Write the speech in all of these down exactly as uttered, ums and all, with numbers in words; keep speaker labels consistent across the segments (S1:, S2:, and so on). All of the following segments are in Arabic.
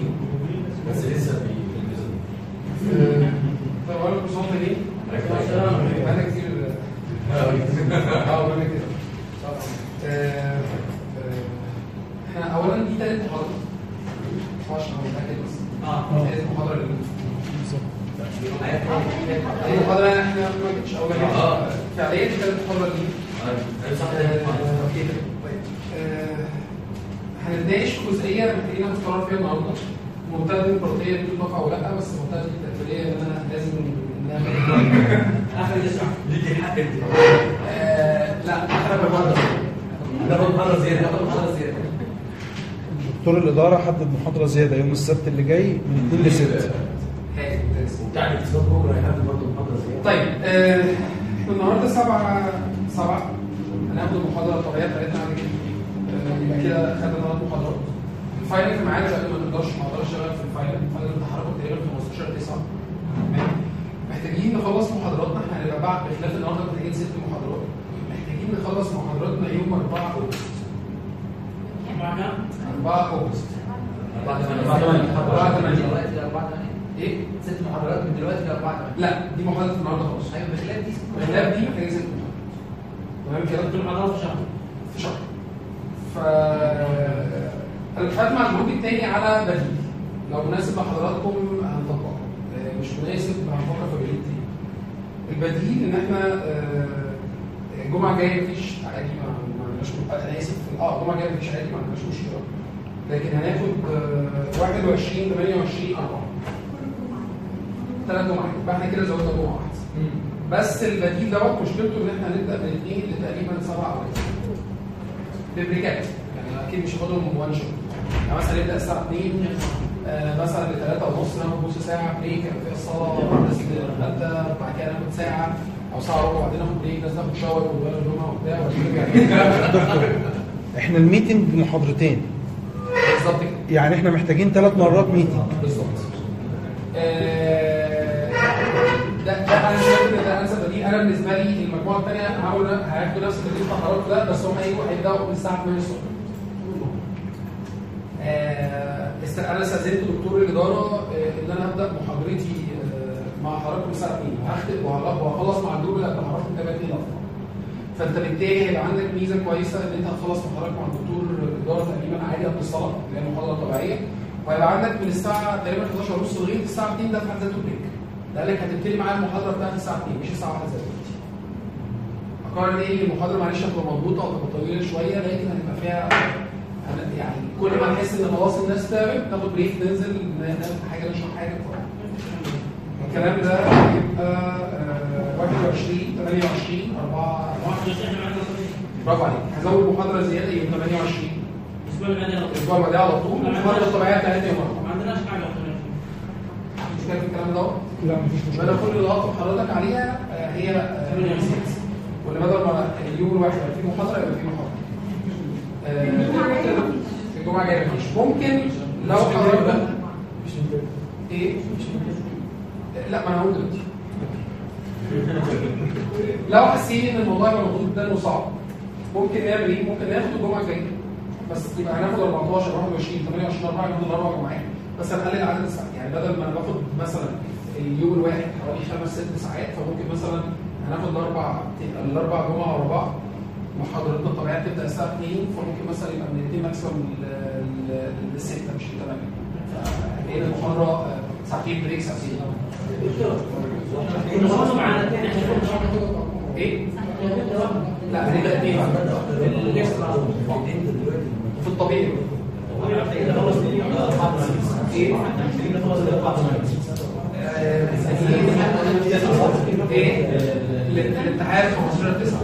S1: بس لسه
S2: بيلبسوا. طب اقول لكم صوت ليه؟ انا كتير اه بقول كده. احنا اولا دي ثالث محاضره مش عشان متاكد بس اه ثالث محاضره بالظبط. ثالث محاضره احنا ما كنتش اول اه فعليا دي ثالث محاضره دي ايوه صح اوكي طيب هنتناقش في جزئيه محتاجين ناخد قرار فيها النهارده. منتدى الديمقراطيه دي تطبق او لا، بس منتدى التدبيريه ان انا لازم اخر تسعه ليك الحق انت لا اخر محاضره ناخد محاضره زياده ناخد محاضره زياده.
S3: دكتور الاداره حدد محاضره زياده يوم السبت اللي جاي من اثنين ل ستة.
S2: هاي
S1: بتاع الاتصال بكره هيحدد برضه محاضره زياده.
S2: طيب احنا النهارده سبعة سبعة هناخد المحاضره الطبيعيه بتاعتنا عادي جدا. يبقى كده خدنا ثلاث محاضرات. الفاينل في ميعاده لان ما نقدرش ما اقدرش اشتغل في الفاينل. الفاينل التحرك تقريبا في خمستاشر تسعة. محتاجين نخلص محاضراتنا. احنا هنبقى بعد بخلاف النهارده محتاجين ست محاضرات. محتاجين نخلص محاضراتنا يوم أربعة أغسطس. أربعة أغسطس.
S1: بعد ما
S2: بعد ما
S4: دلوقتي ل أربعة
S2: ايه؟
S4: ست محاضرات من دلوقتي ل أربعة
S2: لا دي محاضرة النهارده خلاص.
S4: ايوه بخلاف دي
S2: بخلاف دي محتاجين ست محاضرات. تمام كده؟
S4: دول محاضرات في شهر.
S2: في شهر. ف انا اتفقت مع الجروب الثاني على بديل. لو مناسب لحضراتكم هنطبقه. مش مناسب هنفكر في بديل تاني. البديل ان احنا الجمعه الجايه مفيش عادي ما عندناش انا اسف اه الجمعه الجايه مفيش عادي ما عندناش مشكله. لكن هناخد واحد وعشرين ثمانية وعشرين أربعة ثلاث جمعات. يبقى احنا كده زودنا جمعه واحده. بس البديل دوت مشكلته ان احنا هنبدا من اثنين لتقريبا سبعه او ببريكات. يعني اكيد مش هاخدهم من وان شوت. يعني مثلا نبدا الساعه اثنين آه مثلا ل ثلاثة ونص ناخد نص ساعه بريك في الصلاه الناس نتغدى بعد كده ناخد ساعه او ساعه وربع وبعدين ناخد بريك ناس ناخد شاور ونغير هدومها وبتاع
S3: دكتور احنا الميتنج محاضرتين
S2: بالظبط كده.
S3: يعني احنا محتاجين ثلاث مرات ميتنج
S2: بالظبط. آه ده ده انا شايف ان ده انسب بديل. انا بالنسبه لي المجموعه الثانيه هحاول هياخدوا نفس التدريب بتاع حضرتك ده بس هم هيجوا هيبداوا من الساعه ثمانية الصبح. آه انا استاذنت دكتور الاداره آه ان انا ابدا محاضرتي آه مع حضراتكم الساعه اثنين وهختم وهخلص مع الجروب اللي هبقى حضراتكم كمان اثنين اصلا. فانت بالتالي هيبقى عندك ميزه كويسه ان انت هتخلص محاضرتك مع الدكتور الاداره تقريبا عادي قبل الصلاه اللي هي المحاضره الطبيعيه. وهيبقى عندك من الساعه تقريبا حداشر ونص لغايه الساعه اثنين ده في حد ذاته بريك. لانك هتبتدي معايا المحاضره بتاعت الساعه اثنين مش الساعه واحدة زي دلوقتي. اقرر ايه المحاضره معلش هتبقى مضبوطه وهتبقى طويله شويه لكن هتبقى فيها يعني كل ما نحس ان خلاص الناس تعبت ناخد بريك ننزل نعمل حاجه نشرح حاجه. الكلام ده هيبقى واحد وعشرين ثمانية وعشرين أربعة برافو عليك. هزود محاضره زياده يوم ثمانية وعشرين
S4: الاسبوع اللي بعديه
S2: الاسبوع اللي بعديه على طول. المحاضره الطبيعيه بتاعتنا يوم
S4: ما عندناش حاجه
S2: مش فاكر الكلام ده.
S3: لا مفيش مشكله.
S2: انا كل اللي هطلب حضرتك عليها هي واللي بدل ما اليوم الواحد يبقى فيه محاضره يبقى فيه محاضره. الجمعه الجايه مفيش. ممكن لو حضرتك ايه لا ما انا هقول دلوقتي. لو حاسين ان الموضوع يبقى مضغوط جدا وصعب ممكن نعمل ايه؟ ممكن ناخد الجمعه الجايه بس يبقى هناخد أربعتاشر واحد وعشرين ثمانية وعشرين أربعة ناخد الاربع جمعات بس هنقلل عدد الساعات. يعني بدل ما باخد مثلا اليوم الواحد حوالي خمس ست ساعات فممكن مثلا هناخد الاربع الاربع جمعه ورا بعض. محاضرتنا الطبيعيه بتبدا الساعه اثنين فممكن مثلا يبقى من اثنين ماكسيموم ل ستة مش ل ثمانية. فهنا المحاضره ساعتين بريك ساعتين. ايه؟ لا هنبدا اثنين في الطبيعي. ايه؟ ايه؟ الاتحاد خمستاشر تسعة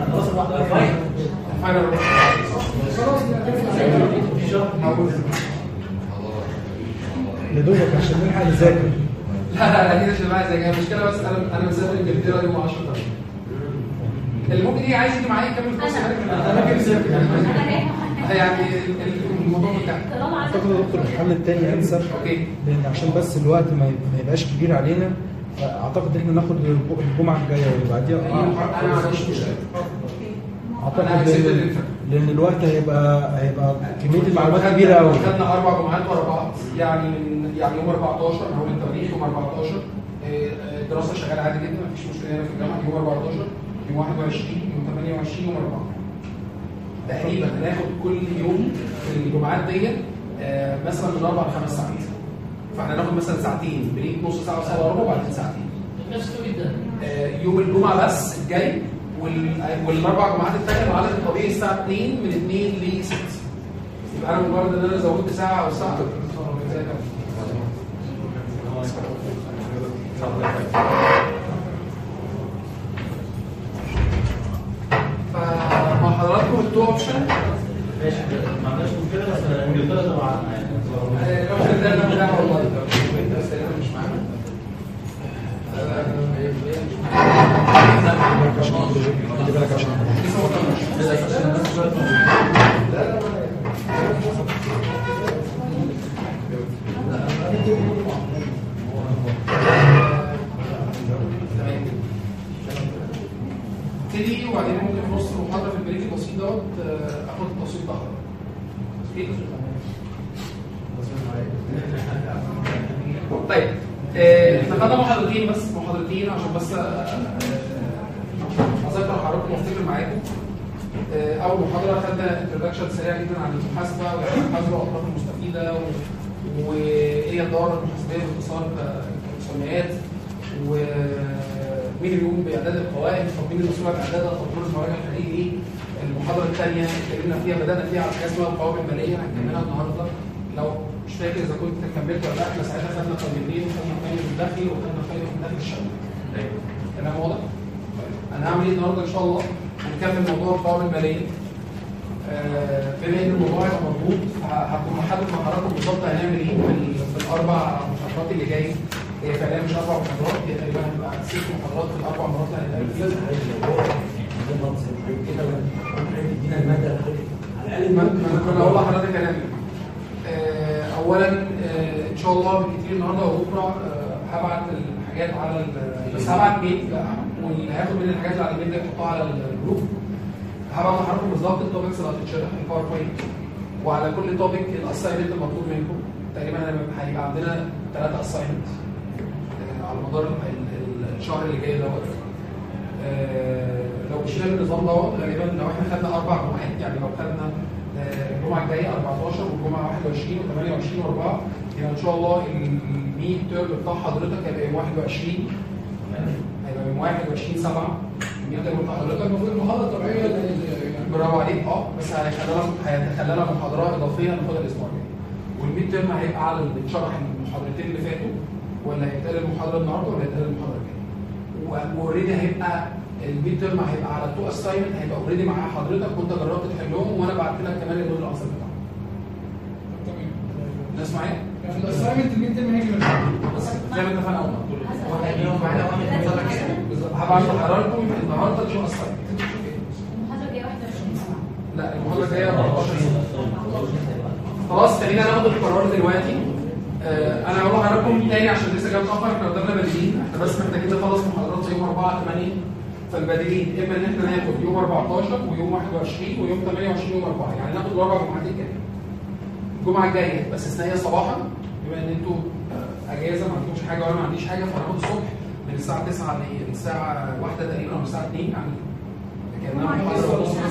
S3: يا دوبك عشان نلحق نذاكر.
S2: لا لا لا دي مش معايا زي المشكله بس انا انا مسافر انجلترا يوم عشرة طبعا. اللي ممكن يجي عايز يجي معايا يكمل في نص انا ممكن يسافر يعني الموضوع بتاعي.
S3: اعتقد يا دكتور الحل الثاني انسب.
S2: اوكي.
S3: لان عشان بس الوقت ما يبقاش كبير علينا فاعتقد ان احنا ناخد الجمعه الجايه واللي بعديها.
S2: انا ما عنديش مشكله.
S3: اعتقد
S2: أنا accepted
S3: لان,
S2: الفكرة.
S3: لأن الوقت هيبقى هيبقى كميه المعلومات كبيره قوي.
S2: خدنا اربع جمعات ورا بعض، يعني من يعني يوم أربعتاشر هقول التواريخ يوم أربعتاشر الدراسه شغاله عادي جدا مفيش مشكله هنا في الجامعه. يوم أربعتاشر يوم واحد وعشرين يوم ثمانية وعشرين يوم أربعة تقريبا هناخد كل يوم في الجمعات دي آه مثلا من اربع لخمس ساعات. فاحنا هناخد مثلا ساعتين بريك نص ساعه وساعه وربع وبعدين ساعتين.
S4: نفس جدا.
S2: آه يوم الجمعه بس الجاي والاربع جمعات الثانيه العدد الطبيعي الساعه اتنين من اتنين ل ستة. يبقى انا مجرد ان انا زودت ساعه او ساعه فمع حضراتكم التو اوبشن.
S1: ماشي ما عندناش مشكله بس انجلترا طبعا
S2: لو خدنا بتاع والله بس انا مش معانا.
S3: خلي بالك عشان
S2: ابتدي وبعدين ممكن في نص المحاضره في البريك البسيط دوت اخد التصويت ده. طيب احنا خدنا محاضرتين بس محاضرتين عشان بس اذكر حضراتكم وافتكر معاكم. اول محاضره خدنا انتروداكشن سريع جدا عن المحاسبه والمحاسبه والاطراف المستفيده وايه هي الدوره المحاسبيه باختصار كمسميات ومين اللي بيقوم باعداد القوائم ومين المسؤول عن اعدادها وتطوير المراجع الحقيقي ايه. المحاضره الثانيه اتكلمنا فيها بدانا فيها على حاجه اسمها القوائم الماليه هنكملها النهارده. لو مش فاكر اذا كنت كملت ولا لا احنا ساعتها خدنا قائمتين وخدنا قائمه الدخل وخدنا قائمه الدخل الشهري. كلام واضح؟ انا هعمل ايه النهارده ان شاء الله؟ هنكمل موضوع القوائم الماليه. آه بما ان الموضوع هيبقى مضغوط هكون محدد مع حضراتكم بالظبط هنعمل ايه في الاربع محاضرات اللي جايه. هي فعليا مش اربع محاضرات، هي تقريبا هتبقى ست محاضرات في الاربع مرات اللي هنتقابل فيها.
S1: ادينا الماده على الاقل
S2: ما انا هقول لحضرتك هنعمل ايه. اولا ان شاء الله بالكتير النهارده وبكره هبعت الحاجات على بس هبعت ميل واللي هياخد من الحاجات اللي على الميل ده يحطها على الجروب. هبعت لحضراتكم بالظبط التوبكس اللي هتتشرح في الباوربوينت وعلى كل توبك الاساينمنت المطلوب منكم. تقريبا هيبقى عندنا ثلاثه اساينمنت على مدار الشهر اللي جاي دوت. لو مشينا بالنظام دوت غالبا لو احنا خدنا اربع جمعات يعني لو خدنا الجمعه الجايه أربعتاشر والجمعه واحد وعشرين وثمانية وعشرين وأربعة يعني ان شاء الله الميد تيرم بتاع حضرتك هيبقى يوم واحد وعشرين هيبقى يوم واحد وعشرين سبعة الميد تيرم بتاع حضرتك المفروض المحاضره الطبيعيه برافو عليك اه بس هيخلينا هيتخللها محاضره اضافيه ناخدها الاسبوع الجاي. والميد تيرم هيبقى على اللي اتشرح المحاضرتين اللي فاتوا ولا هيتقال المحاضره النهارده ولا هيتقال المحاضره الجايه. واوريدي هيبقى الميد تيرم هيبقى على التو اساينمنت هيبقى اوريدي مع حضرتك وانت جربت تحلهم وانا بعت لك كمان الدور الانسر بتاعهم. تمام. الناس معايا؟
S5: في الاساينمنت الميد تيرم هيجي
S2: زي ما اتفقنا اول هبعت لحضراتكم النهارده التو اساينمنت.
S6: المحاضره الجايه واحد وعشرين
S2: لا المحاضره الجايه أربعتاشر خلاص خلينا ناخد القرار دلوقتي. آه انا هقول لحضراتكم تاني عشان لسه جاي متاخر احنا قدامنا بديلين احنا بس محتاجين نخلص محاضرات يوم أربعة ثمانية فالبديلين اما ان احنا ناخد يوم أربعتاشر ويوم واحد وعشرين ويوم ثمانية وعشرين ويوم أربعة يعني ناخد الاربع جمعات الجايه. الجمعه الجايه بس استثنائيه صباحا بما ان انتوا اجازه ما عندكمش حاجه وانا ما عنديش حاجه فهناخد الصبح من الساعه تسعة للساعه واحدة تقريبا او الساعه اتنين يعني كانها محاضره ونص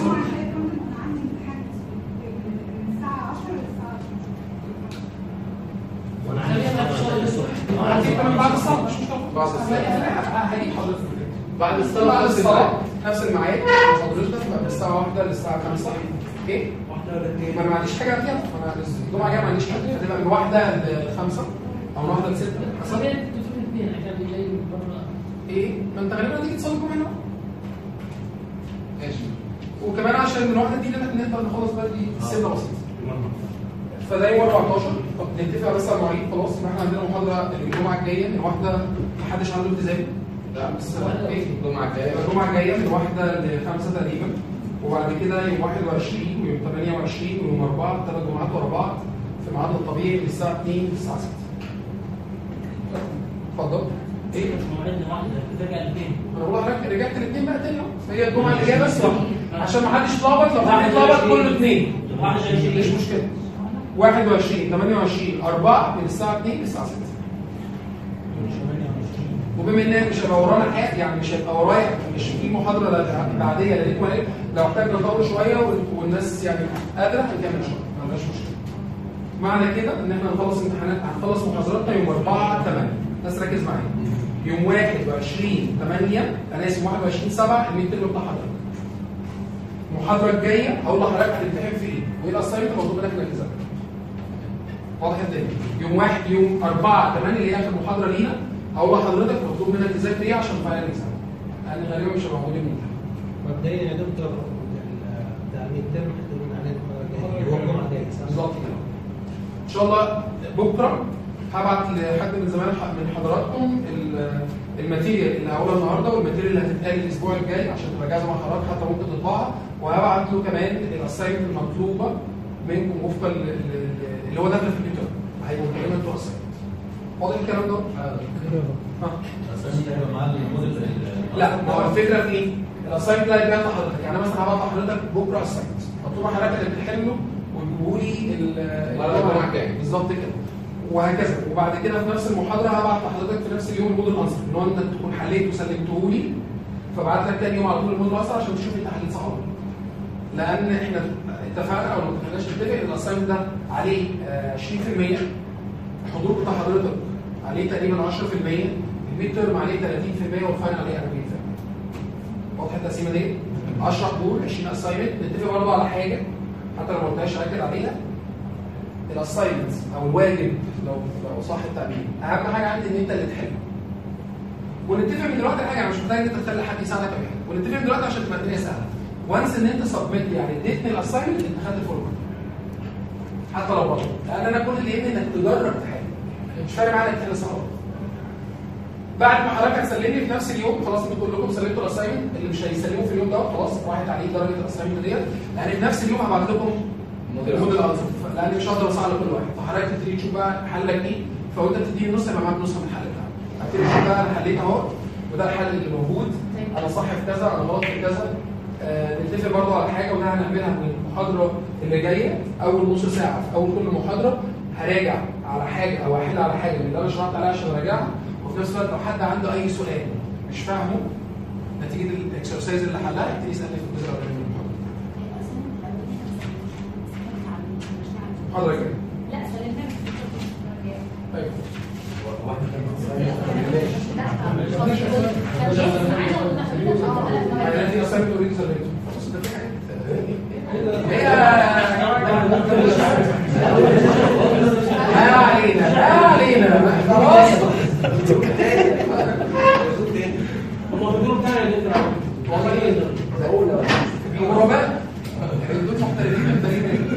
S2: بعد الصلاه مش مشكله بعد الصلاه هجيب حضرتك بعد الصلاه بعد الصلاه نفس الميعاد حضرتك بقى من الساعه واحدة للساعه خمسة اوكي واحدة ولا اتنين ما انا ما عنديش حاجه فيها انا الجمعه الجايه ما عنديش حاجه هتبقى من واحدة لخمسة او من واحدة لستة حسب ايه ما انت غالبا هتيجي تصلي الجمعه هنا ماشي وكمان عشان من واحدة دي نقدر نخلص بدري السنه بسيطه فده يوم أربعتاشر طب نتفق بس على المواعيد خلاص يبقى احنا عندنا محاضره الجمعه الجايه من واحده محدش عنده التزام لا بس ايه الجمعه الجايه الجمعه الجايه من واحده لخمسة تقريبا وبعد كده يوم واحد وعشرين ويوم ثمانية وعشرين ويوم أربعة ثلاث جمعات ورا بعض في ميعادنا الطبيعي من الساعه اتنين للساعه ستة. اتفضل ايه؟
S4: مواعيدنا واحده بترجع لفين؟
S2: انا بقول لحضرتك رجعت الاثنين بقى تاني اهو هي الجمعه اللي جايه بس واحده عشان ما حدش يتلخبط، لو حد يتلخبط كله اثنين
S4: واحد وعشرين
S2: مش مشكله. واحد وعشرين ثمانية وعشرين أربعة من الساعه اتنين للساعه ستة. وبما ان مش هيبقى ورانا حاجه، يعني مش هيبقى ورايا مش في محاضره بعديه لانكم لو احتاجنا نطول شويه والناس يعني قادره هنكمل شويه ما عندناش مشكله. معنى كده ان احنا هنخلص امتحانات هنخلص محاضراتنا يوم أربعة ثمانية. الناس ركز معايا. يوم واحد وعشرين ثمانية انا اسف واحد وعشرين سبعة الميد ترم بتاع حضرتك. المحاضره الجايه هقول لحضرتك هتمتحن في ايه وايه الاسايمنت مطلوب منك انك تذاكر. واضح الدنيا؟ يوم واحد يوم أربعة ثمانية اللي هي اخر محاضره لينا هقول لحضرتك مطلوب منك تذاكر ايه عشان فاينل اكزام. لان غالبا مش هيبقى موجودين منها.
S7: مبدئيا يا دكتور بتاع الميد ترم هتقول عليه المحاضره الجايه هو الجمعه الجايه صح؟
S2: بالظبط كده. ان شاء الله بكره هبعت لحد من زمان من حضراتكم الماتيريال اللي هقولها النهارده والماتيريال اللي هتتقال الاسبوع الجاي عشان تبقى جاهزه مع حضرتك حتى ممكن تطبعها، وهبعت له كمان الاسايمنت المطلوبه منكم وفقا اللي هو داخل في البيتر هيبقوا تقريبا انتوا اسايمنت. واضح الكلام ده؟ اه لا ما هو الفكره في ايه؟ الاسايمنت ده هيبقى حضرتك، يعني مثلا هبعت لحضرتك بكره اسايمنت مطلوب حضرتك اللي بتحله وتجيبوا لي الجمعه الجايه بالظبط كده وهكذا. وبعد كده في نفس المحاضره هبعت لحضرتك في نفس اليوم الموديل انسر ان هو انت تكون حليت وسلمته لي، فبعت لك تاني يوم على طول الموديل انسر عشان تشوف انت حليت صح ولا لا. لان احنا اتفقنا او ما اتفقناش نتفق ان الاسايمنت ده عليه عشرين في المية، الحضور بتاع حضرتك عليه تقريبا عشرة في المية، الميد تيرم عليه ثلاثين في المية والفاينل عليه أربعين في المية. واضحه التقسيمه دي؟ عشرة حضور عشرين اسايمنت. نتفق برضه على حاجه حتى لو ما قلتهاش اكد عليها، الاسايمنت او الواجب لو لو صح التعبير اهم حاجه عندي ان انت اللي تحله. ونتفق من دلوقتي حاجه مش محتاج ان انت تخلي حد يساعدك في حاجه، ونتفق من دلوقتي عشان تبقى الدنيا سهله. وانس ان انت سبميت يعني اديتني الاسايمنت انت خدت الفورمات حتى لو بطل، لان انا كل اللي يهمني انك تجرب تحل، مش فارق معايا انك تحل صح. بعد ما حضرتك هتسلمني في نفس اليوم خلاص انتوا كلكم سلمتوا الاسايمنت، اللي مش هيسلموا في اليوم ده خلاص راحت عليه درجه الاسايمنت ديت، لان في نفس اليوم هبعت لكم الموديل انسر لان مش هقدر اوصل لكل واحد، فحضرتك تبتدي تشوف بقى حلك ايه، فوانت بتديني نص يبقى معاك نص من الحل بتاعك. هبتدي اشوف بقى انا حليت اهو وده الحل اللي موجود، انا صح في كذا انا غلط في كذا. آه نتفق برضه على حاجه وده هنعملها من المحاضره اللي جايه، اول نص ساعه في اول كل محاضره هراجع على حاجه او احل على حاجه من اللي انا شرحت عليها عشان اراجعها، وفي نفس الوقت لو حد عنده اي سؤال مش فاهمه نتيجه الاكسرسايز اللي حلها يبتدي يسالني في الجزء الاولاني من المحاضره. حضرتك
S6: لا سلمتها
S2: ايوه انا دي اسايمنت اوريدي سلمته خلاص ده في حاجه ما علينا ما علينا خلاص.
S4: هم بيقولوا بتاع اللي
S2: والله هو بقى دول محترفين محترفين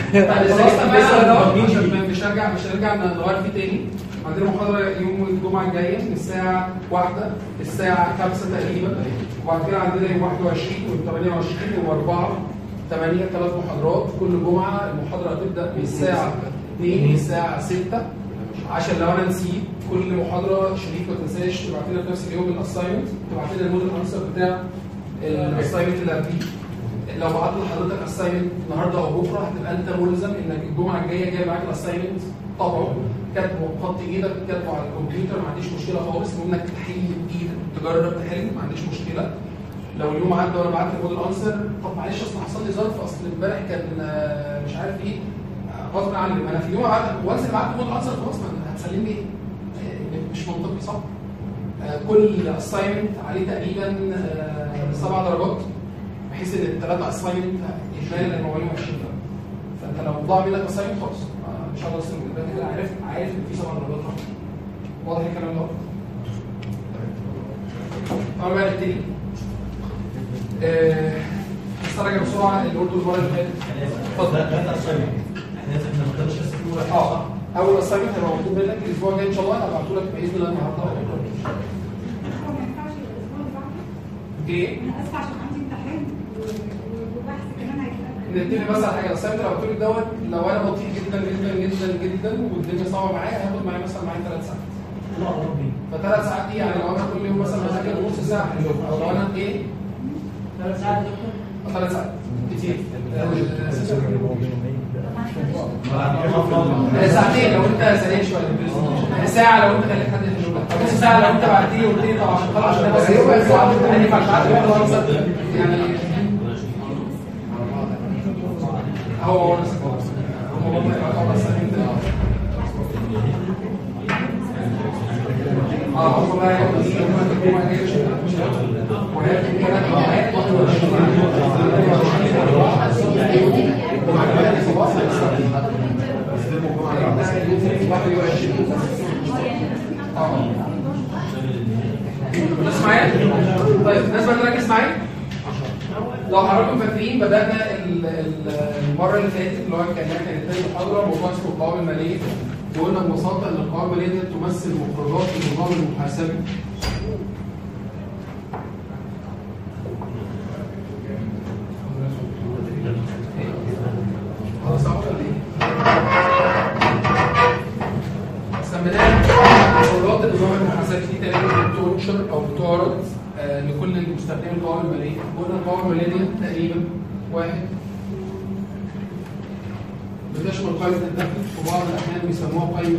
S2: عشان مش هرجع مش هرجع نغير فيه تاني. عندنا محاضره يوم الجمعه الجايه من الساعه واحدة للساعه خمسة تقريبا، وبعد كده عندنا يوم واحد وعشرين ويوم ثمانية وعشرين ويوم أربعة ثمانية ثلاث محاضرات كل جمعه. المحاضره هتبدا من الساعه اتنين للساعه ستة عشان لو انا نسيت كل محاضره شريف ما تنساش تبعت لنا في نفس اليوم الاساينمنت، تبعت لنا الموديل انسر بتاع الاساينمنت اللي قبليه. لو بعت لحضرتك اساينمنت النهارده او بكره هتبقى انت ملزم انك الجمعه الجايه جاي معاك الاساينمنت طبعه كاتبه بخط ايدك كاتبه على الكمبيوتر، ما عنديش مشكله خالص. المهم انك تحل بايدك تجرب تحل ما عنديش مشكله. لو اليوم عدى وانا بعت الموديل انسر طب معلش اصل حصل لي ظرف اصل امبارح كان مش عارف ايه غصب عني، انا في اليوم بعت وانس بعت الموديل انسر خلاص هتسلمني ايه؟ مش منطقي صح؟ كل اساينمنت عليه تقريبا سبع درجات بحيث ان الثلاثه اساينمنت اجمالي المواليد عشرين درجه. فانت لو ضاع منك اساينمنت خلاص مش هقدر اسلم يبقى انت كده عارف عارف ان في سبع درجات راحت. واضح الكلام ده؟ طبعا بقى نبتدي. بس ارجع بسرعه اللي قلته المره اللي فاتت. اتفضل.
S1: ثلاثة اسايمنت احنا احنا ما نقدرش نسيب
S2: اه اول اساينمنت هيبقى مطلوب منك الاسبوع الجاي ان شاء الله هبعته لك باذن الله النهارده. اوكي
S8: انا اسفه عشان عندي امتحان وبحث كمان هيتقدم.
S2: نتفق بس على حاجه، الاسايمنت لو قلت لك دوت لو انا بطيء جدا جدا جدا جدا والدنيا صعبه معايا هياخد معايا مثلا معايا ثلاث ساعات.
S1: لا ربي
S2: فثلاث ساعات دي يعني لو انا كل يوم مثلا بذاكر نص ساعه في اليوم او لو انا ايه؟
S4: ثلاث ساعات دكتور
S2: ثلاث ساعات كتير. ساعتين لو انت سريع شويه، ساعه لو انت خليت حد يحلولك، نص ساعه لو انت بعتيه وقلت لي طبعا خلاص عشان بس يبقى ساعه يعني ما ينفعش يعني هو هو نفس الكلام هو والله يعتبر ساعتين اه هو بقى يقول ما جايش وهي كده الناس معايا؟ طيب الناس بقى تركز معايا. لو حضراتكم فاكرين بدأنا المرة اللي فاتت اللي هو كان كانت تاني محاضرة موضوع اسمه القوائم المالية، وقلنا ببساطة إن القوائم المالية تمثل مخرجات النظام المحاسبي. سميناها مخرجات النظام المحاسبي دي تقريبا بتنشر أو بتعرض آه لكل المستخدمين القوائم المالية. قلنا القوائم المالية دي تقريبا واحد بتشمل قائمة الدخل، وبعض الأحيان بيسموها قائمة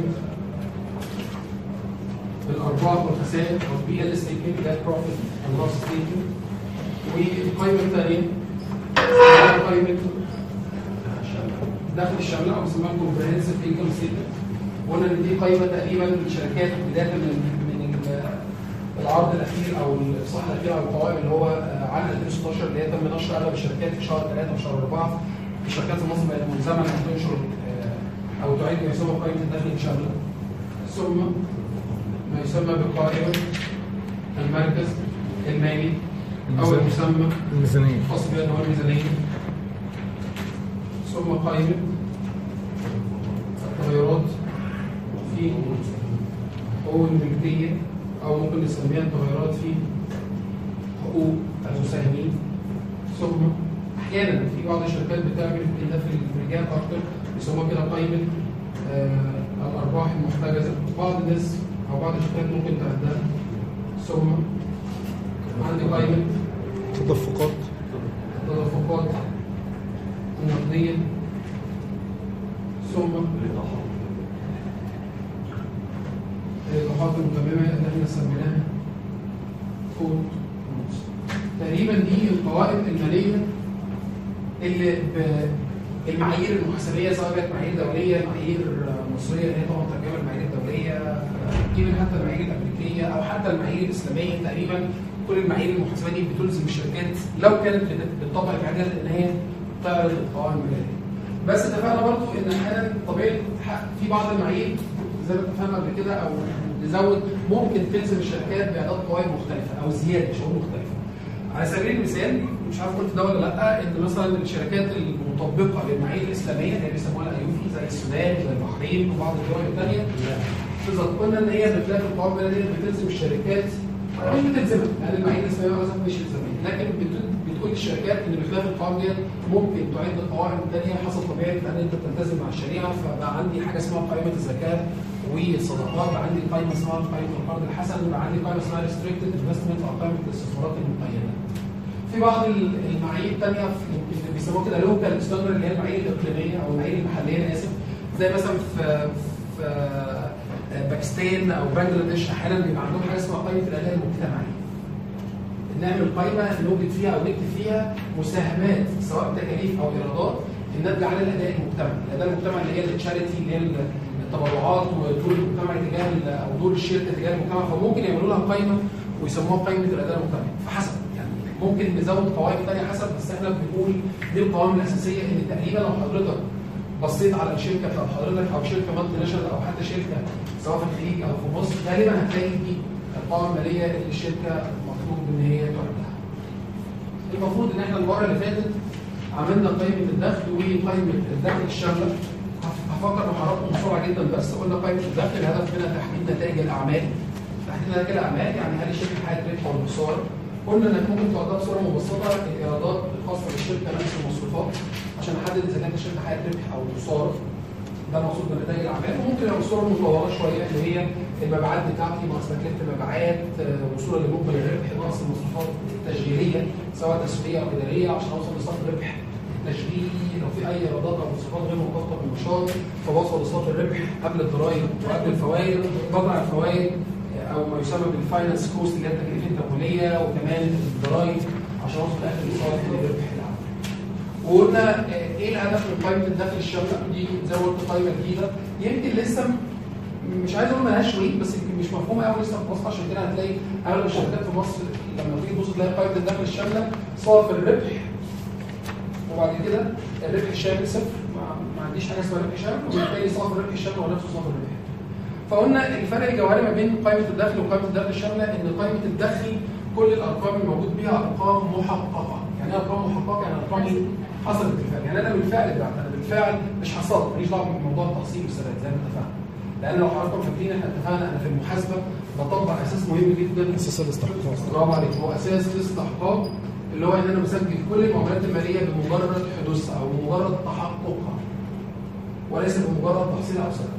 S2: الأرباح والخسائر أو بي ال ستيتمنت اللي هي بروفيت أند لوس ستيتمنت. والقائمة الثانية هي قائمة دخل الشاملة أو بيسموها كومبريهنسيف انكم ستيتمنت. وقلنا إن دي قائمة تقريبا للشركات بداية من العرض الاخير او الاصلاح الاخير على القوائم اللي هو عام ألفين وستاشر اللي هي تم نشر اغلب الشركات في شهر ثلاثة وشهر أربعة. الشركات في مصر بقت ملزمه انها تنشر او تعيد ما يسمى قائمه الدخل الشامله، ثم ما يسمى بقائمه المركز المالي او المسمى
S3: الميزانيه
S2: الخاص بها اللي هو الميزانيه، ثم قائمه التغيرات في حقوق الملكيه أو ممكن نسميها التغيرات في حقوق المساهمين. ثم أحيانا في بعض الشركات بتعمل ده في الرجال أكتر بيسموها كده قائمة آه الأرباح المحتجزة. بعض الناس أو بعض الشركات ممكن تعدها. ثم عندي قائمة
S3: تدفقات
S2: التدفقات النقدية. ثم الإيقاعات المتممة اللي احنا سميناها كود. تقريبا دي القوائم المالية اللي بالمعايير المحاسبية سواء كانت معايير دولية معايير مصرية اللي هي طبعا ترجمة المعايير الدولية، يمكن حتى المعايير الأمريكية أو حتى المعايير الإسلامية. تقريبا كل المعايير المحاسبية دي بتلزم الشركات لو كانت بتطبق المعايير إن هي تعرض القوائم المالية. بس اتفقنا برضه إن أحيانا طبيعي في بعض المعايير زي ما اتفقنا قبل كده او نزود ممكن تلزم الشركات باعداد قوائم مختلفه او زياده شروط مختلفه. على سبيل المثال مش عارف قلت ده ولا لا، ان مثلا الشركات المطبقه للمعايير الاسلاميه اللي بيسموها الايوفي زي السودان زي البحرين وبعض الدول الثانيه، بالظبط قلنا ان هي بخلاف القوائم الماليه بتلزم الشركات مش بتلزمها يعني المعايير الاسلاميه مثلا مش الزاميه، لكن بتقول للشركات ان بخلاف القوائم دي ممكن تعد قوائم ثانيه حسب طبيعه ان انت بتلتزم مع الشريعه. فبقى عندي حاجه اسمها قائمه الزكاه والصدقات، بقى عندي قائمه اسمها قائمه القرض الحسن، بقى عندي قائمه اسمها ريستريكتد انفستمنت او قائمه الاستثمارات المقيده. في بعض المعايير الثانيه اللي بيسموها كده لوكال ستاندرد اللي هي المعايير الاقليميه او المعايير المحليه انا اسف، زي مثلا في في باكستان او بنجلاديش احيانا بيبقى عندهم حاجه اسمها قائمه الاداء المجتمعي. نعمل قائمه نوجد فيها او نكتب فيها مساهمات سواء تكاليف او ايرادات الناتجه عن الاداء المجتمعي، الاداء المجتمعي اللي هي التشاريتي اللي هي التبرعات ودور المجتمع تجاه او دور الشركه تجاه المجتمع، فممكن يعملوا لها قائمه ويسموها قائمه الاداء المجتمعي. فحسب يعني ممكن نزود قوائم ثانيه حسب، بس احنا بنقول دي القوائم الاساسيه ان تقريبا لو حضرتك بصيت على الشركه بتاعت حضرتك او شركه مالتي ناشونال او حتى شركه سواء في الخليج او في مصر غالبا هتلاقي دي القوائم الماليه اللي الشركه مطلوب ان هي تعملها. المفروض ان احنا المره اللي فاتت عملنا قائمه الدخل وقائمه الدخل الشامله. هفكر مع حضراتكم بسرعه جدا بس قلنا قائمه الدخل الهدف منها تحديد نتائج الاعمال. تحديد نتائج الاعمال يعني هل الشركه حققت ربح ولا خساره؟ قلنا انك ممكن تعدها بصوره مبسطه الايرادات الخاصه بالشركه نفس المصروفات عشان نحدد اذا كانت الشركه حققت ربح او خساره. ده المقصود بنتائج الاعمال. وممكن لو الصوره مطوره شويه اللي هي المبيعات بتاعتي ناقص تكلفه المبيعات، وصولا لمقبل الربح ناقص المصروفات التشغيليه سواء تسويقيه او اداريه عشان اوصل لصافي الربح تشغيلي. لو في اي ايرادات او مصروفات غير مرتبطه بالنشاط فبوصل لصافي الربح قبل الضرائب وقبل الفوائد، بضع الفوائد او ما يسمى بالفاينانس كوست اللي هي التكلفه التمويليه وكمان الضرائب عشان اوصل لاخر لصافي الربح العام. وقلنا ايه الهدف من قائمه الدخل الشامله؟ دي زي ما قلت قائمه جديده يمكن لسه مش عايز اقول مالهاش ويت بس يمكن مش مفهومه قوي لسه في مصر، عشان كده هتلاقي اغلب الشركات في مصر لما تيجي تبص تلاقي قائمه الدخل الشامله صافي الربح وبعد كده الربح الشامل صفر، ما عنديش حاجه اسمها ربح شامل، وبالتالي صافي الربح الشامل هو نفسه صافي الربح. فقلنا الفرق الجوهري ما بين قائمه الدخل وقائمه الدخل الشامله ان قائمه الدخل كل الارقام الموجود بيها ارقام محققه. يعني ايه ارقام محققه؟ يعني ارقام حصلت بالفعل، يعني انا بالفعل بعت، انا بالفعل مش حصلت، ماليش دعوه بموضوع التحصيل والسداد زي ما اتفقنا. لان لو حضراتكم فاكرين احنا اتفقنا انا في المحاسبه بطبق اساس مهم جدا،
S3: اساس الاستحقاق.
S2: برافو عليك، هو اساس الاستحقاق اللي هو ان انا بسجل كل المعاملات الماليه بمجرد حدوثها او بمجرد تحققها وليس بمجرد تحصيل او سداد.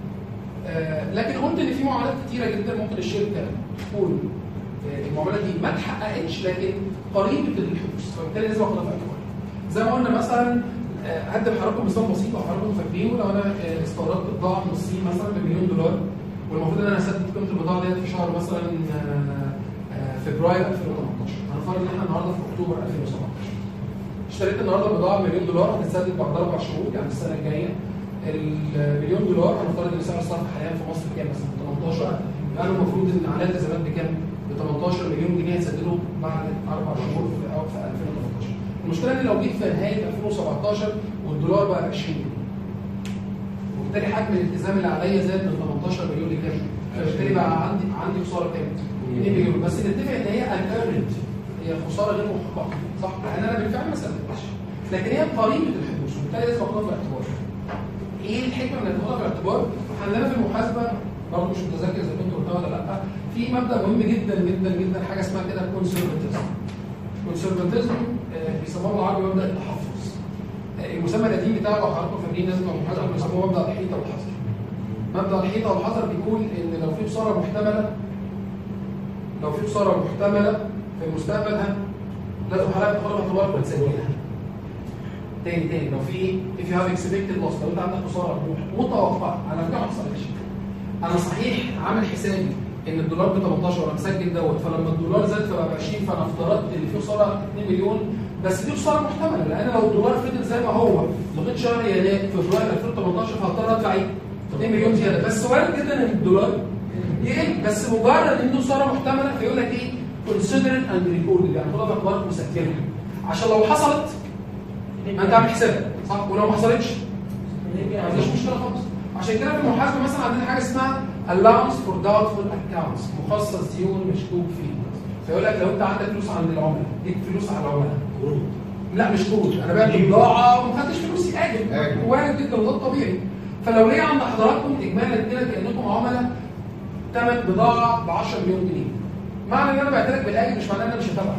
S2: آه لكن قلت ان في معاملات كتيره جدا ممكن الشركه تكون آه المعاملات دي ما اتحققتش لكن قريبه الحدوث، فبالتالي لازم اخدها في الاعتبار. زي ما قلنا مثلا آه هدي لحضراتكم مثال بسيط لو حضراتكم فاكرينه، لو انا آه استوردت بضاعه من الصين مثلا بمليون دولار والمفروض ان انا اسدد قيمه البضاعه ديت في شهر مثلا آه فبراير ألفين وتمنتاشر، هنفترض ان احنا النهارده في اكتوبر ألفين وسبعتاشر. اشتريت النهارده بضاعه بمليون دولار هتتسدد بعد اربع شهور يعني السنه الجايه. المليون دولار هنفترض ان سعر الصرف حاليا في مصر كام مثلا تمنتاشر، يعني المفروض ان عليها التزامات بكام؟ ب تمنتاشر مليون جنيه هتسدده بعد اربع شهور في او في ألفين وتمنتاشر. المشكله ان لو جيت في نهايه ألفين وسبعتاشر والدولار بقى عشرين جنيه وبالتالي حجم الالتزام اللي عليا زاد من تمنتاشر مليون لكام؟ فبالتالي بقى عندي عندي خساره كام؟ اتنين مليون. بس نتفق ان هي انيرنت، هي خساره غير محققه صح؟ لان انا بالفعل ما سددتش، لكن هي قريبه الحدوث وبالتالي لازم اخدها في الاعتبار. ايه الحكمه من اخدها في الاعتبار؟ عندنا في المحاسبه برضه مش متذكر اذا كنت قلتها ولا لا، في مبدا مهم جدا جدا جدا حاجه اسمها كده كونسرفاتيزم. كونسرفاتيزم بيسموه بالعربي مبدا التحفظ. المسمى القديم بتاعه لو حضراتكم فاكرين لازم المحاسبه بيسموه مبدا الحيطه والحذر. مبدا الحيطه والحذر بيقول ان لو في خساره محتمله لو في خساره محتمله في المستقبل ها لازم حضرتك تاخدها باعتبارك وتسجلها. تاني تاني لو في if you have expected loss، لو انت عندك خساره متوقعه على فكره ما حصلتش، انا صحيح عامل حسابي ان الدولار ب تمنتاشر وانا مسجل دوت، فلما الدولار زاد فبقى ب عشرين فانا افترضت ان في خساره اتنين مليون، بس دي خساره محتمله لان لو الدولار فضل زي ما هو لغايه شهر يناير فبراير ألفين وتمنتاشر فهضطر ادفع ايه؟ اتنين مليون زياده، بس وارد جدا ان الدولار يقل، بس مجرد ان دي خساره محتمله فيقول لك ايه؟ consider and record، يعني خدها باعتبارك وسجلها عشان لو حصلت ما انت عامل حسابك صح؟ ولو ما حصلتش ما عنديش مشكله خالص. عشان كده في المحاسبه مثلا عندنا حاجه اسمها allowance for doubtful accounts، مخصص ديون مشكوك فيه. فيقول لك لو انت عندك فلوس عند العملاء ليك فلوس على العملاء قروض، لا مش قروض، انا بعت بضاعه وما خدتش فلوسي اجل، وارد جدا وده الطبيعي. فلو ليه عند حضراتكم اجمالا كده كانكم عملاء ثمن بضاعه ب عشرة مليون جنيه، معنى ان انا بعت لك بالاجل مش معناه ان انا مش هتابعك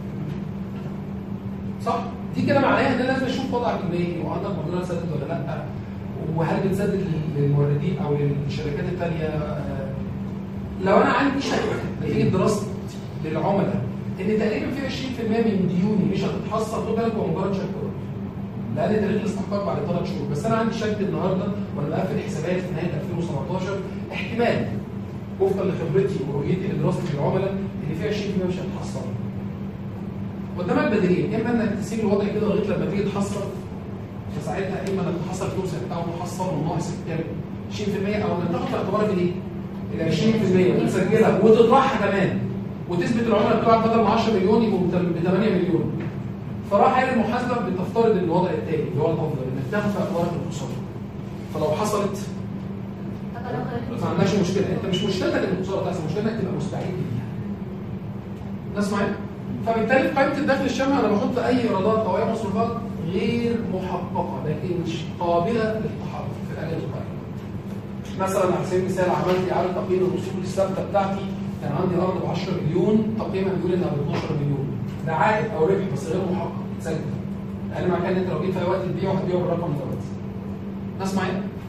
S2: صح؟ دي كده معناها ان انا لازم اشوف وضعك المالي وعندك مقدره تسدد ولا لا، وهل بتسدد للموردين او للشركات الثانيه. لو انا عندي شك نتيجه دراستي للعملاء ان تقريبا في عشرين في المية من ديوني مش هتتحصل، خد بالك هو مجرد شك لان تاريخ الاستحقاق بعد ثلاث شهور، بس انا عندي شك النهارده وانا بقفل حسابات في نهايه ألفين وسبعتاشر احتمال وفقا لخبرتي ورؤيتي لدراستي للعملاء ان في عشرين في المية مش هتتحصل. قدامك بديلين، اما انك تسيب الوضع كده لغايه لما تيجي تحصل فساعتها اما انك تحصل فلوسك او تحصل والناقص كام عشرين في المية، او انك تاخد في اعتبارك الايه؟ ال عشرين في المية وتسجلها وتطرحها كمان وتثبت العملاء بتوعك بدل ما عشرة مليون يبقوا ب ثمانية مليون. فراح هي المحاسبه بتفترض الوضع الثاني اللي هو الافضل انك تاخد في اعتبارك الخساره. فلو حصلت ما عندكش مشكله، انت مش مشكلتك ان الخساره تحصل، مشكلتك تبقى مستعد ليها. ناس معايا؟ فبالتالي في قائمه الدخل الشامل انا بحط اي ايرادات او اي مصروفات غير محققه لكن مش قابله للتحرك في الاجل القائمه. مثلا على سبيل المثال عملت اعاده تقييم الاصول الثابته بتاعتي، كان عندي ارض ب عشرة مليون تقييمها بيقول انها ب اتناشر مليون، ده عائد او ربح بس غير محقق اتسجل. لان معناه ان انت لو جيت في اي وقت تبيعه هتبيعه بالرقم دوت. ناس معايا؟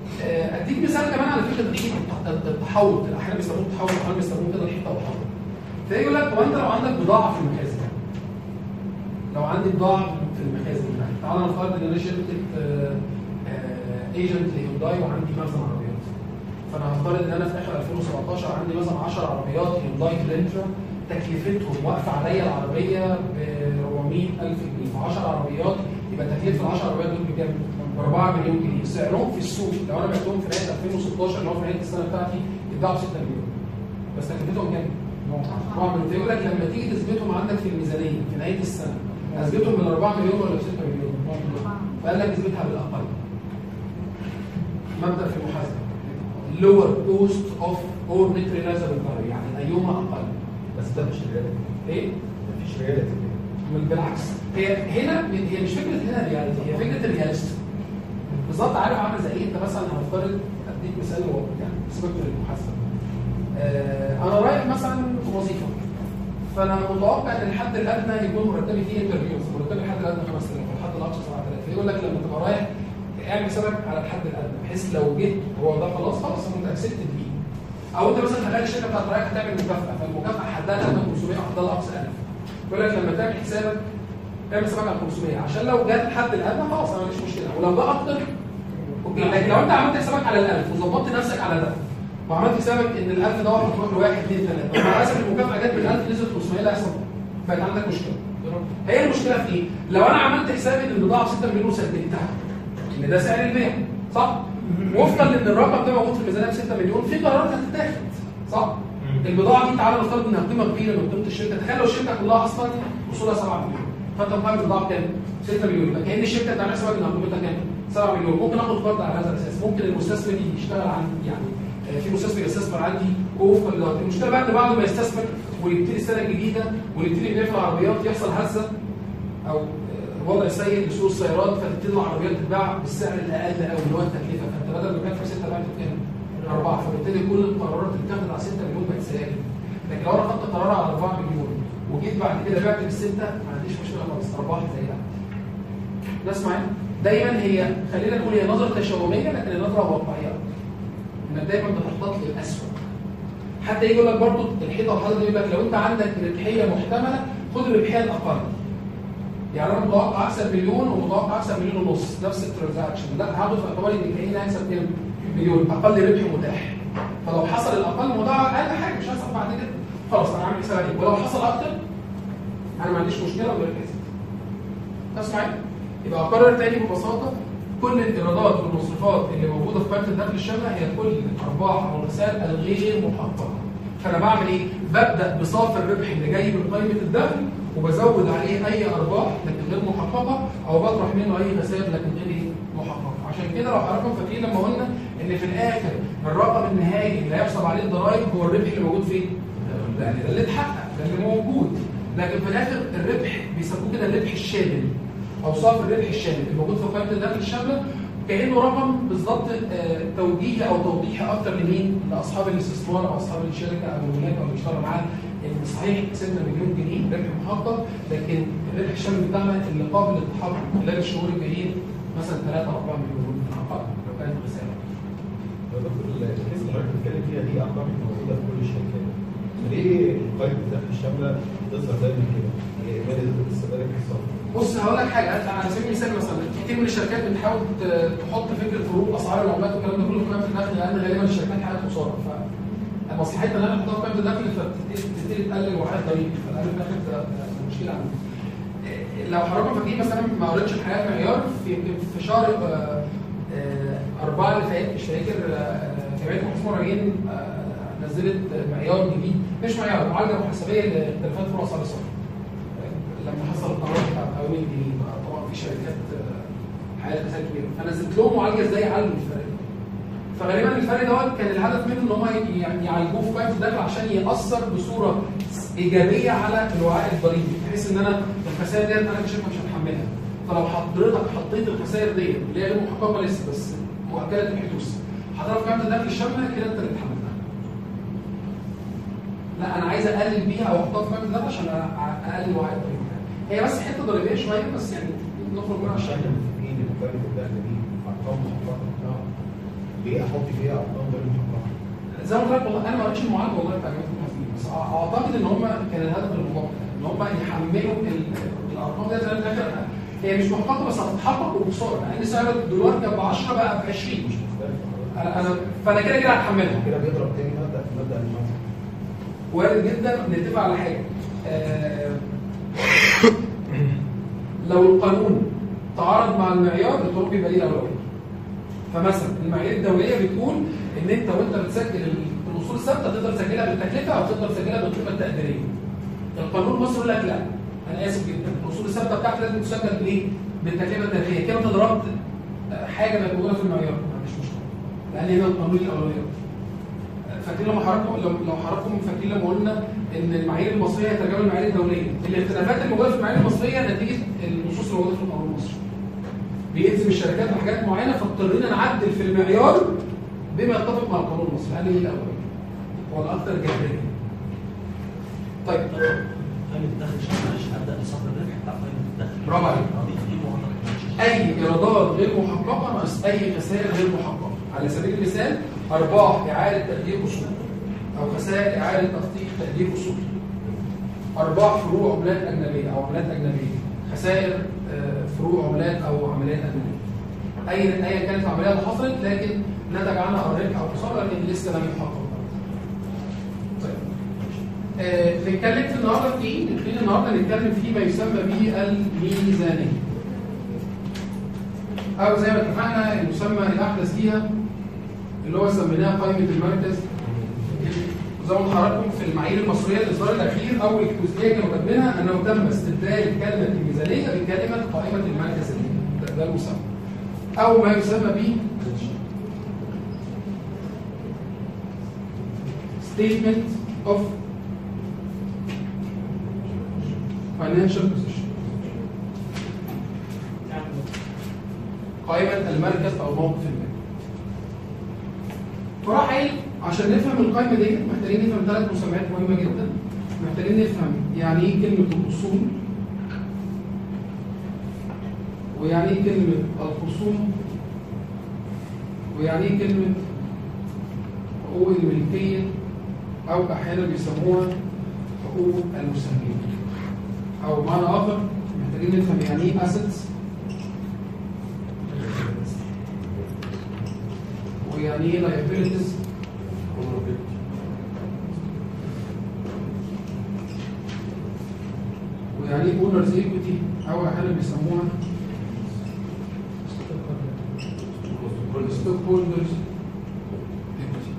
S2: اديك مثال كمان على فكره دي التحول، احيانا بيسموه التحول، احيانا بيسموه كده الحته والحول. فيجي يقول لك طب انت لو عندك بضاعه في المخازن، لو عندي بضاعه في المخازن يعني تعالى نفترض ان انا شركه ايجنت لهيونداي وعندي مخزن عربيات. فانا هفترض ان انا في اخر ألفين وسبعتاشر عندي مثلا عشر عربيات هيونداي كرينترا تكلفتهم واقفه عليا العربيه ب أربعمية ألف جنيه، ف عشر عربيات يبقى تكلفه ال عشر عربيات دول بكام؟ ب أربعة مليون جنيه، سعرهم في السوق لو انا بعتهم في نهايه ألفين وستاشر اللي هو في نهايه السنه بتاعتي يتباعوا ب ستة مليون. بس تكلفتهم كام؟ أربعة مليون. فيقول لك لما تيجي تثبتهم عندك في الميزانيه في نهايه السنه اثبتهم بال أربعة مليون ولا ب ستة مليون؟ فقال لك اثبتها بالاقل. مبدا في المحاسبه lower cost of or net realizable value يعني ايهما اقل.
S1: بس ده مش رياليتي.
S2: ايه؟
S1: مفيش رياليتي.
S2: بالعكس هي هنا هي مش فكره هنا رياليتي، هي فكره الرياليست. بالظبط عارف عامل زي ايه؟ انت مثلا هنفترض اديك مثال يعني سيبك من المحاسبه. آه انا رايح مثلا وظيفه، فانا متوقع ان الحد الادنى يكون مرتبي فيه انترفيوز، مرتبي الحد الادنى خمسة آلاف والحد الاقصى سبعة آلاف. فيقول لك لما تبقى رايح اعمل حسابك على الحد الادنى بحيث لو جيت هو ده خلاص خلاص انت اكسبتد بيه. او انت مثلا هتلاقي الشركه بتاعت رايح هتعمل مكافاه، فالمكافاه حدها الادنى خمسمية وحدها الاقصى ألف. يقول لك لما تعمل حسابك اعمل حسابك على خمسمية عشان لو جت الحد الادنى خلاص انا ماليش مشكله، ولو ده اكتر اوكي. لكن لو انت عملت حسابك على الألف وظبطت نفسك على ده وعملت حسابك ان الألف ده هتروح لواحد اثنين ثلاثه ومع اسف المكافاه جت بالألف نزلت خمسمية لا يحصل بقت عندك مشكله. هي المشكله في ايه؟ لو انا عملت حسابي ان البضاعه ب ستة مليون وسجلتها ان ده سعر البيع صح؟ وفقا لان الرقم ده موجود في الميزانيه ب ستة مليون في قرارات هتتاخد صح؟ البضاعه دي تعالى نفترض انها قيمه كبيره من قيمه الشركه، تخيل لو الشركه كلها اصلا اصولها سبعة مليون فانت مقابل البضاعه بكام؟ ستة مليون، يبقى كان الشركه بتعمل حسابك انها قيمتها كام؟ سبعة مليون. ممكن اخد قرض على هذا الاساس، ممكن المستثمر يشتغل عندي يعني في مستثمر يستثمر عندي وفقا للوقت. المشكله بقى ان بعد ما يستثمر ويبتدي السنه الجديده ويبتدي يبيع في العربيات يحصل هزه او وضع سيء لسوق السيارات فتبتدي العربيات تتباع بالسعر الاقل قوي اللي هو التكلفه، فانت بدل ما كان في ستة بعت بكام؟ أربعة، فبالتالي كل القرارات اللي بتاخد على ستة مليون بقت سيئه. لكن لو انا خدت قرار على أربعة مليون وجيت بعد كده بعت بالسته ما عنديش مشكله خالص، ارباح زي ده. ناس معايا؟ دايما هي خلينا نقول هي نظره تشاؤميه لكن النظره واقعيه. انك دايما بتخطط للاسوء. حتى يجي يقول لك برضه الحيطه والحيطه دي يقول لك لو انت عندك ربحيه محتمله خد الربحيه الاقل. يعني انا متوقع اكسب مليون ومتوقع اكسب مليون ونص نفس الترانزاكشن، لا هاخد في اعتباري ان الحقيقه هيكسب كام؟ مليون اقل ربح متاح. فلو حصل الاقل متاح اقل حاجه مش هيحصل بعد كده خلاص انا عامل حساب عليه، ولو حصل اكتر انا ما عنديش مشكله ولا كذا. تسمع معايا؟ يبقى اقرر تاني ببساطه كل الايرادات والمصروفات اللي موجوده في قائمه الدخل الشامله هي كل الارباح او الخسائر الغير محققه. فانا بعمل ايه؟ ببدا بصافي الربح اللي جاي من قائمه الدخل وبزود عليه اي ارباح لكن غير محققه او بطرح منه اي خسائر لكن غير محققه. عشان كده لو حضراتكم فاكرين لما قلنا ان في الاخر الرقم النهائي اللي هيحصل عليه الضرائب هو الربح اللي موجود فين؟ ده اللي اتحقق ده اللي موجود. لكن في الاخر الربح بيسموه كده الربح الشامل او صافي الربح الشامل الموجود في قائمه الدخل الشامله كانه رقم بالظبط توجيهي او توضيحي اكتر لمين؟ لاصحاب الاستثمار او اصحاب الشركه او الملاك او اللي بيشتغلوا معانا ان صحيح كسبنا مليون جنيه ربح محقق لكن الربح الشامل بتاعنا اللي قابل للتحقق خلال الشهور الجايين مثلا ثلاثة أو أربعة مليون اقل لو كانت خساره.
S1: يا دكتور الكيس اللي حضرتك بتتكلم فيها دي ارقام موجوده في كل الشركات. ليه قائمه الدخل الشامله بتظهر دايما كده؟ هي ماليه الاستثمار الصافي.
S2: بص هقول لك حاجه على سبيل المثال مثلا كتير من الشركات بتحاول تحط فكره فروق اسعار العملات والكلام ده كله في قائمه الدخل لان غالبا الشركات حالات خساره فمصلحتنا ان انا احطها في قائمه الدخل فبتبتدي تقلل وعاء ضريبي فالقلب الدخل ده مشكله عندي. لو حضراتكم فاكرين مثلا ما قريتش الحياه معيار في في شهر أربعة اللي فات مش فاكر جمعيه المحاسبين والمراجعين نزلت معيار جديد مش معيار معالجه محاسبيه لاختلافات فروع اسعار الصرف. لما حصل القرار بتاع التعويم الجديد طبعا في شركات حالات خسائر كبيره فنزلت لهم معالجه ازاي يعالجوا الفرق. فغالبا الفرق دوت كان الهدف منه ان هم يعني يعالجوه في قائمه الدخل عشان ياثر بصوره ايجابيه على الوعاء الضريبي بحيث ان انا الخسائر ديت انا كشركه مش هتحملها. فلو حضرتك حطيت الخسائر ديت اللي هي غير محققه لسه بس مؤكده الحدوث حضرتك في قائمه الدخل الشامله كده انت اللي بتحملها. لا انا عايز اقلل بيها او احطها في قائمه الدخل عشان اقلل وعاء الضريبي. هي بس حته ضريبيه شويه بس يعني نخرج منها عشان
S1: مين اللي قائمه الدخل دي ارقام محققه ليه احط فيها ارقام غير محققه؟
S2: زي ما قلت لك والله انا ما قريتش المعادله والله بتاع جامعه المحاسبين، بس اعتقد ان هم كان الهدف من الموضوع ان هم يحملوا الارقام دي زي ما الاخر هي مش محققه بس هتتحقق وبسرعه، يعني سعر الدولار كان ب عشرة بقى ب عشرين مش مختلف. انا انا فانا كده كده هتحملها.
S1: كده بيضرب تاني مبدا في مبدا المحاسبه.
S2: وارد جدا نتفق على حاجه. آه لو القانون تعارض مع المعيار الطرق بيبقى ليه الاولويه. فمثلا المعايير الدوليه بتقول ان انت وانت بتسجل الاصول الثابته تقدر تسجلها بالتكلفه او تقدر تسجلها بالقيمه التقديريه. القانون المصري يقول لك لا، انا اسف جدا، الاصول الثابته بتاعتك لازم تسجل بايه؟ بالتكلفه التقديريه. كده انت ضربت حاجه بقت موجوده في المعيار، مفيش مشكله. لان هنا القانون الاولويه. فاكرين لما حضراتكم لو لو حضراتكم فاكرين لما قلنا ان المعايير المصريه هي ترجمه المعايير الدوليه، الاختلافات الموجوده في المعايير المصريه نتيجه النصوص الموجوده في القانون المصري. بيلزم الشركات بحاجات معينه فاضطرينا نعدل في المعيار بما يتفق مع القانون المصري. هذه هي الاولويه والاكثر جديه. طيب
S7: قائمه الدخل عشان معلش ابدا بصفر الربح بتاع قائمه الدخل.
S2: برافو عليك. اي ايرادات غير محققه ناقص اي خسائر غير محققه. على سبيل المثال ارباح اعاده تقدير اصول او خسائر اعاده تخطيط تقدير اصول، ارباح فروع عملات اجنبيه او عملات اجنبيه، خسائر فروع عملات او عمليات اجنبيه. اي ايا كانت العمليه اللي حصلت لكن نتج عنها الربح او الخساره لكن لسه لم يحقق. طيب آه، نتكلم في النهارده في ايه؟ نبتدي النهارده نتكلم في ما يسمى به الميزانيه. او زي ما اتفقنا المسمى الاحدث ليها اللي هو سميناه قائمه المركز. زي ما حضراتكم في المعايير المصريه الاصدار الاخير اول جزئيه كانوا كاتبينها انه تم استبدال كلمه الميزانيه بكلمه قائمه المركز. ده المسمى او ما يسمى به statement of financial position. قائمه المركز او موقف المال. فراح قايل عشان نفهم القائمه دي محتاجين نفهم ثلاث مسميات مهمه جدا. محتاجين نفهم يعني ايه كلمه الاصول، ويعني ايه كلمه الخصوم، ويعني ايه كلمه حقوق الملكيه او احيانا بيسموها حقوق المساهمين. او بمعنى اخر محتاجين نفهم يعني ايه assets ويعني ايه liabilities ويعني ايه owners equity او احيانا بيسموها stockholders equity.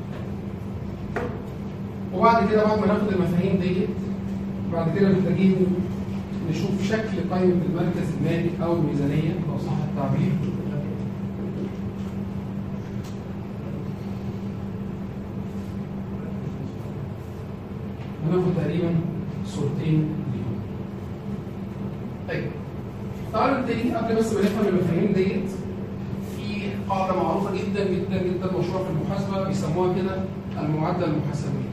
S2: وبعد كده بعد ما ناخد المفاهيم ديت بعد كده محتاجين نشوف شكل قائمة المركز المالي او الميزانية لو صح التعبير. وناخد تقريبا صورتين ليهم. طيب تعالوا نبتدي قبل بس ما نفهم المفاهيم ديت. في قاعدة معروفة جدا جدا جدا مشهورة في المحاسبة بيسموها كده المعادلة المحاسبية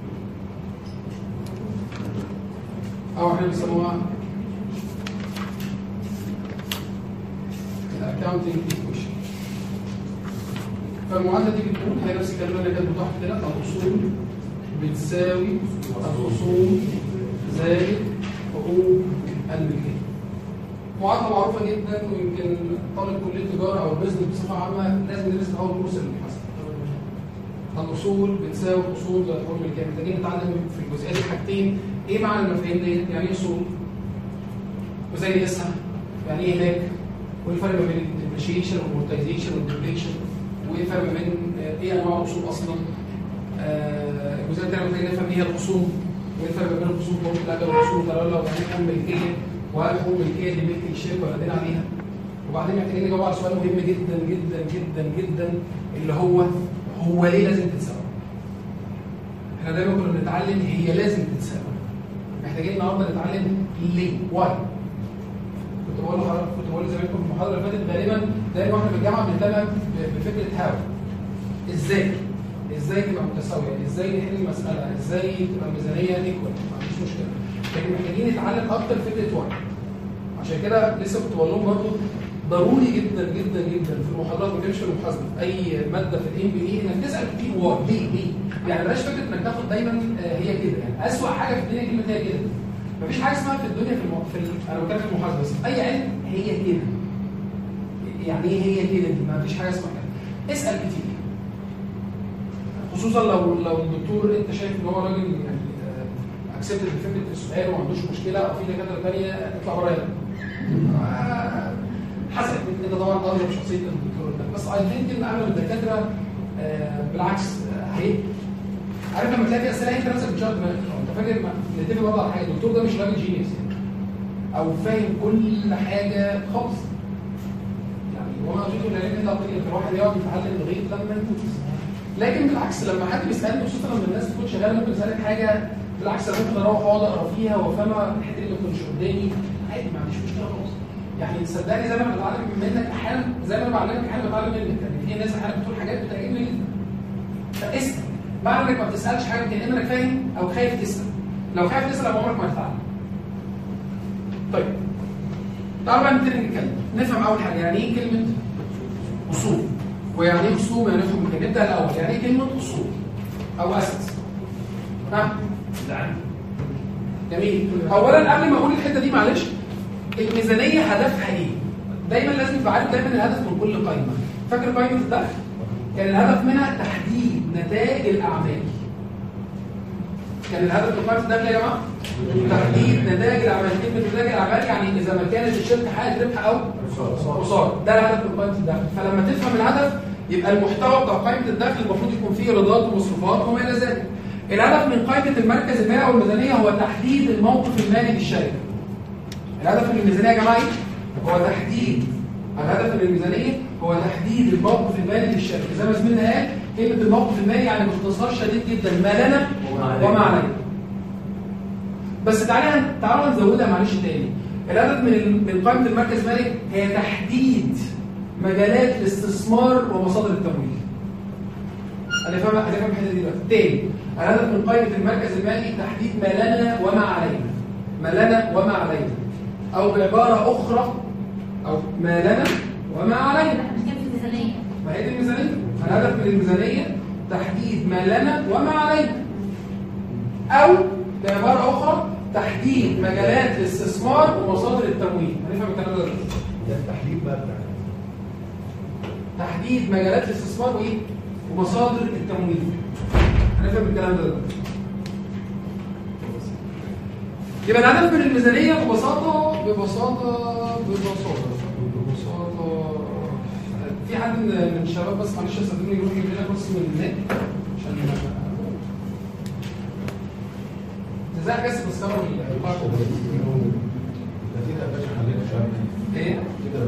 S2: أو احنا بيسموها الأكاونتنج إيكويشن. فالمعادلة دي بتقول هي نفس الكلمة اللي كانت تحت كده الأصول بتساوي الرسوم زائد حقوق الملكيه. معادله معروفه جدا ويمكن طالب كليه التجاره او البيزنس بصفه عامه لازم يدرس اول كورس المحاسبه. الاصول بتساوي الاصول زائد حقوق الملكيه. محتاجين نتعلم في الجزئيه دي حاجتين. ايه معنى المفاهيم ديت؟ يعني ايه اصول؟ وزي نقيسها؟ يعني ايه هناك؟ وايه الفرق ما بين الديبريشيشن والامورتايزيشن والديبريشن؟ وايه الفرق ما بين ايه انواع الاصول اصلا؟ الجزئيه الثانيه محتاجين نفهم ايه هي الخصوم وايه الفرق بين الخصوم حقوق الاجل والخصوم التولى ويعني ايه حقوق الملكيه وهل حقوق الملكيه دي ملك الشركه ولا دين عليها. وبعدين محتاجين نجاوب على سؤال مهم جدا جدا جدا جدا اللي هو هو ليه لازم تتساوى؟ احنا دايما كنا بنتعلم هي لازم تتساوى. محتاجين النهارده نتعلم ليه؟ واي؟ كنت بقول لحضرتك كنت بقول لزمايلكم في المحاضره اللي فاتت غالبا دايما واحنا في الجامعه بنهتم بفكره هاو. ازاي؟ ازاي تبقى متساويه؟ ازاي نحل المساله؟ ازاي تبقى الميزانيه ايكوال؟ ما عنديش مشكله. لكن محتاجين نتعلم اكتر فكره واي. عشان كده لسه كنت بقول لهم برضه ضروري جدا جدا جدا في المحاضرات ما كانش في المحاسبه في اي ماده في الام بي اي انك تسال كتير واي ليه ليه؟ يعني بلاش فكره انك تاخد دايما آه هي كده، يعني اسوء حاجه في الدنيا كلمه هي كده. مفيش حاجه اسمها في الدنيا في, المو... في ال... انا بتكلم في المحاسبه بس اي علم هي كده. يعني ايه هي كده؟ مفيش حاجه اسمها كده. اسال كتير. خصوصا لو لو الدكتور انت شايف ان هو راجل يعني اكسبت فكره السؤال وما عندوش مشكله او في دكاتره ثانيه اطلع بره يلا. حسب انت طبعا اضرب شخصيه الدكتور ده، بس اي ثينك ان اغلب الدكاتره آه بالعكس آه هي عارف لما تلاقي اسئله انت نفسك بتشرح دماغك انت فاكر نتفق برضه على حاجه الدكتور ده مش راجل جينيوس يعني او فاهم كل حاجه خالص يعني وانا قلت له ان انت قلت الواحد يقعد يتعلم لغايه لما يموت. لكن بالعكس لما حد بيسالني خصوصا لما الناس تكون شغاله ممكن تسالك حاجه بالعكس انا ممكن اروح اقعد اقرا فيها وافهمها الحته اللي ما كنتش قدامي عادي ما عنديش مشكله خالص. يعني صدقني زي ما انا بتعلم منك احيانا زي ما انا بعلمك احيانا بتعلم منك يعني في ناس احيانا بتقول حاجات بتعجبني جدا. فاسال بعد انك ما بتسالش حاجه يمكن انك فاهم او خايف تسال. لو خايف تسال عمرك ما هتتعلم. طيب تعالوا بقى نبتدي نتكلم نفهم اول حاجه يعني ايه كلمه اصول ويعني ايه خصوم يعني ايه نبدا الاول يعني ايه كلمه اصول او اساس. ها جميل. اولا قبل ما اقول الحته دي معلش الميزانيه هدفها ايه؟ دايما لازم تبقى عارف دايما الهدف من كل قائمه. فاكر قائمه الدخل؟ كان الهدف منها تحديد نتائج الاعمال. كان الهدف من قائمه الدخل يا جماعه تحديد نتائج الاعمال. كلمه نتائج الاعمال يعني اذا ما كانت الشركه حققت ربح او خساره ده الهدف من قائمه الدخل. فلما تفهم الهدف يبقى المحتوى بتاع قائمه الدخل المفروض يكون فيه ايرادات ومصروفات وما الى ذلك. الهدف من قائمه المركز المالي او الميزانيه هو تحديد الموقف المالي للشركه. الهدف من الميزانيه يا جماعه ايه؟ هو تحديد الهدف من الميزانيه هو تحديد الموقف المالي للشركه. زي ما زميلنا قال كلمه الموقف المالي يعني باختصار شديد جدا ما لنا وما علينا. بس تعالى تعالوا نزودها معلش تاني. الهدف من من قائمه المركز المالي هي تحديد مجالات الاستثمار ومصادر التمويل. انا فاهم انا فاهم الحته دي دلوقتي. تاني الهدف من قائمه المركز المالي تحديد ما لنا وما علينا. ما لنا وما علينا او بعباره اخرى او ما لنا وما علينا.
S6: كان في الميزانيه
S2: ما هي دي الميزانيه. الهدف من الميزانيه تحديد ما لنا وما علينا او بعباره اخرى تحديد مجالات الاستثمار ومصادر التمويل. هنفهم الكلام ده دلوقتي.
S1: ده التحديد بقى بتاع
S2: تحديد مجالات الاستثمار وايه؟ ومصادر التمويل. هنفهم الكلام ده دلوقتي. يبقى الهدف من الميزانيه ببساطه ببساطه ببساطه ببساطه في حد من الشباب بس معلش استاذني يروح يجيب لنا كرسي من النت عشان ازاي بس بستوعب القاعده
S1: ده كده يا باشا خلينا شويه
S2: ايه
S1: كده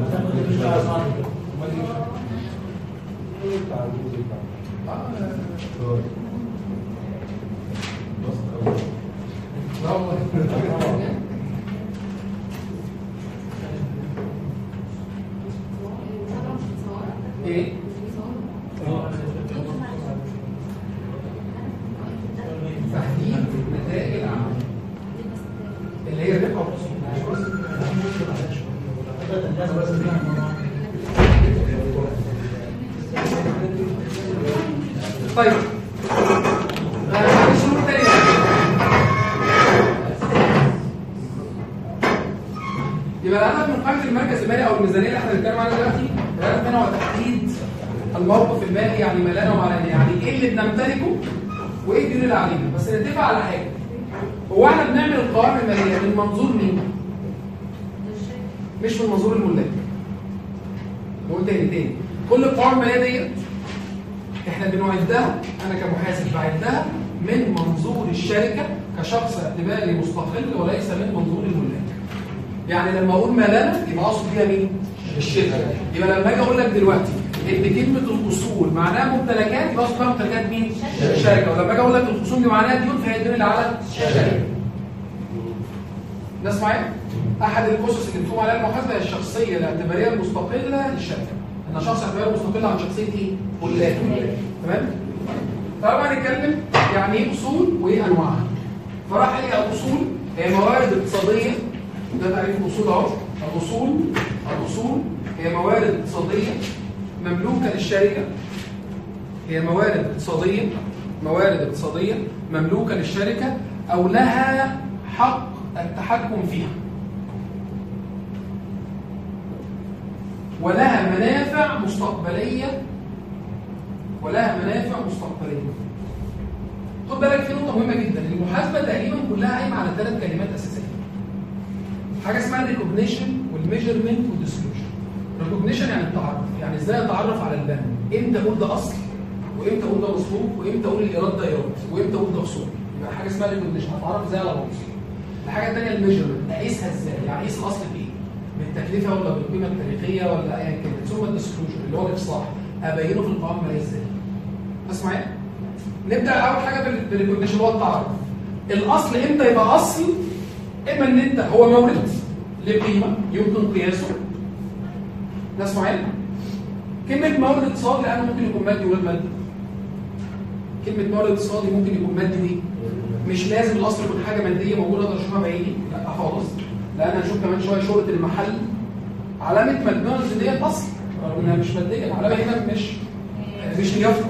S2: لا والله ايه تحديد نتائج الاعمال اللي هي الربح والخساره. طيب شروط تانية. يبقى الهدف من قائمه المركز المالي او الميزانيه اللي احنا بنتكلم عنها دلوقتي الهدف منها هو تحديد الموقف المالي يعني ما لنا وما علينا. يعني ايه اللي بنمتلكه وايه الديون اللي علينا. بس نتفق على حاجه هو احنا بنعمل القوائم الماليه من منظور مين؟ مش من منظور الملاك. نقول تاني تاني كل القوائم الماليه ديت احنا بنعدها انا كمحاسب بعدها من منظور الشركه كشخص اعتباري مستقل وليس من منظور الملاك. يعني لما اقول ما لنا يبقى اقصد بيها مين؟ الشركه. يبقى لما اجي اقول لك دلوقتي ان كلمه الاصول معناها ممتلكات يبقى اصلا ممتلكات مين؟ الشركه. ولما اجي اقول لك الخصوم دي معناها ديون فهي الديون اللي على الشركه. ناس معايا؟ احد الاسس اللي بتقوم عليها المحاسبه هي الشخصيه الاعتباريه المستقله للشركه. ان شخص اعتباري مستقل عن شخصيه ايه؟ ملاك. تمام؟ طبعا هنتكلم يعني ايه اصول وايه انواعها. فراح قال لي الاصول هي موارد اقتصاديه. ده تعريف الاصول اهو. الاصول الاصول هي موارد اقتصاديه مملوكه للشركه هي موارد اقتصاديه موارد اقتصاديه مملوكه للشركه او لها حق التحكم فيها ولها منافع مستقبليه ولها منافع مستقبليه. خد بالك في نقطه مهمه جدا، المحاسبه تقريبا كلها قايمه على ثلاث كلمات اساسيه. حاجه اسمها الريكوجنيشن والميجرمنت والديسكلوجر. ريكوجنيشن يعني التعرف، يعني ازاي اتعرف على البند، امتى اقول ده اصل وامتى اقول ده مصروف وامتى اقول الايراد ده ايراد وامتى اقول ده اصول. يبقى حاجه اسمها ريكوجنيشن، اتعرف ازاي على العنصر. الحاجه الثانيه الميجرمنت، اقيسها ازاي، يعني اقيس الاصل بايه؟ بالتكلفه ولا بالقيمه التاريخيه ولا ايا كان. ثم الديسكلوجر اللي هو الافصاح، ابينه في القوائم الماليه ازاي. بس معايا؟ نبدا اول حاجه بالريكوجنيشن هو التعرف. الاصل امتى يبقى اصل؟ اما ان انت هو مورد لقيمه يمكن قياسه. ناس معايا؟ كلمه مورد اقتصادي لانه ممكن يكون مادي وغير مادي. كلمه مورد اقتصادي ممكن يكون مادي ليه؟ مش لازم الاصل يكون حاجه ماديه موجوده اقدر اشوفها بعيني، لا خالص. لان هنشوف كمان شويه شهره المحل علامه ماكدونالدز ديت اصل رغم انها مش ماديه، العلامه هنا مش مش اليافطه.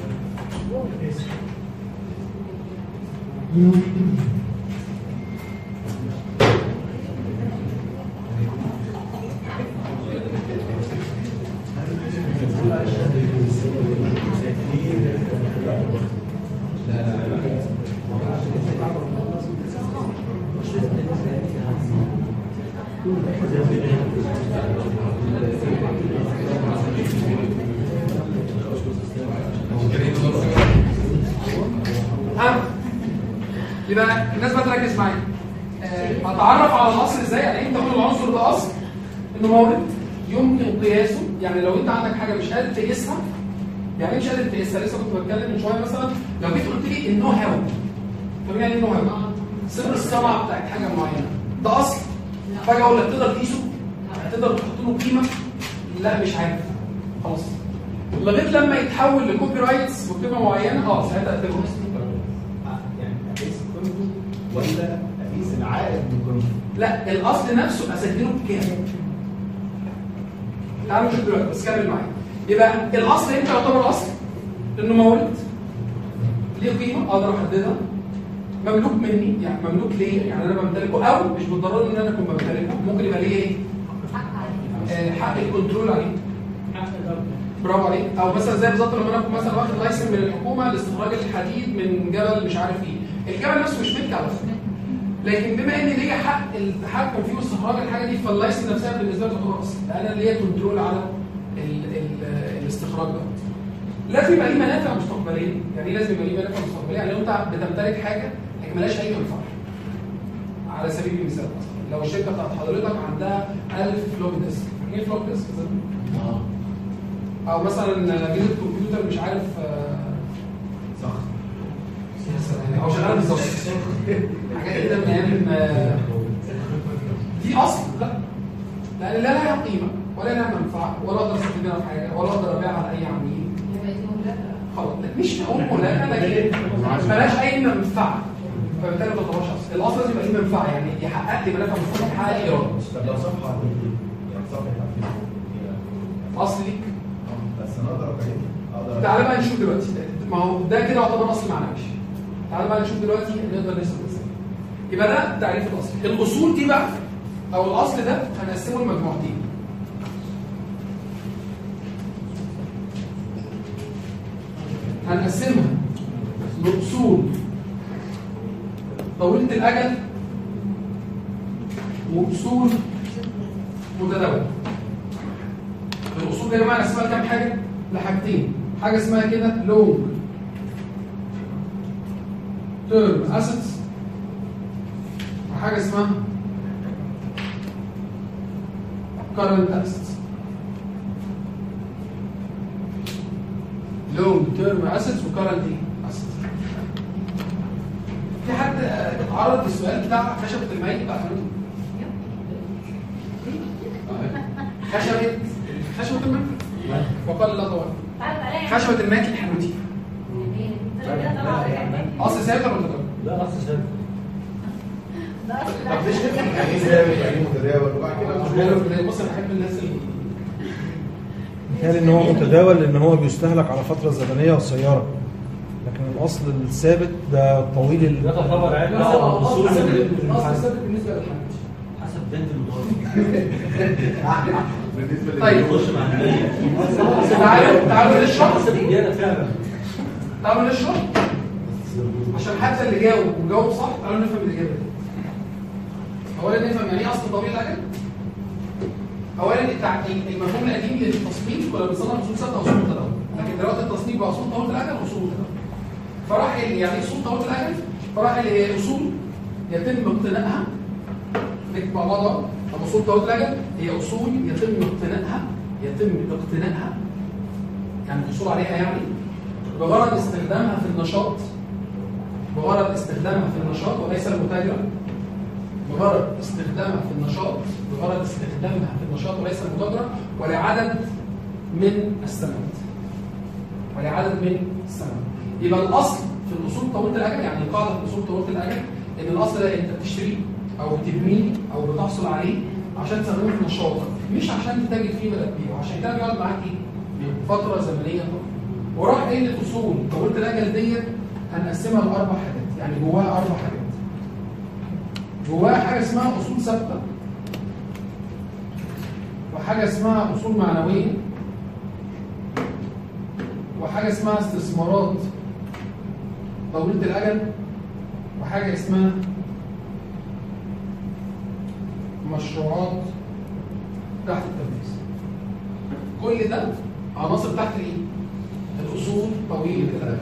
S2: يبقى الناس بقى تركز معايا. أه اتعرف على الاصل ازاي؟ يعني انت تقول العنصر ده اصل انه مورد يمكن قياسه. يعني لو انت عندك حاجه مش قادر تقيسها، يعني ايه مش قادر تقيسها؟ لسه كنت بتكلم من شويه مثلا لو جيت قلت لي النو هاو، طب يعني ايه نو هاو؟ سر الصنعه بتاعت حاجه معينه ده اصل. فجاه اقول لك تقدر تقيسه؟ هتقدر تحط له قيمه؟ لا مش عارف. خلاص لغايه لما يتحول لكوبي رايتس بقيمه معينه اه ساعتها اكتبه.
S1: يعني اقيس قيمته ولا اقيس العائد من قيمته؟
S2: لا الاصل نفسه اسجله بكام؟ تعالوا نشوف دلوقتي بس كمل معايا. يبقى الاصل امتى يعتبر اصل؟ انه مورد ليه قيمه اقدر احددها، مملوك مني يعني مملوك ليا يعني انا بمتلكه، او مش بالضروره ان انا اكون بمتلكه، ممكن يبقى ليا ايه؟ حق الكنترول عليه. برافو عليك. او مثلا زي بالظبط لما انا اكون مثلا واخد لايسنس من الحكومه لاستخراج الحديد من جبل مش عارف ايه، الجبل نفسه مش ملكي على فكره، لكن بما ان ليا حق التحكم فيه واستخراج الحاجه دي فاللايسنس نفسها بالنسبه لي تعتبر اصل، لان انا ليا كنترول على ال ال الاستخراج ده. لازم يبقى ليه منافع مستقبليه، يعني لازم يبقى ليه منافع مستقبليه، يعني لو انت بتمتلك حاجه هي مالهاش اي منفعه. على سبيل المثال لو الشركه بتاعت حضرتك عندها ألف فلوب ديسك، ايه فلوب ديسك؟ اه او مثلا جهاز الكمبيوتر مش عارف صح او شغال بالظبط حاجات كده من ايام دي اصل. لا لان لا لها قيمه ولا لها منفعه ولا اقدر استفيد منها في حاجه ولا اقدر ابيعها على اي عميل. خلاص مش هقول ملاكه لكن مالهاش اي منفعه فبالتالي ما تعتبرش اصل. الاصل لازم يبقى ليه منفعه يعني يحقق لي منافع مستقبليه يحقق لي ايراد.
S1: طب لو صفحه يعني صفحه
S2: اصل ليك
S1: بس انا اقدر ابيعها.
S2: تعالى بقى نشوف دلوقتي، ما هو ده كده يعتبر اصل معنوي. تعالى بقى نشوف دلوقتي نقدر نرسم ازاي. يبقى ده تعريف الاصل. الاصول دي بقى او الاصل ده هنقسمه لمجموعتين. هنقسمها لاصول طويله الاجل واصول متداوله. الاصول دي يا جماعه اسمها كام حاجه؟ لحاجتين، حاجه اسمها كده لونج تيرم اسيتس وحاجه اسمها كارنت اسيتس. لونج تيرم اسيتس وكارنت اسيتس. في حد اتعرض للسؤال بتاع خشبه الميت بتاع حنوتي؟ خشبه خشبه الميت وقال لا طبعا. خشبه الميت الحنوتي اصل ثابت ولا متداول؟
S7: لا اصل ثابت.
S1: طب ليش يعني ايه ثابت يعني متداول وبعد كده
S2: بص انا بحب الناس اللي
S3: مثال ان هو متداول لان هو بيستهلك على فتره زمنيه قصيره، لكن الاصل الثابت ده طويل ال...
S7: ده تعتبر عيب
S2: لا،
S7: على
S2: هو
S7: الاصول
S2: الاصل
S7: اللي
S2: الثابت الاصل الثابت بالنسبه للحد.
S7: حسب بنت المضارب.
S1: بالنسبه
S2: طيب.
S7: يخش مع النية.
S2: تعالوا تعالوا نشرح
S7: حسب الديانة فعلا.
S2: تعالوا نشرح عشان حتى اللي جاوب وجاوب صح تعالوا نفهم الاجابه دي. اولا نفهم يعني ايه اصل طويل الاجل. اولا المفهوم القديم للتصنيف كنا بنصنف اصول ثابته واصول متداوله، لكن دلوقتي التصنيف بقى اصول طويله الاجل واصول متداوله. فراح يعني اصول طويله الاجل فراح الاصول يتم اقتنائها نكتب مع بعض. طب اصول طويله الاجل هي اصول يتم اقتنائها يتم اقتنائها يعني الحصول عليها يعني بغرض استخدامها في النشاط بغرض استخدامها في النشاط وليس المتاجره بغرض استخدامها في النشاط بغرض استخدامها في النشاط وليس المتاجره ولعدد من السنوات ولعدد من السنوات. يبقى الاصل في الاصول طويله الاجل يعني القاعده في الاصول طويله الاجل ان الاصل ده انت بتشتريه او بتبنيه او بتحصل عليه عشان تستخدمه في نشاطك مش عشان تتاجر فيه ولا تبيعه، عشان كده بيقعد معاك ايه؟ فتره زمنيه طويله. وراح قايل الاصول طويله الاجل ديت هنقسمها لاربع حاجات، يعني جواها اربع حاجات. جواها حاجه اسمها اصول ثابته وحاجه اسمها اصول معنويه وحاجه اسمها استثمارات طويله الاجل وحاجه اسمها مشروعات تحت التنفيذ. كل ده عناصر تحت الايه؟ الاصول طويله الاجل.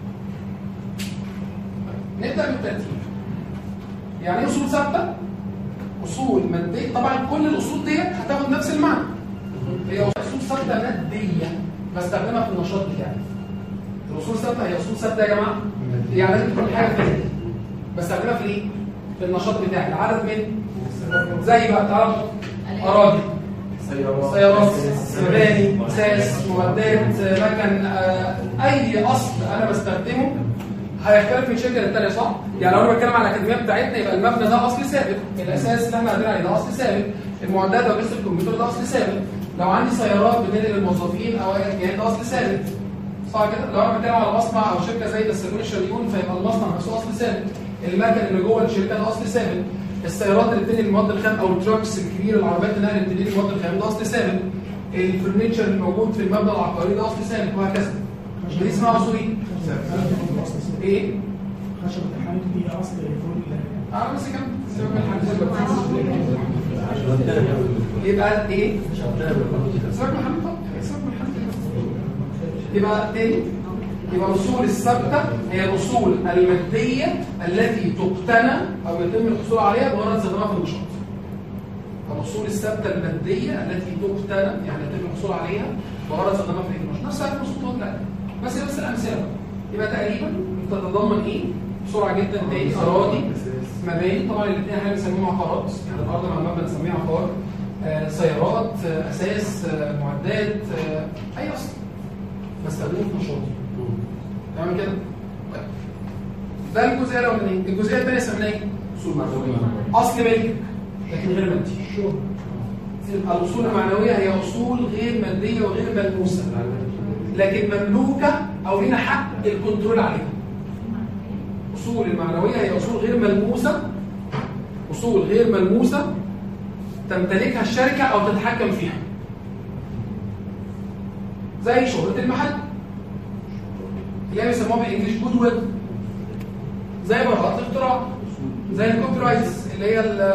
S2: نبدا بالترتيب. يعني ايه اصول ثابته؟ اصول ماديه. طبعا كل الاصول ديت هتاخد نفس المعنى. هي اصول ثابته ماديه بستخدمها في النشاط بتاعي. الاصول ثابته هي اصول ثابته يا جماعه. يعني لازم تكون حاجه ماديه بستخدمها في ايه؟ في النشاط بتاعي. العدد من زي بقى تعرف اراضي سيارات مباني اساس معدات مكن آه، اي اصل انا بستخدمه هيختلف من شركه للتانيه صح؟ يعني لو انا بتكلم على الاكاديميه بتاعتنا يبقى المبنى ده اصل ثابت، الاساس اللي احنا قاعدين عليه ده اصل ثابت، المعدات او جهاز الكمبيوتر ده اصل ثابت، لو عندي سيارات بننقل للموظفين او ايا كان ده اصل ثابت صح كده؟ لو انا بتكلم على مصنع او شركه زي دساتون الشريون فيبقى المصنع نفسه اصل ثابت، المكن اللي جوه الشركه ده اصل ثابت، السيارات اللي بتنقل المواد الخام او التراكس الكبيره العربيات اللي بتنقل المواد الخام ده اصل ثابت، الفرنتشر الموجود في المبنى العقاري ده اصل ثابت وهكذا. دي اسمها اصول ايه؟ ايه؟
S5: خشبة الحامل دي اصل الفول.
S2: اه بس كم سيبك من الحمد يبقى ايه؟ سيبك من الحمد طبعا سيبك من الحمد. يبقى تاني يبقى الاصول الثابته هي الاصول الماديه التي تقتنى او يتم الحصول عليها بغرض استخدامها في النشاط. الاصول الثابته الماديه التي تقتنى يعني يتم الحصول عليها بغرض استخدامها في النشاط. نفس هذه الاصول لا بس بس الامثله. يبقى تقريبا تتضمن ايه؟ بسرعه جدا تاني اراضي مباني طبعا الاثنين حاجه بنسميهم عقارات يعني الارض مع المبنى بنسميها عقار آه، سيارات آه، اساس آه، معدات آه، اي اصل بستخدمه في نشاطي تمام كده؟ طيب ده الجزئيه الاولانيه. الجزئيه الثانيه سميناها ايه؟ اصول معنويه. اصل ملك لكن غير مادي. الاصول المعنويه هي اصول غير ماديه وغير ملموسه لكن مملوكه او لنا حق الكنترول عليها. اصول المعنويه هي اصول غير ملموسه اصول غير ملموسه تمتلكها الشركه او تتحكم فيها زي شهره المحل اللي هي بيسموها بالانجلش جود ويل، زي براءات الاختراع، زي الكوبي رايتس اللي هي ال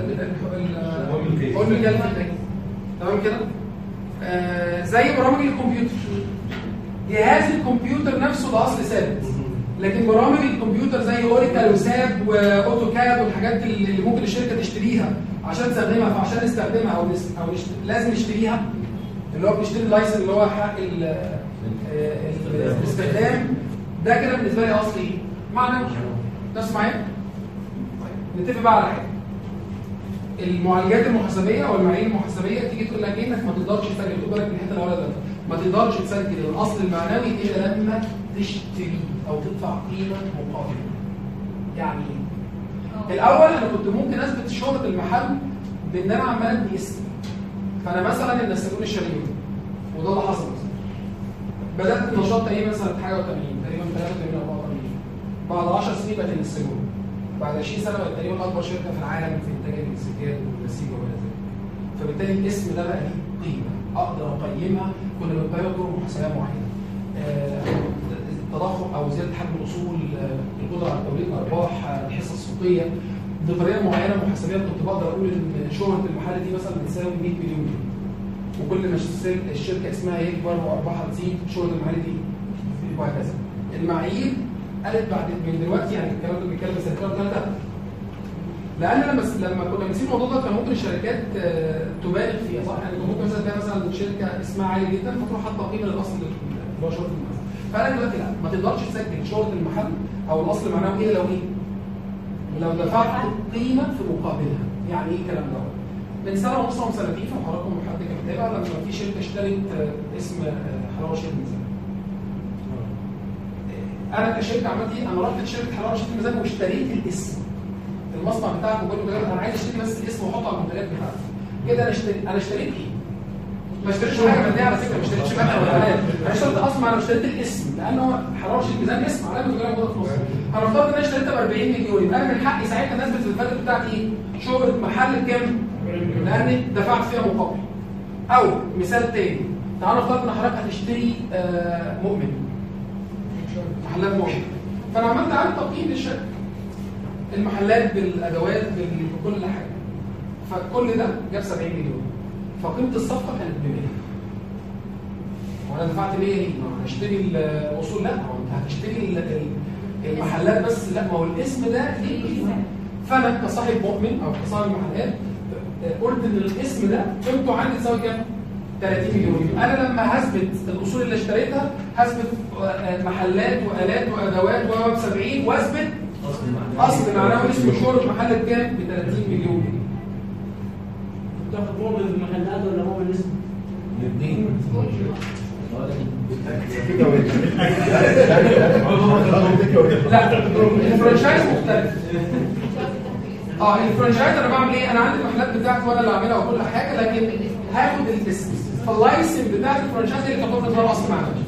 S2: ال تمام كده؟ آه زي برامج الكمبيوتر. جهاز الكمبيوتر نفسه ده اصل ثابت لكن برامج الكمبيوتر زي اوريكل وساب واوتوكاد والحاجات اللي ممكن الشركه تشتريها عشان تستخدمها فعشان نستخدمها او نس... او نشت... لازم نشتريها اللي هو بنشتري اللايسنس اللي هو حق ال... الاستخدام ده كده بالنسبه لي اصل ايه؟ معنى ناس معايا؟ طيب نتفق بقى على حاجه. المعالجات المحاسبيه او المعايير المحاسبيه تيجي تقول لك ايه انك ما تقدرش تسجل خد بالك من الحته الاولى ده ما تقدرش تسجل الاصل المعنوي الا لما تشتري او تدفع قيمه مقابل. يعني ايه؟ الاول انا كنت ممكن اثبت شهره المحل بان انا عمال ابني اسم. فانا مثلا النساجون الشريون وده اللي حصل مثلا. بدات النشاط تقريبا سنه حاجه وثمانين تقريبا ثلاثة وثمانين أو أربعة وثمانين. بعد عشر سنين بقت الانسجون. بعد عشرين سنه بقت تقريبا اكبر شركه في العالم في انتاج الانسجاد والنسيج وما الى ذلك. فبالتالي الاسم ده بقى ليه قيمه اقدر اقيمها، كنا بنقيمها بطرق محاسبيه معينه. التضخم او زياده حجم الاصول، القدره على توليد ارباح، الحصه السوقيه، بطريقه معينه محاسبيه كنت بقدر اقول ان شهره المحل دي مثلا بتساوي مية مليون جنيه. وكل ما الشركه اسمها يكبر وارباحها تزيد شهره المحل دي وهكذا. المعايير قالت بعد من دلوقتي، يعني الكلام ده بيتكلم سنه ثلاثه، لان لما لما كنا بنسيب الموضوع ده كان ممكن الشركات تبالغ فيها، صح؟ يعني ممكن مثلا تلاقي مثلا شركه اسمها عالي جدا فتروح حاطه قيمه للاصل اللي هو شهره المحل. فانا دلوقتي لا، ما تقدرش تسجل شهره المحل او الاصل معناه ايه لو ايه؟ لو دفعت قيمه في مقابلها. يعني ايه الكلام ده؟ من سنه ونص او سنتين في حضراتكم حد كان متابع لما في شركه اشترت اسم حلاوه رشيد الميزان. انا كشركه عملت ايه؟ انا رحت شركه حلاوه رشيد الميزان واشتريت الاسم. المصنع بتاعك وكل ده انا عايز اشتري بس الاسم واحطه على المنتجات بتاعتي. كده انا اشتريت انا اشتريت ايه؟ ما اشتريتش حاجه ماديه على فكره، ما اشتريتش مكنه ولا حاجه. انا اشتريت اصلا، انا اشتريت الاسم لان هو حلاوه رشيد الميزان اسم علامه تجاريه موجوده في مصر. انا افترض ان انا اشتريتها ب أربعين مليون، يبقى انا من حقي ساعتها نسبه الفرق بتاعتي ايه؟ شهره محل بكام؟ لاني دفعت فيها مقابل. او مثال تاني، تعالوا نفترض ان حضرتك هتشتري آه مؤمن محلات مؤمن، فانا عملت عامل تقييم للشركه، المحلات بالادوات بكل حاجه، فكل ده جاب سبعين مليون، فقيمه الصفقه كانت ب مية. وانا دفعت مية ليه؟ ما انا هشتري الاصول؟ لا، هو انت هتشتري المحلات بس، لا، ما هو الاسم ده ليه قيمه. فانا كصاحب مؤمن او كصاحب محلات قلت ان الاسم ده قيمته عندي تساوي كام؟ ثلاثين مليون. انا لما هثبت الاصول اللي اشتريتها هثبت محلات والات وادوات و ب سبعين، واثبت اصل معناه اسم شهره محل بكام؟ ب ثلاثين مليون.
S4: تاخد مؤمن بالمحلات ولا مؤمن اسم؟
S3: الاثنين.
S2: لا، الفرنشايز مختلف. اه الفرنشايز انا بعمل ايه؟ انا عندي المحلات بتاعتي وانا اللي عاملها وكل حاجه، لكن هاخد الاسم فاللايسنس بتاعت الفرنشايز اللي كانت بتفرض لها اصل معنوي.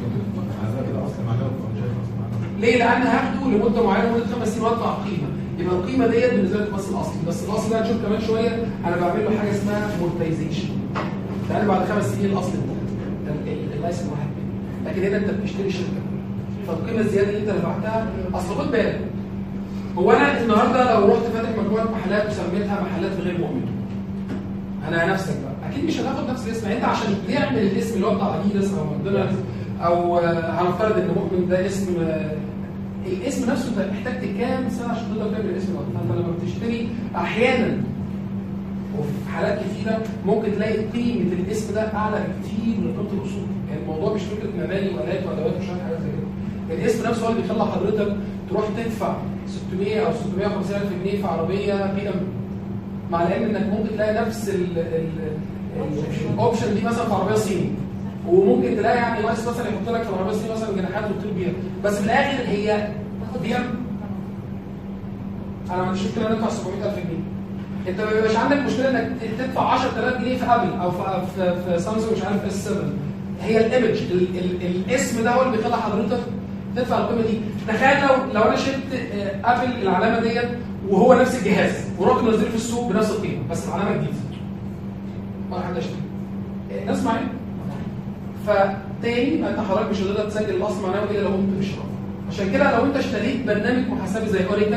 S2: ليه؟ لان هاخده لمده معينه، مده خمس سنين وادفع قيمه، يبقى القيمه ديت بالنسبه لي بس الاصل، بس الاصل ده هنشوف كمان شويه انا بعمل له حاجه اسمها مورتايزيشن. لان بعد خمس سنين الاصل ده اللايسنس واحد منه، لكن هنا انت بتشتري شركه، فالقيمه الزياده اللي انت دفعتها، اصل خد بالك هو انا النهارده لو رحت فاتح مجموعه محلات وسميتها محلات غير مؤمنه، انا نفسك بقى اكيد مش هتاخد نفس الاسم. انت عشان تعمل الاسم اللي هو بتاع اديداس او ماكدونالدز او هنفترض ان مؤمن ده اسم، الاسم نفسه انت محتاج كام سنه عشان تقدر تعمل الاسم ده. فانت لما بتشتري احيانا وفي حالات كثيره ممكن تلاقي قيمه الاسم ده اعلى بكتير من قيمه الاصول. يعني الموضوع مش فكره مباني والات وادوات ومش عارف حاجات زي كده. الاسم نفسه هو اللي بيخلي حضرتك تروح تدفع ستمية او ستمية وخمسين ألف جنيه في عربيه بي ام، مع العلم انك ممكن تلاقي نفس الاوبشن دي مثلا في عربيه صيني، وممكن تلاقي يعني ناقص مثلا يحط لك في العربيه الصيني مثلا جناحات وتطير بيها، بس في الاخر هي بي ام. انا ما عنديش مشكله ان ادفع سبعمية ألف جنيه. انت ما بيبقاش عندك مشكله انك تدفع عشرة آلاف جنيه في ابل او في في, في سامسونج مش عارف اس سبعة. هي الايمج ال ال الاسم ده هو اللي بيخلي حضرتك تدفع القيمه دي. تخيل لو لو انا شلت ابل العلامه ديت وهو نفس الجهاز ورحت منزله في السوق بنفس القيمه بس العلامه جديده، ولا حد يشتري. الناس معايا؟ فتاني انت حضرتك مش هتقدر تسجل الاصل معنوي الا لو قمت بالشراء. عشان كده لو انت اشتريت برنامج محاسبي زي اوريكل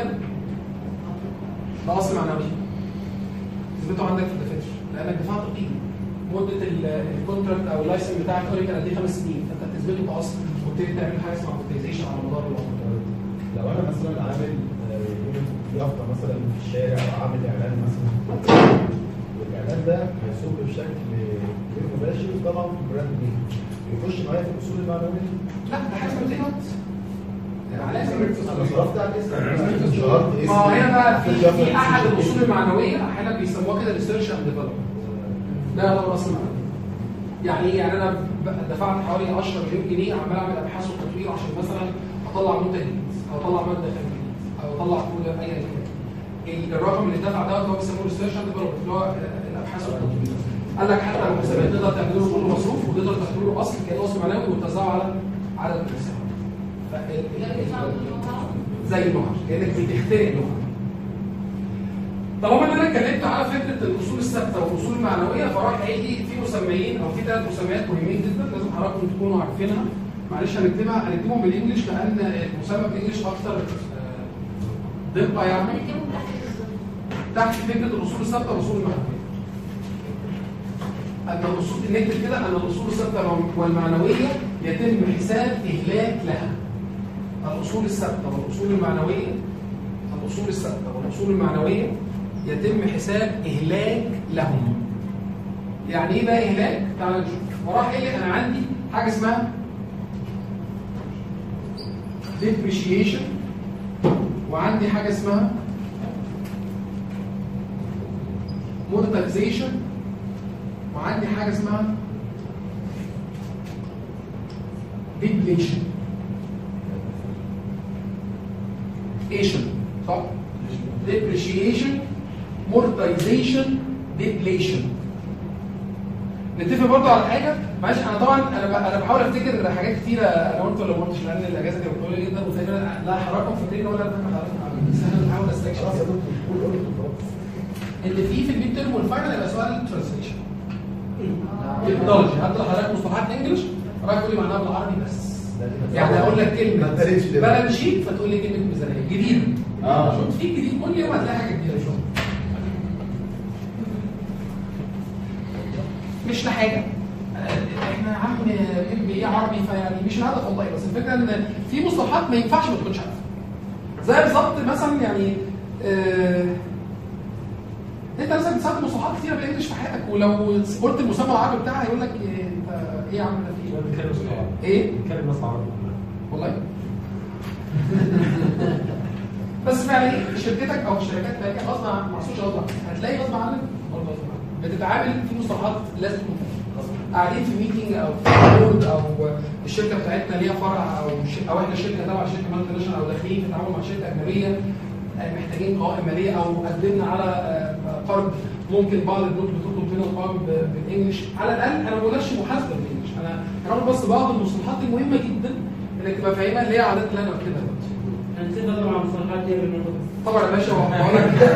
S2: ده اصل معنوي تثبته عندك في الدفاتر لانك دفعت قيمه. مده الكونتراكت او اللايسنس بتاعك اوريكل قد ايه؟ خمس سنين، فانت بتثبته كاصل وبتبتدي تعمل حاجه اسمها مونتايزيشن على مدار الوقت.
S1: لو انا مثلا عامل يافطه مثلا في الشارع او عامل اعلان مثلا، والاعلان ده هيصب بشكل غير مباشر طبعا في البراند نيم، يخش معايا في الاصول المعنويه؟
S2: لا ده حاجه متغيرات.
S1: انا صرفت على الاسم، شهرت اسم.
S2: ما هو هنا بقى في في احد الاصول المعنويه احيانا بيسموها كده ريسيرش اند ديفلوبمنت. ده يعتبر اصل معنوي. يعني ايه؟ يعني انا دفعت حوالي عشرة مليون جنيه عمال اعمل ابحاث وتطوير عشان مثلا اطلع منتج جديد او اطلع ماده جديد او اطلع كود ايا كان. الرقم اللي دفع ده هو بيسموه ريسيرش اند ديفلوبمنت اللي هو الابحاث والتطوير. قال لك حتى المحاسبات تقدر تعمل له كل مصروف وتقدر تحط له اصل كانه اصل معنوي وتوزعه على عدد الحساب. زي النهر كانك بتخترق النهر. طالما ان انا اتكلمت على فكره الاصول الثابته والاصول المعنويه فراح هيجي في مسميين او في ثلاث مسميات مهمين جدا لازم حضراتكم تكونوا عارفينها. معلش هنكتبها هنكتبهم بالانجلش لان المسمى بالانجلش اكثر دقه يعني. تحت فكره الاصول الثابته والاصول المعنويه. ان الاصول نكتب كده ان الاصول الثابته والمعنويه يتم حساب اهلاك لها. الاصول الثابته والاصول المعنويه الاصول الثابته والاصول المعنويه يتم حساب اهلاك لهم. يعني ايه بقى اهلاك؟ تعالوا نشوف. وراح ايه انا عندي حاجه اسمها depreciation وعندي حاجه اسمها monetization وعندي حاجه اسمها depletion. Asian صح؟ depreciation amortization depletion. نتفق برضه على حاجه معلش انا طبعا انا انا بحاول افتكر حاجات كتيره انا قلت ولا ما قلتش لان الاجازه كانت طويله جدا وفاكر لا حضراتكم فاكرين ولا انا فاكر حضراتكم بس انا بحاول استكشف ان في في الميد تيرم والفاينل يبقى سؤال ترانسليشن بالدرجه حتى حضرتك مصطلحات انجلش راح تقول لي معناها بالعربي بس يعني اقول لك كلمه بالانس شيت فتقول لي كلمه ميزانيه جديده. اه شوف في جديد كل يوم هتلاقي حاجه جديده شوف مش لحاجه احنا يا عم بنبقى ايه عربي فيعني مش الهدف والله بس الفكره ان في مصطلحات ما ينفعش ما تكونش عارفها. زي بالظبط مثلا يعني اه انت مثلا بتستخدم مصطلحات كتيره بالانجلش في حياتك ولو قلت المسمى العربي بتاعها هيقول لك إيه انت ايه يا عم ده في ايه؟ بنتكلم مصطلح ايه؟ بنتكلم مصطلح عربي والله بس فعلا شركتك او الشركات بتاعتك غصب عن محسوبش غصب عنك هتلاقي غصب عنك برضه غصب عنك بتتعامل في مصطلحات لازم تكون قاعدين في ميتنج او في بورد او الشركه بتاعتنا ليها فرع او او احنا شركه تبع شركه مالتي ناشونال او داخلين في التعامل مع شركه اجنبيه محتاجين قوائم ماليه او قدمنا على قرض ممكن بعض البنوك بتطلب مننا القوائم بالانجلش على الاقل انا ما بقولكش محاسبه بالانجلش انا هقول بس بعض المصطلحات المهمه جدا انك تبقى فاهمها اللي هي عادات اللي انا قلتها دلوقتي.
S4: هنسيبها طبعا مصطلحات دي بالمنطق
S2: طبعا يا باشا هقول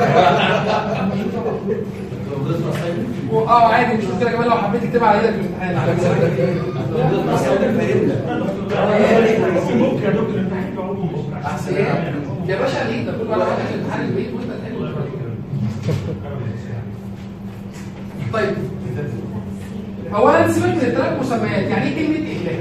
S2: لك اه عادي مش مشكله كمان لو حبيت تكتبها على ايدك في الامتحان على يا باشا ليه ده كل واحد في الامتحان البيت وانت تحل. طيب اولا سيبك من الثلاث مسميات يعني ايه كلمه اهلاك؟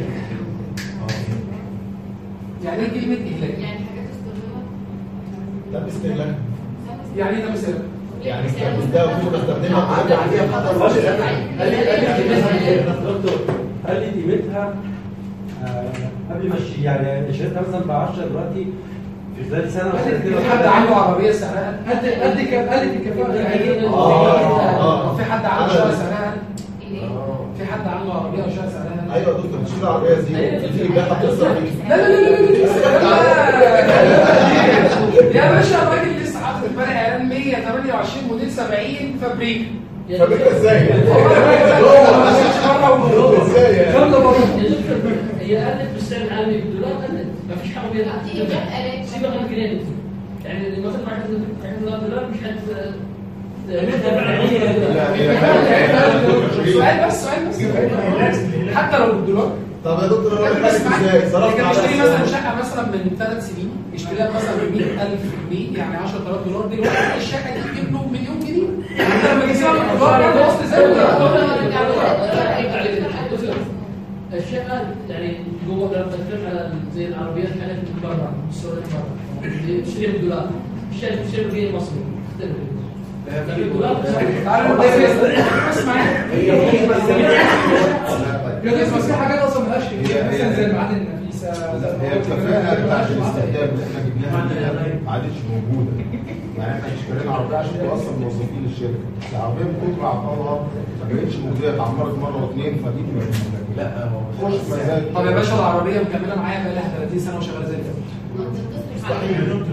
S2: يعني ايه كلمه اهلاك؟
S6: يعني حاجات استخدامها
S1: ده استهلاك
S2: يعني ايه ده مثال؟
S1: يعني استخدمتها ومش بستخدمها
S9: عدى عليها فتره طويله هل هل دكتور هل قيمتها قبل ما يعني شريتها مثلا ب عشرة دلوقتي في خلال سنه
S2: في حد عنده عربيه سعرها قد قد كام قد الكفاءه اه في حد عنده شقه سعرها في حد عنده عربيه وشقه سعرها
S1: ايوه يا دكتور بتشيل العربيه دي في بيها بتوصل
S2: لا لا لا يا باشا الراجل لسه حاطط امبارح اعلان مية وتمانية وعشرين موديل سبعين فابريكا
S1: فابريكا ازاي؟
S4: ازاي هي قلت بالسعر العالمي بالدولار قلت ما فيش حاجه بيها سيبها من الجنيه يعني مثلا واحد دولار مش حد
S2: سؤال بس سؤال بس حتى لو بالدولار.
S1: طب يا دكتور انا بقول ازاي صرفت
S2: على اشتري مثلا شقه مثلا من ثلاث سنين يشتريها مثلا ب مية ألف جنيه يعني عشرة آلاف دولار دلوقتي الشقه دي تجيب له مليون جنيه انت لما تجيبها بالدولار ده وسط زي
S4: الشقه يعني جوه لما تتكلم على زي العربيات كانت من برا السوق من برا تشتري بالدولار الشقه تشتري بالجنيه المصري
S2: بس في حاجات اصلا مالهاش مثلا زي المعادن النفيسه
S1: هي الكفاءه بتاعت الاستخدام اللي احنا جبناها ما عادتش موجوده يعني احنا اشترينا عربيه عشان اصلا موظفين للشركه العربيه من كتر عطلها ما كانتش موجوده اتعمرت مره واثنين فدي لا خش مزاج.
S2: طب يا باشا العربيه مكمله معايا بقى لها ثلاثين سنه وشغاله زي الفل
S1: مستحيل.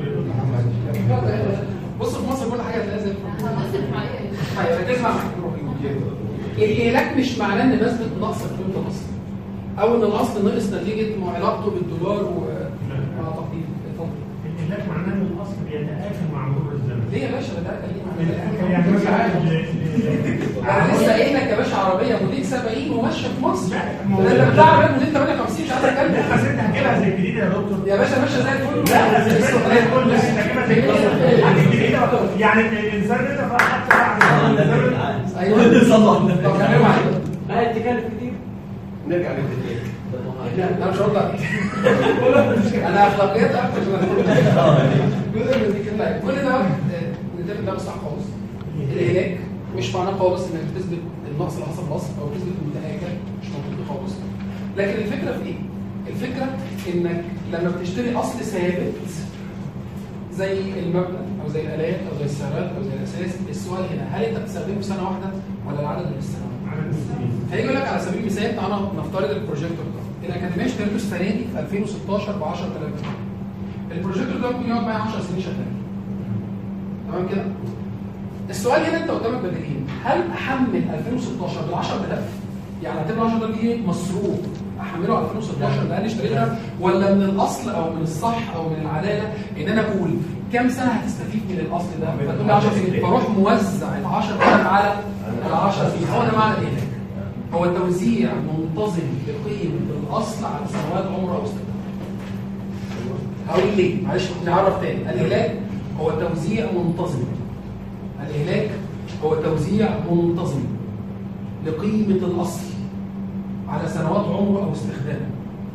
S2: بص في مصر كل حاجه هتلاقيها زي الفل. ركز مع الاهلاك مش معناه ان نسبه نقص في قيمه الاصل او ان الاصل نقص نتيجه علاقته بالدولار ومع تقديم.
S5: الاهلاك معناه ان الاصل بيتآكل مع مرور الزمن.
S2: ليه يا باشا ده ليه
S5: يعني مثلا
S2: انا لسه قايل لك يا باشا عربيه موديل سبعين وماشيه في مصر. ده اللي بتاع عربيه موديل ثمانية وخمسين مش عايز اتكلم.
S5: لا بس انت هتجيبها زي الجديده يا دكتور.
S2: يا باشا ماشيه زي الفل.
S5: لا زي الفل بس انت هتجيبها زي الجديده. يعني الانسان ده حتى بعد الزمن
S2: ايوه نصلح. طب كلموا عليه.
S7: لا التكاليف كتير.
S1: نرجع للتدريب.
S2: انا مش هرد عليك. انا اخلاقيات اكتر من جزء من الكلام. كل ده نتفق ده مش صح خالص. الاهلاك مش معناه خالص انك تثبت النقص اللي حصل في الاصل او تثبت المتآكل، مش موجود خالص. لكن الفكره في ايه؟ الفكره انك لما بتشتري اصل ثابت زي المبنى او زي الالات او زي السيارات او زي الاساس، السؤال هنا هل انت بتستخدمه في سنه واحده ولا العدد من السنوات؟ هيجي لك على سبيل المثال تعالى نفترض البروجيكتور ده. الاكاديميه اشتريته السنه دي في ألفين وستاشر ب عشرة آلاف جنيه. البروجيكتور ده ممكن يقعد معايا عشر سنين شغال. تمام كده؟ السؤال هنا انت قدامك بديلين، هل احمل ألفين وستاشر ب عشرة آلاف يعني اعتبر عشرة آلاف جنيه مصروف احمله على ألفين وستاشر لان اشتريتها، ولا من الاصل او من الصح او من العداله ان انا اقول كام سنه هتستفيد من الاصل ده؟ فتقول لي عشر سنين، فاروح موزع ال عشرة آلاف على ال عشرة سنين. هو ده معنى الاهلاك. هو توزيع منتظم لقيمه الاصل على سنوات عمره او استخدامه. هقول ليه؟ معلش نعرف تاني. الاهلاك هو توزيع منتظم. الاهلاك هو توزيع منتظم لقيمه الاصل على سنوات عمره او استخدامه.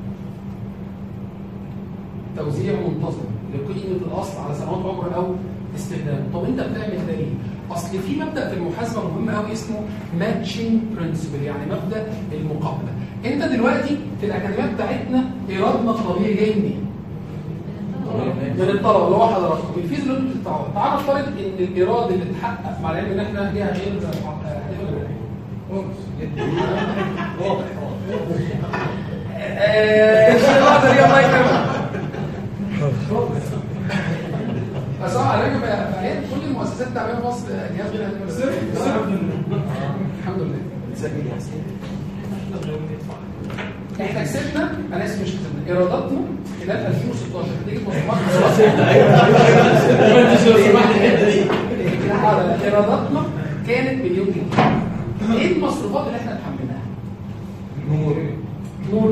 S2: توزيع منتظم لقيمه الاصل على سنوات عمره او استخدامه. طب انت بتعمل ده ليه؟ اصل في مبدا في المحاسبه مهم قوي اسمه ماتشنج برنسبل، يعني مبدا المقابله. انت دلوقتي في الاكاديميه بتاعتنا ايرادنا الطبيعي جاي منين؟ من الطلبه اللي هو حضراتكم الفيز اللي انتوا بتدفعوها. تعال نفترض ان الايراد اللي اتحقق مع العلم ان احنا ليها غير واضح ان شاء الله ده الله يكرمك. بس هو على فكره بقى كل المؤسسات التعليميه في مصر جهاز غير الحمد لله بتسجل يا حسين. احنا كسبنا، انا اسف مش كسبنا، ايراداتنا خلال ألفين وستاشر نتيجه مصروفات ايراداتنا كانت مليون جنيه. ايه المصروفات اللي احنا اتحملناها؟ نور نور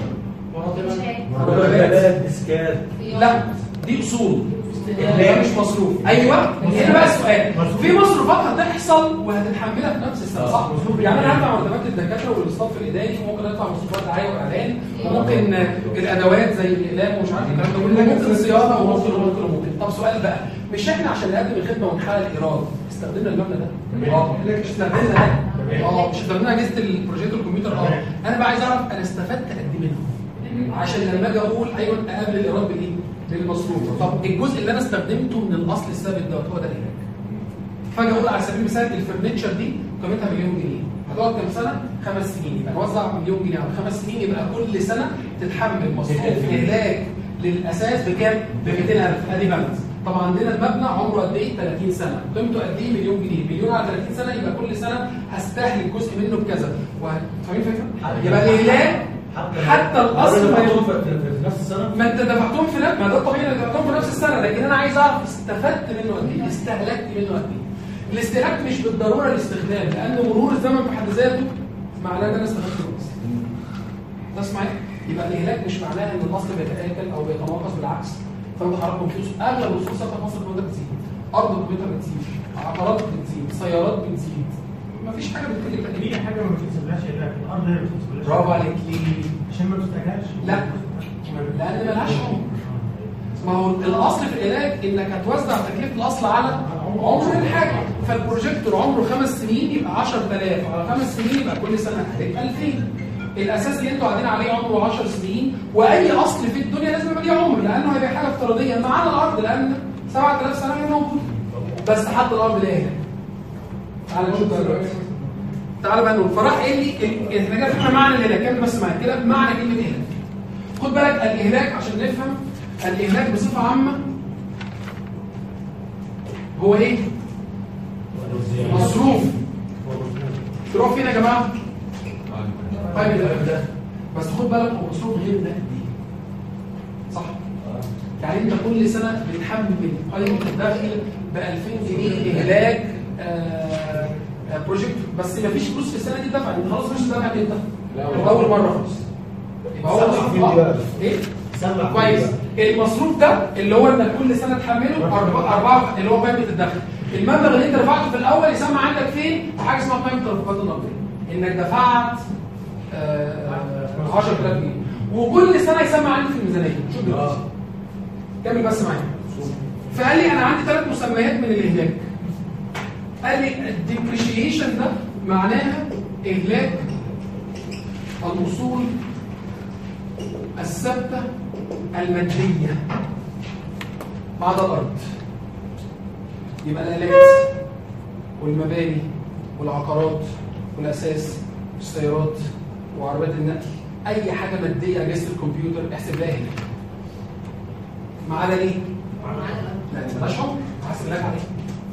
S9: مرتبات اسكان.
S2: لا دي اصول، ده مش مصروف. ايوه هنا بقى السؤال، في مصروفات هتحصل وهتتحملها في نفس السنه صح؟ يعني انا هدفع مرتبات الدكاتره والاستاف الاداري، وممكن ادفع مصروفات دعايه واعلان، وممكن الادوات زي الاقلام ومش عارف الكلام ده كله، ممكن الصيانه وممكن وممكن وممكن. طب سؤال بقى، مش احنا عشان نقدم الخدمه ونحقق الايراد استخدمنا المبنى ده؟ اه استخدمنا ده؟ اه مش استخدمنا اجهزه البروجيكتور الكمبيوتر؟ اه انا بقى عايز اعرف انا استفدت قد ايه منه عشان لما اجي اقول ايوه اقابل الايراد بالايه؟ بالمصروف. طب الجزء اللي انا استخدمته من الاصل الثابت ده هو ده الاهلاك. فاجي اقول على سبيل المثال الفرنتشر دي قيمتها مليون جنيه، هتقعد كام سنه؟ خمس سنين، يبقى نوزع مليون جنيه على خمس سنين، يبقى كل سنه تتحمل مصروف اهلاك للاساس بكام؟ ب مئتين ألف. ادي بالانس. طبعا عندنا المبنى عمره قد ايه؟ ثلاثين سنه، قيمته قد ايه؟ مليون جنيه، مليون على ثلاثين سنه يبقى كل سنه هستهلك جزء منه بكذا. فاهمين الفكره؟ يبقى الاهلاك حتى الاصل ما
S9: في نفس السنه،
S2: ما انت دفعتهم في نفس، ما ده الطبيعي انك دفعتهم في نفس السنه، لكن انا عايز اعرف استفدت منه قد ايه؟ استهلكت منه قد ايه؟ الاستهلاك مش بالضروره الاستخدام، لان مرور الزمن بحد ذاته معناه ان انا استفدت من الاصل. تسمع؟ يبقى الاهلاك مش معناه ان الاصل بيتاكل او بيتناقص، بالعكس. فانت حضراتكم فلوس، اغلب الفلوس في مصر النهارده بتزيد، ارض الكمبيوتر بتزيد، عقارات بتزيد، سيارات بتزيد، مفيش حاجه بتقل تقريبا.
S5: في حاجه ما بتحسبلهاش الا الارض هي اللي بتحسبلهاش.
S2: برافو عليك. ليه؟
S5: عشان ما بتستهلاكش.
S2: لا لان ملهاش عمر. ما هو الاصل في العلاج انك هتوزع تكلفه الاصل على عمر الحاجه. فالبروجيكتور عمره خمس سنين يبقى عشرة آلاف، على خمس سنين يبقى كل سنه هتبقى ألفين. الاساس اللي انتوا قاعدين عليه عمره عشر سنين، واي اصل في الدنيا لازم يبقى ليه عمر، لانه هيبقى حاجه افتراضيه ما عدا الارض، لان سبعة آلاف سنه هي موجوده. بس حتى الارض ليها هنا. تعالى نشوف دلوقتي. تعالى بقى نقول، فراح قال لي احنا كده فهمنا معنى الاهلاك، كام بس معايا كده معنى كلمه اهلاك. خد بالك الاهلاك عشان نفهم الاهلاك بصفه عامه هو ايه؟ مصروف تروح فين يا جماعه؟ قائمه الابداع. بس خد بالك هو مصروف غير نقدي صح؟ يعني انت كل سنه بتحمل قائمه الدخل ب ألفين جنيه اهلاك آه بروجكت، بس ما فيش فلوس في السنه دي دفع، انت خلاص مش دفع امتى؟ اول مره خلاص. يبقى هو مصروف ايه؟ كويس. المصروف ده اللي هو انك كل سنه تحمله اربعه اللي هو قائمه الدخل. المبلغ اللي انت دفعته في الاول يسمى عندك فين؟ في حاجه اسمها قائمه التدفقات النقديه. انك دفعت عشرة آلاف جنيه وكل سنه يسمى عندي في الميزانيه. شوف دلوقتي كمل بس معايا. فقال لي انا عندي ثلاث مسميات من الاهلاك. قال لي الديبريشيشن ده معناها اهلاك الاصول الثابته الماديه بعد الارض. يبقى الالات والمباني والعقارات والاساس والسيارات وعربيات النقل، اي حاجه ماديه اجهزه الكمبيوتر احسب لها هنا. ما عدا ايه؟ لا مالهاش عمر هحسب لك عليه.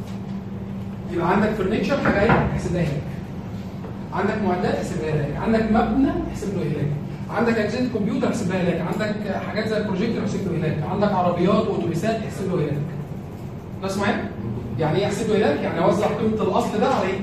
S2: يبقى عندك فرنتشر حاجه ايه؟ احسب لها هناك. عندك معدات احسب لها هناك، عندك مبنى احسب له هناك، عندك اجهزه كمبيوتر احسب لها هناك، عندك حاجات زي البروجيكتور احسب له هناك، عندك عربيات واتوبيسات احسب له هناك. ناس معايا؟ يعني ايه احسب له هناك؟ يعني اوزع قيمه الاصل ده على ايه؟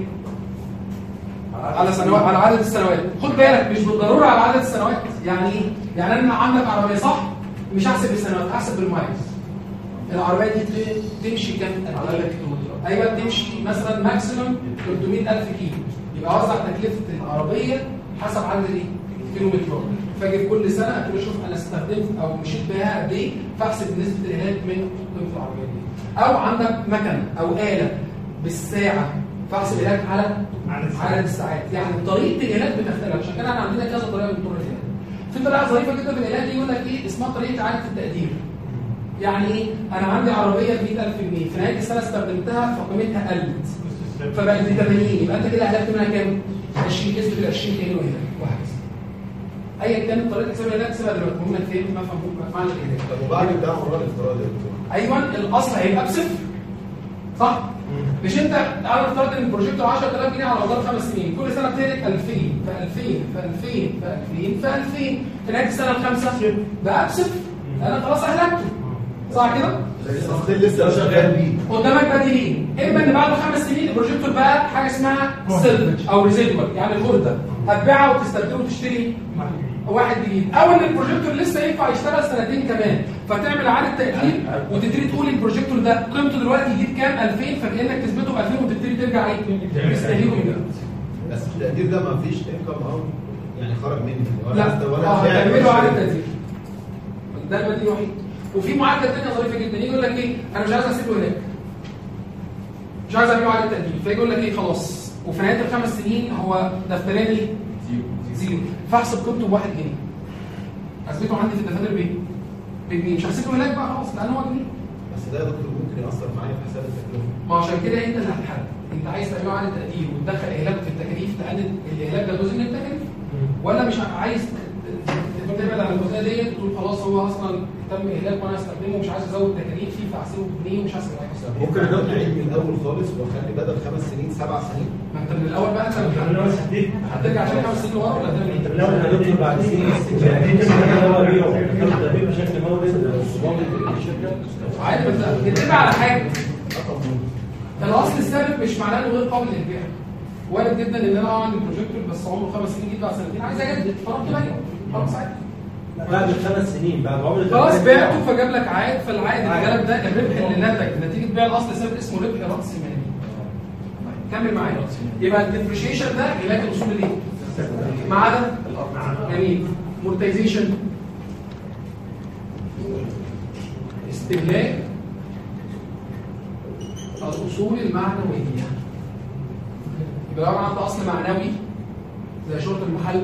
S2: على سنوات، على عدد السنوات. خد بالك مش بالضروره على عدد السنوات. يعني ايه؟ يعني انا عندك عربيه صح؟ مش هحسب بالسنوات، هحسب بالمايلز. العربيه دي تمشي كام؟ ايوه تمشي مثلا ماكسيمم ثلاثمية ألف كيلو، يبقى اوزع تكلفه العربيه حسب عدد ايه؟ كيلومترات. فاجي كل سنه اقول اشوف انا استخدمت او مشيت بيها قد ايه، فاحسب نسبه الاهلاك من قيمه العربيه دي. او عندك مكنه او اله بالساعه، فاحسب الاهلاك على عدد الساعات. يعني طريقه الاهلاك بتختلف، عشان كده احنا عندنا كذا طريقه من طرق الاهلاك. في طريقه ظريفه جدا في الاهلاك دي يقول لك ايه؟ اسمها طريقه اعاده التقدير. يعني ايه؟ انا عندي عربيه ب مية ألف جنيه، في نهايه السنه استخدمتها فقيمتها قلت فبقت ب ثمانين، يبقى انت كده اهلكت منها كام؟ عشرين، كسبت ال عشرين كيلو هنا وهكذا. ايا كانت طريقه حساب الاهلاك سيبها دلوقتي، المهم انك فهمت مفهوم معنى الاهلاك.
S1: طب وبعد ده مرات افتراضي يا دكتور؟
S2: ايوه الاصل هيبقى بصفر صح؟ مش انت تعالى نفترض ان البروجيكت عشرة آلاف جنيه على مدار خمس سنين، كل سنه بتهلك ألفين في ألفين في ألفين في ألفين في ألفين، في نهايه السنه الخامسه بقى بصفر، انا خلاص اهلكته صح كده؟
S1: لسه شغال بيه.
S2: قدامك بديلين، اما ان بعد خمس سنين البروجيكتور بقى حاجه اسمها سيلفج او ريزيدوال، يعني الخرده هتبيعها وتستبدله وتشتري واحد جديد، او ان البروجيكتور لسه ينفع يشتغل سنتين كمان، فتعمل اعاده تقدير وتبتدي تقول البروجيكتور ده قيمته دلوقتي يجيب كام؟ ألفين، فكانك تثبته ب ألفين وتبتدي ترجع ايه؟ تستهلكه من جديد.
S1: بس التقدير ده ما فيش انكم او يعني خرج مني
S2: لا
S1: ولا
S2: اه هتعمله اعاده تقدير. ده البديل الوحيد. وفي معادله ثانيه ظريفه جدا، يجي يقول لك ايه؟ انا مش عايز اسيبه هناك، مش عايز اعمله اعاده تقدير، فيجي يقول لك ايه؟ خلاص وفي نهايه الخمس سنين هو دفتراني زيرو، فاحسب قيمته بواحد جنيه. اثبته عندي في الدفاتر بايه؟ بجنيه، مش هسيبه هناك بقى خلاص لان هو جنيه.
S1: بس ده يا دكتور ممكن ياثر معايا في حساب التكلفه.
S2: ما عشان كده انت اللي هتحدد، انت عايز تعمله اعاده تقدير وتدخل اهلاك في التكاليف، تقلل الاهلاك ده جزء من التكاليف، ولا مش عايز تبعد عن الجزئيه ديت تقول خلاص هو اصلا تم اهلاك وانا هستخدمه ومش عايز ازود تكاليف فيه فاحسبه بجنيه ومش هحسب حاجه.
S1: ممكن ادخل عيد من الاول خالص واخلي بدل خمس سنين سبع سنين.
S2: ما انت من الاول بقى انت هترجع عشان خمس سنين ورا ولا تعمل ايه؟
S9: انت من الاول هندخل بعد سنين التبريد بشكل مورد
S2: عادي، بس بتتبع على حاجه. الاصل الثابت مش معناه انه غير قابل للبيع. وارد جدا ان انا عندي بروجيكتور بس عمره خمس سنين جديد بعد سنتين عايز اجدد فرحت بيعه خلاص عادي.
S9: بعد خمس سنين بعد عمر
S2: خلاص بعته فجاب لك عائد، فالعائد اللي جالك ده الربح اللي نتج نتيجه بيع الاصل الثابت اسمه ربح راس مالي. كمل معايا. يبقى الديبريشيشن ده علاج الاصول الايه؟ ما عدا جميل. مورتايزيشن استهلاك الاصول المعنويه. يبقى لو انا عندي اصل معنوي زي شرط المحل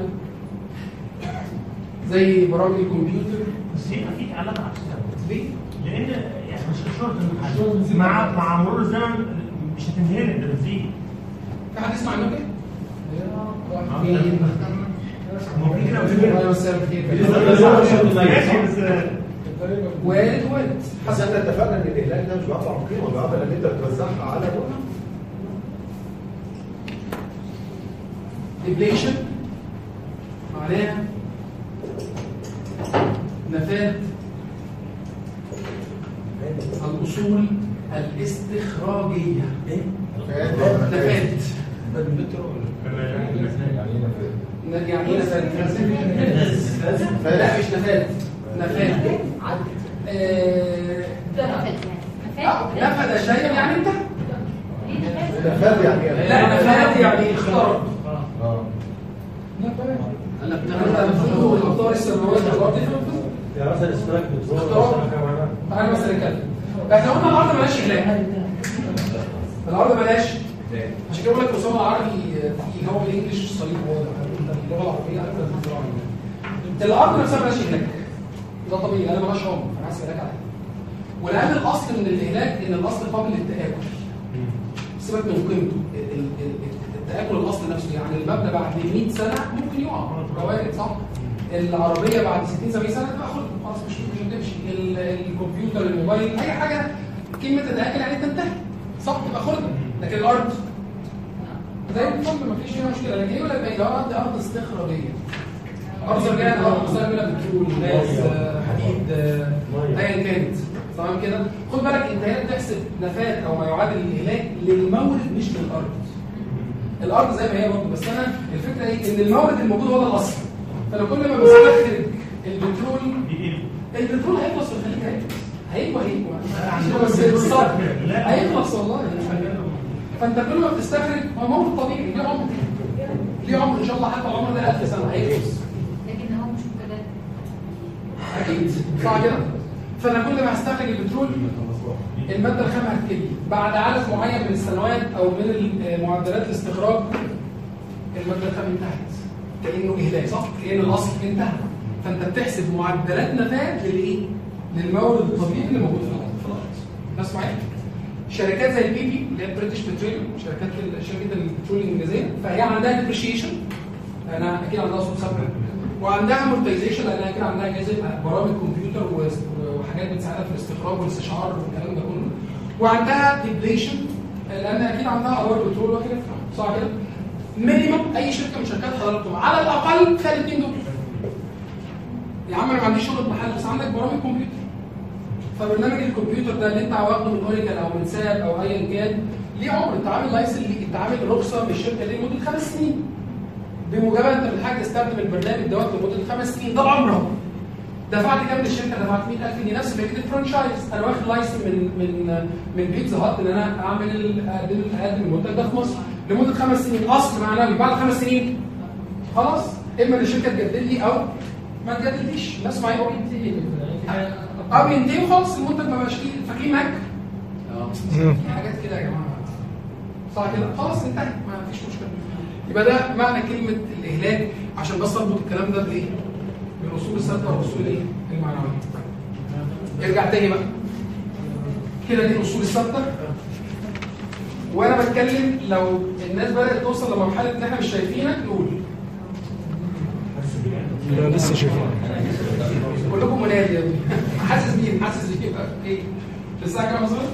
S2: زي برامج الكمبيوتر،
S5: بس هي اكيد علاقه عكسيه.
S2: ليه؟
S5: لان يعني مش شرط المحل مع مع مرور الزمن مش هتنهلك ده بتزيد.
S2: في حد يسمع عنه كده؟
S5: ممكن كده
S2: وارد وارد.
S1: بس احنا اتفقنا ان الاهلاك ده مش بيعطى عن قيمه، بيعطى ان انت بتوزعها على
S2: ديبليشن معناها نفاذ الأصول الاستخراجية. نفاذ يعني ايه نفاذ؟ لا مش نفاذ، نفاذ نفذ شيء يعني انت
S1: نفاذ يعني
S2: لا نفاذ يعني اختار.
S1: اه
S2: انا بتاخد الاخطار السماويه والارض
S9: يعني مثلا اشتراك
S2: اختار. تعالى مثلا نتكلم احنا قلنا الارض مالهاش اهلاك، الارض مالهاش، عشان كده بقول لك اسامه العربي في هو الانجليش صليب واضح، اللغه العربيه اكثر من الزراعه. الارض نفسها مالهاش اهلاك، ده طبيعي، انا مالهاش عمر، انا عايز اهلاك عليها. ولان الاصل من الاهلاك ان الاصل قابل للتاكل. سيبك من قيمته، التاكل الاصل نفسه، يعني المبنى بعد مئة سنه ممكن يقع، روارد صح؟ العربيه بعد ستين سبعين سنه تبقى خلق خلاص مش مش هتمشي، الكمبيوتر الموبايل اي حاجه كلمه تتاكل يعني تنتهي صح تبقى خلق. لكن الارض زي الفل مفيش فيها مشكله. لكن يقول لك ايه لو ارض ارض استخراجيه، ارض زرقاء، ارض مستقبله بترول، غاز، حديد، ايا كانت تمام كده. خد بالك انت هنا بتحسب نفاذ او ما يعادل الاهلاك للمورد مش للارض. الارض زي ما هي برضه، بس انا الفكره ايه ان المورد الموجود هو ده الاصل. فلو كل ما بستخرج البترول البترول هيخلص في الخليج، هيجوا هيجوا بس بالظبط هيخلص والله. فانت كل ما بتستخرج هو مورد طبيعي ليه عمر، ليه عمر ان شاء الله حتى العمر ده ألف سنه هيخلص.
S6: لكن هو مش متبادل
S2: اكيد صح كده. فانا كل ما هستخرج البترول الماده الخام هتقل بعد عدد معين من السنوات او من معدلات الاستخراج، الماده الخام انتهت كانه اهلاك صح؟ كان الاصل انتهى. فانت بتحسب معدلات نفاذ للايه؟ للمورد الطبيعي اللي موجود في الارض. ناس معايا؟ شركات زي البي بي اللي هي بريتش بترول، شركات شركه البترول الانجليزيه، فهي عندها ديبريشيشن، انا اكيد عندها صوت ثابت، وعندها امورتيزيشن لانها كده عندها جزء برامج كمبيوتر وحاجات بتساعدها في الاستخراج والاستشعار والكلام ده كله، وعندها ديبليشن لان اكيد عندها اوار بترول وكده صح كده. مينيمم اي شركه من شركات حضراتكم على الاقل فيها الاثنين دول. يا عم انا ما عنديش شغل محل بس عندك برامج كمبيوتر، فبرنامج الكمبيوتر ده اللي انت واخده من اوريكل او من ساب او ايا كان ليه عمر، انت عامل لايسنس ليك، انت عامل رخصه من الشركه دي لمده خمس سنين. بمجرد انت من حاجه تستخدم البرنامج دوت لمده خمس سنين، ده العمر. دفعت كام للشركه؟ دفعت مئة ألف جنيه، نفس فكره الفرانشايز. انا واخد لايسنس من من من بيتزا هات ان انا اعمل اقدم اقدم المنتج ده في مصر لمده خمس سنين، اصل معنوي. بعد خمس سنين خلاص اما الشركه تجدد لي او ما تجددليش. الناس معايا او ينتهي او ينتهي وخلاص المنتج ما بقاش فيه. فاكرين ماك؟ اه في حاجات كده يا جماعه صح كده خلاص انتهت ما فيش مشكله. يبقى ده معنى كلمه الاهلاك، عشان بس اربط الكلام ده بايه؟ بالاصول الثابته والاصول الايه؟ المعنويه. ارجع تاني بقى كده، دي الاصول الثابته. وانا بتكلم لو الناس بدات توصل لمرحله ان احنا مش شايفينك نقول
S3: لا لسه شايفين
S2: كلكم منادي يا ابني. حاسس مين؟ حاسس بيه بقى ايه؟ في الساعه كام مثلا؟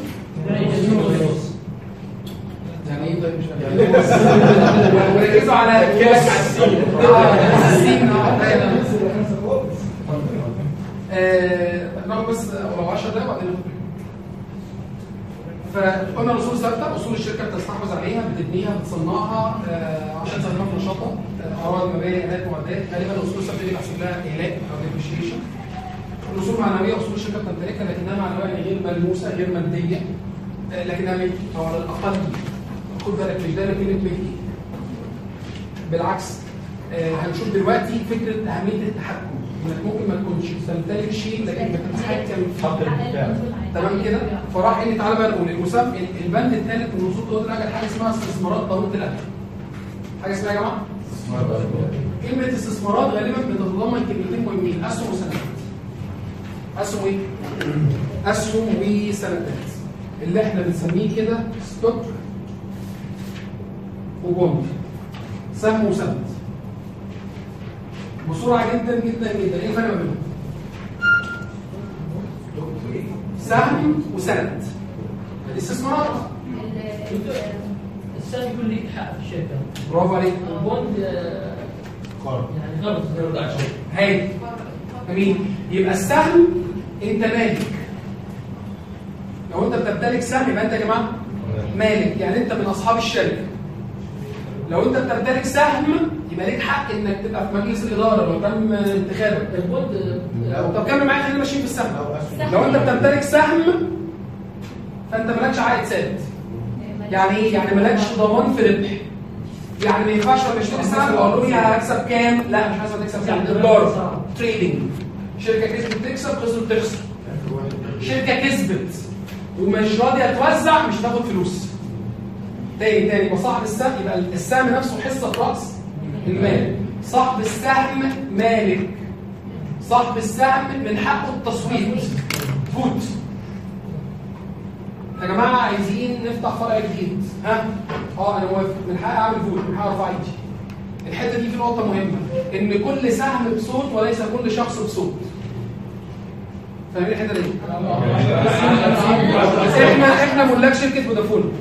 S2: يعني ايه طيب مش فاهم. وركزوا على كلك على السين. اه السين اه ناخد بس لو عشر دقايق وبعدين فقلنا الاصول ثابته، اصول الشركه بتستحوذ عليها، بتبنيها، بتصنعها آه عشان تستخدمها في نشاطها، اعراض مباني، الات، معدات. غالبا الاصول الثابته دي بحسب لها اهلاك او ديبريشيشن. الاصول المعنويه اصول الشركه بتمتلكها لكنها معنويه غير ملموسه غير ماديه، آه لكنها ملك او على الاقل. خد بالك مش دايما كلمه ملكي، بالعكس. آه هنشوف دلوقتي فكره اهميه التحكم، انك ممكن ما تكونش تمتلك شيء لكن بتتحكم فيه. تمام كده؟ فراح ان تعالى بقى نقول المسمى البند الثالث من اصول قوه الاجل حاجه اسمها استثمارات ضروره الاجل. حاجه اسمها يا جماعه؟ كلمه استثمارات غالبا بتتضمن كلمتين مهمين، اسهم وسندات. اسهم ايه؟ اسهم وسندات اللي احنا بنسميه كده ستوك وبوند، سهم وسند. بسرعه جدا جدا جدا، ايه الفرق بينهم؟ سهم وسند. الاستثمارات
S4: السهم يكون لي حق في الشركه.
S2: برافو عليك.
S4: البوند آه،
S1: قرض
S4: يعني قرض قرض على الشركه.
S2: هاي جميل. يبقى السهم انت مالك. لو انت بتمتلك سهم يبقى انت يا جماعه مالك، يعني انت من اصحاب الشركه. لو انت بتمتلك سهم يبقى ليك حق انك تبقى في مجلس الاداره لو تم انتخابك.
S4: البوند
S2: طب كمل معايا خلينا ماشيين في السهم. لو انت بتمتلك سهم فانت مالكش عائد ثابت. يعني ايه؟ يعني مالكش ضمان في ربح. يعني ما ينفعش لما اشتري سهم اقول له هكسب كام؟ لا مش عايز تكسب كام؟ دولار تريدنج. شركه كسبت تكسب، خسرت تخسر. شركه كسبت ومش راضيه توزع مش هتاخد فلوس. تاني تاني يبقى صاحب السهم يبقى السهم نفسه حصه راس المال. صاحب السهم مالك. صاحب السهم من حقه التصويت. فوت. يا جماعه عايزين نفتح فرع جديد، ها؟ اه انا موافق، من حقي اعمل فوت، من حقي ارفع ايدي. الحته دي في نقطه مهمه، ان كل سهم بصوت وليس كل شخص بصوت. فاهمين الحته دي؟ احنا احنا ملاك شركه فودافون.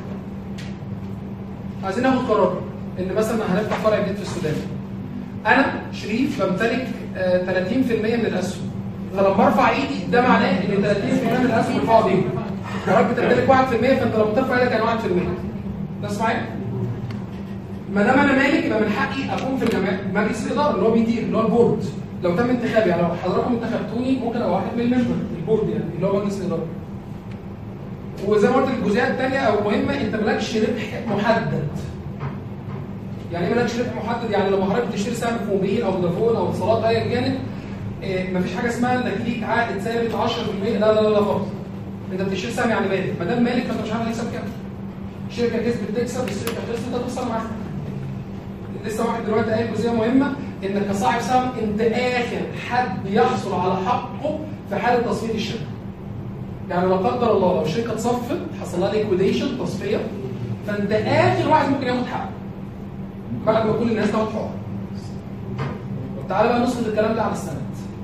S2: عايزين ناخد قرار ان مثلا هنفتح فرع جديد في السودان. انا شريف بمتلك آه ثلاثين في المية من الاسهم. فلما ارفع ايدي ده معناه ان ثلاثين في المية من الاسهم يرفعوا ايدي. حضرتك بتمتلك واحد في المية فانت لما ترفع ايدك يعني واحد في المية. ده اسمعي. ما دام انا مالك يبقى من حقي اكون في الجمعيه مجلس الاداره اللي هو بيدير اللي هو البورد. لو تم انتخابي يعني لو حضراتكم انتخبتوني ممكن ابقى واحد من الممبر البورد يعني اللي هو مجلس الاداره. وزي ما قلت الجزئيه الثانيه او المهمه انت مالكش ربح محدد. يعني ايه مالكش ربح محدد؟ يعني لما حضرتك بتشتري سهم في موبيل او فودافون او اتصالات ايا كانت إيه مفيش حاجه اسمها انك ليك عائد ثابت عشرة في المية. لا لا لا لا خالص. انت بتشتري سهم يعني مالك، ما دام مالك فانت مش عارف تكسب كام. الشركه كسبت تكسب، الشركه خسرت انت تخسر معاها. لسه واحد دلوقتي قايل جزئيه مهمه انك كصاحب سهم انت اخر حد يحصل على حقه في حاله تصفيه الشركه. يعني لا قدر الله لو الشركه اتصفت حصل لها ليكويديشن تصفيه فانت اخر واحد ممكن ياخد حقه بعد ما كل الناس تاخد حقها. تعالى بقى نسقط الكلام ده على السند.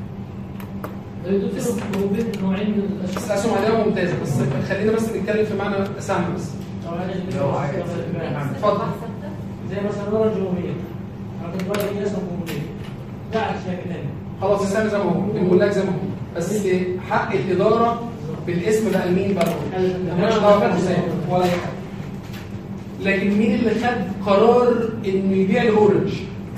S4: نوعين من الاسهم.
S2: الاسهم عليها ممتازه بس خلينا بس نتكلم في معنى سهم بس. اتفضل.
S4: زي مثلا ورا الجمهوريه. عندك دلوقتي في اسهم جمهوريه. لا شركه ثانيه.
S2: خلاص السهم زي ما هو، الملاك زي ما هو، بس حق الاداره بالاسم بقى لمين بقى؟ مالناش دعوه بالحساب ولا اي حاجه. لكن مين اللي خد قرار انه يبيع الاورنج؟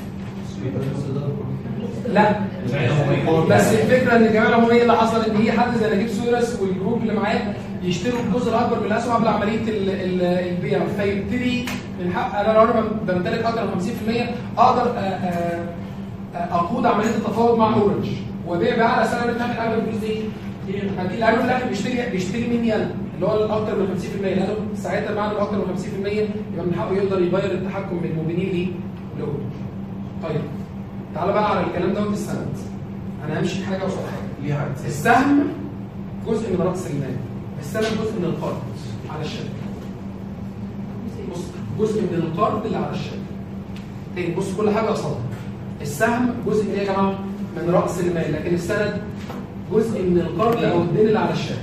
S2: لا بس الفكره ان الجمعيه العموميه اللي حصل ان هي حد زي نجيب سويرس والجروب اللي معاه يشتروا الجزء الاكبر من الاسهم قبل عمليه البيع فيبتدي من حق انا لو انا بمتلك اكثر من خمسين في المية اقدر اقود عمليه التفاوض مع اورنج وابيع باعلى سعر بتاعت الاغلب الفلوس دي. اكيد الاغلب في الاخر بيشتري بيشتري مني انا اللي هو الاكثر من خمسين في المية لانه ساعتها بعد الاكثر من خمسين في المية يبقى من حقه يقدر يغير التحكم من المبينين ليه؟ لاورنج. طيب تعالى بقى على الكلام ده السند. انا همشي حاجه قصاد حاجه. السهم جزء من راس المال، السند جزء من القرض على الشركه. بص جزء من القرض اللي على الشركه. تاني بص كل حاجه قصادها. السهم جزء من ايه يا جماعه؟ من راس المال، لكن السند جزء من القرض او الدين اللي على الشركه.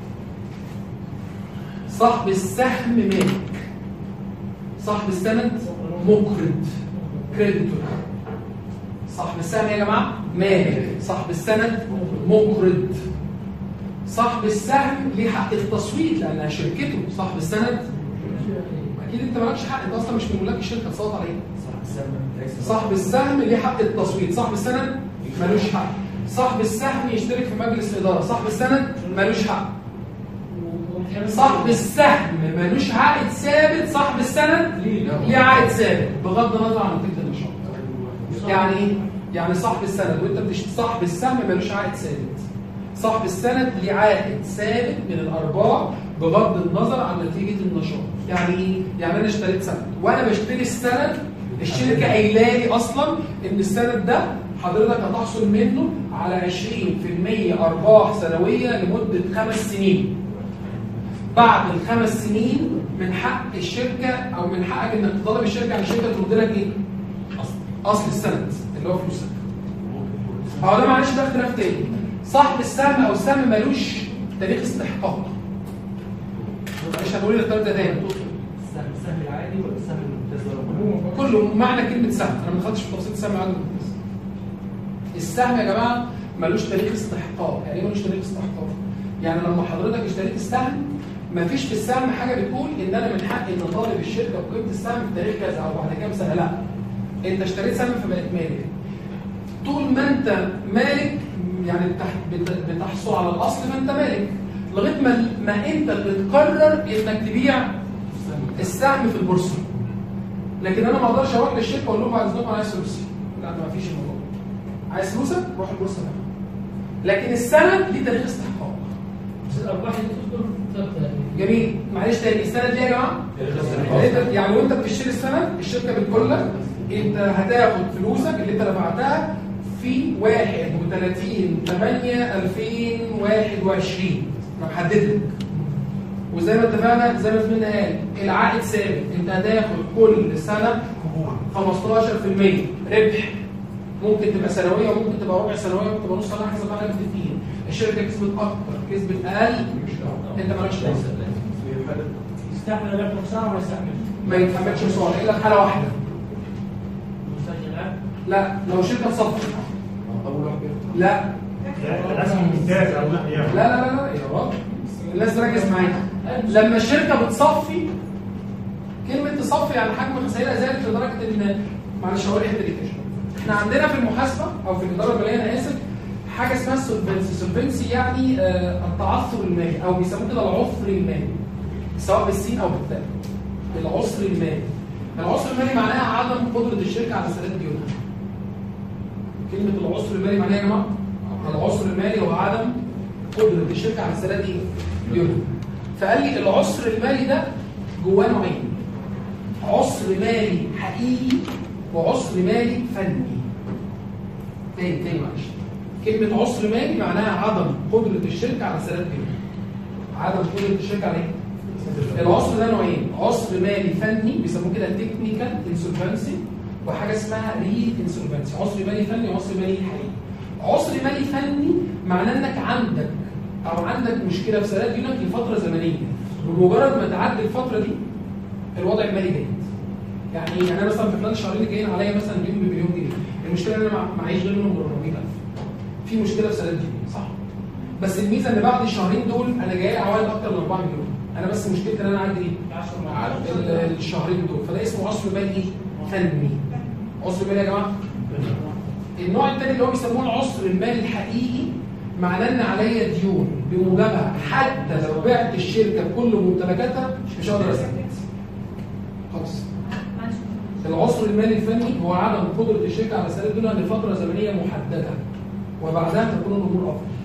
S2: صاحب السهم مالك. صاحب السند مقرض كريديتور. صاحب السهم يا جماعه مالك، صاحب السند مقرض. صاحب السهم ليه حق التصويت لانها شركته. صاحب السند اكيد انت مالكش حق، انت اصلا مش من ملاك الشركه تصوت عليه. صاحب السهم ليه حق التصويت، صاحب السند ملوش حق. صاحب السهم يشترك في مجلس الاداره، صاحب السند ملوش حق. صاحب السهم ملوش عائد ثابت، صاحب السند ليه عائد ثابت بغض النظر عن نتيجه النشاط. يعني ايه؟ يعني صاحب السند وانت بتشتري صاحب السهم ملوش عائد ثابت. صاحب السند ليه عائد ثابت من الارباح بغض النظر عن نتيجه النشاط. يعني ايه؟ يعني انا اشتريت سند وانا بشتري السند الشركه قايله لي اصلا ان السند ده حضرتك هتحصل منه على عشرين في المية ارباح سنويه لمده خمس سنين. بعد الخمس سنين من حق الشركه او من حقك انك تطالب الشركه عن الشركه ترد لك ايه؟ اصل السند اللي هو فلوسك. هو ده معلش ده اختلاف تاني. صاحب السهم او السهم ملوش تاريخ استحقاق. معلش هتقولي الاختلاف ده تاني.
S7: السهم السهم العادي ولا السهم الممتاز ولا كله؟
S2: كله معنى كلمه سهم، انا ما دخلتش في تفاصيل السهم العادي والممتاز. السهم يا جماعه ملوش تاريخ استحقاق، يعني ايه ملوش تاريخ استحقاق؟ يعني لما حضرتك اشتريت السهم ما فيش في السهم حاجه بتقول ان انا من حقي ان طالب الشركه بقيمه السهم في تاريخ كذا او بعد كام سنه، لا. انت اشتريت سهم فبقت مالك. طول ما انت مالك يعني بتحصل على الاصل فانت مالك، لغايه ما ما انت اللي تقرر انك تبيع السهم في البورصه. لكن انا ما اقدرش اروح للشركه واقول لهم بعد اذنكم انا عايز فلوسي. لا، ما فيش الموضوع. عايز فلوسك روح البورصه بقى. لكن السند ليه تاريخ استحقاق.
S4: بس الارباح اللي تذكر ثابته.
S2: جميل. معلش تاني، السند ليه يا جماعه؟ يعني وانت بتشتري السند الشركه بتقول لك انت هتاخد فلوسك اللي انت دفعتها في واحد وثلاثين ثمانية ألفين وواحد وعشرين. انا محدد لك. وزي ما اتفقنا زي ما زميلنا قال العائد ثابت، انت هتاخد كل سنه خمستاشر في المية ربح. ممكن تبقى سنويه وممكن تبقى ربع سنويه وممكن تبقى نص سنه حسب ما احنا متفقين. الشركه كسبت اكتر كسبت اقل انت مالكش دعوه.
S5: يستحمل ربح خساره ولا يستحمل؟
S2: ما يتحملش خساره الا في حاله واحده. لا، لو شركه تصفي. لا
S5: لازم ممتاز او لا يعني.
S2: لا لا لا لا يا راجل الناس تركز معايا. لما الشركه بتصفي، كلمه تصفي يعني حجم خسائرها زادت لدرجه ان معلش هقول الحته دي تاني. احنا عندنا في المحاسبه او في الاداره الماليه انا اسف حاجه اسمها السولفنسي. السولفنسي يعني آه التعثر المالي او بيسموه كده العسر المالي، سواء بالسين او بالتاء. العسر المالي. العسر المالي معناها عدم قدره الشركه على سداد ديونها. كلمه العسر المالي معناها يا جماعه العسر المالي هو عدم قدره الشركه على سداد ايه؟ ديونها. فقال لي العسر المالي ده جواه نوعين، عسر مالي حقيقي وعسر مالي فني. تاني تاني معلش. كلمة عسر مالي معناها عدم قدرة الشركة على سداد ديونها. عدم قدرة الشركة على ايه؟ العسر ده نوعين، عسر مالي فني بيسموه كده تكنيكال انسولفنسي، وحاجة اسمها ري انسولفنسي. عسر مالي فني وعسر مالي حقيقي. عسر مالي فني معناه انك عندك او عندك مشكلة في سداد ديونك لفترة زمنية، بمجرد ما تعدي الفترة دي الوضع المالي جيد. يعني يعني انا مثلا في خلال الشهرين اللي جايين عليا مثلا ديون بمليون جنيه، المشكله ان انا معيش غير منهم أربعمية ألف. في مشكله في سداد ديوني صح؟ بس الميزه ان بعد الشهرين دول انا جاي عوائد اكتر من أربعة مليون. انا بس مشكلتي ان انا عندي ايه؟ الشهرين دول. فده اسمه عسر مالي فني. عسر مالي يا جماعه. النوع الثاني اللي هو بيسموه العسر المالي الحقيقي معناه ان عليا ديون بموجبها حتى لو بعت الشركه بكل ممتلكاتها مش هقدر اسدد. خلاص. العسر المالي الفني هو عدم قدرة الشركة على سداد ديونها لفترة زمنية محددة وبعدها تكون الأمور أفضل.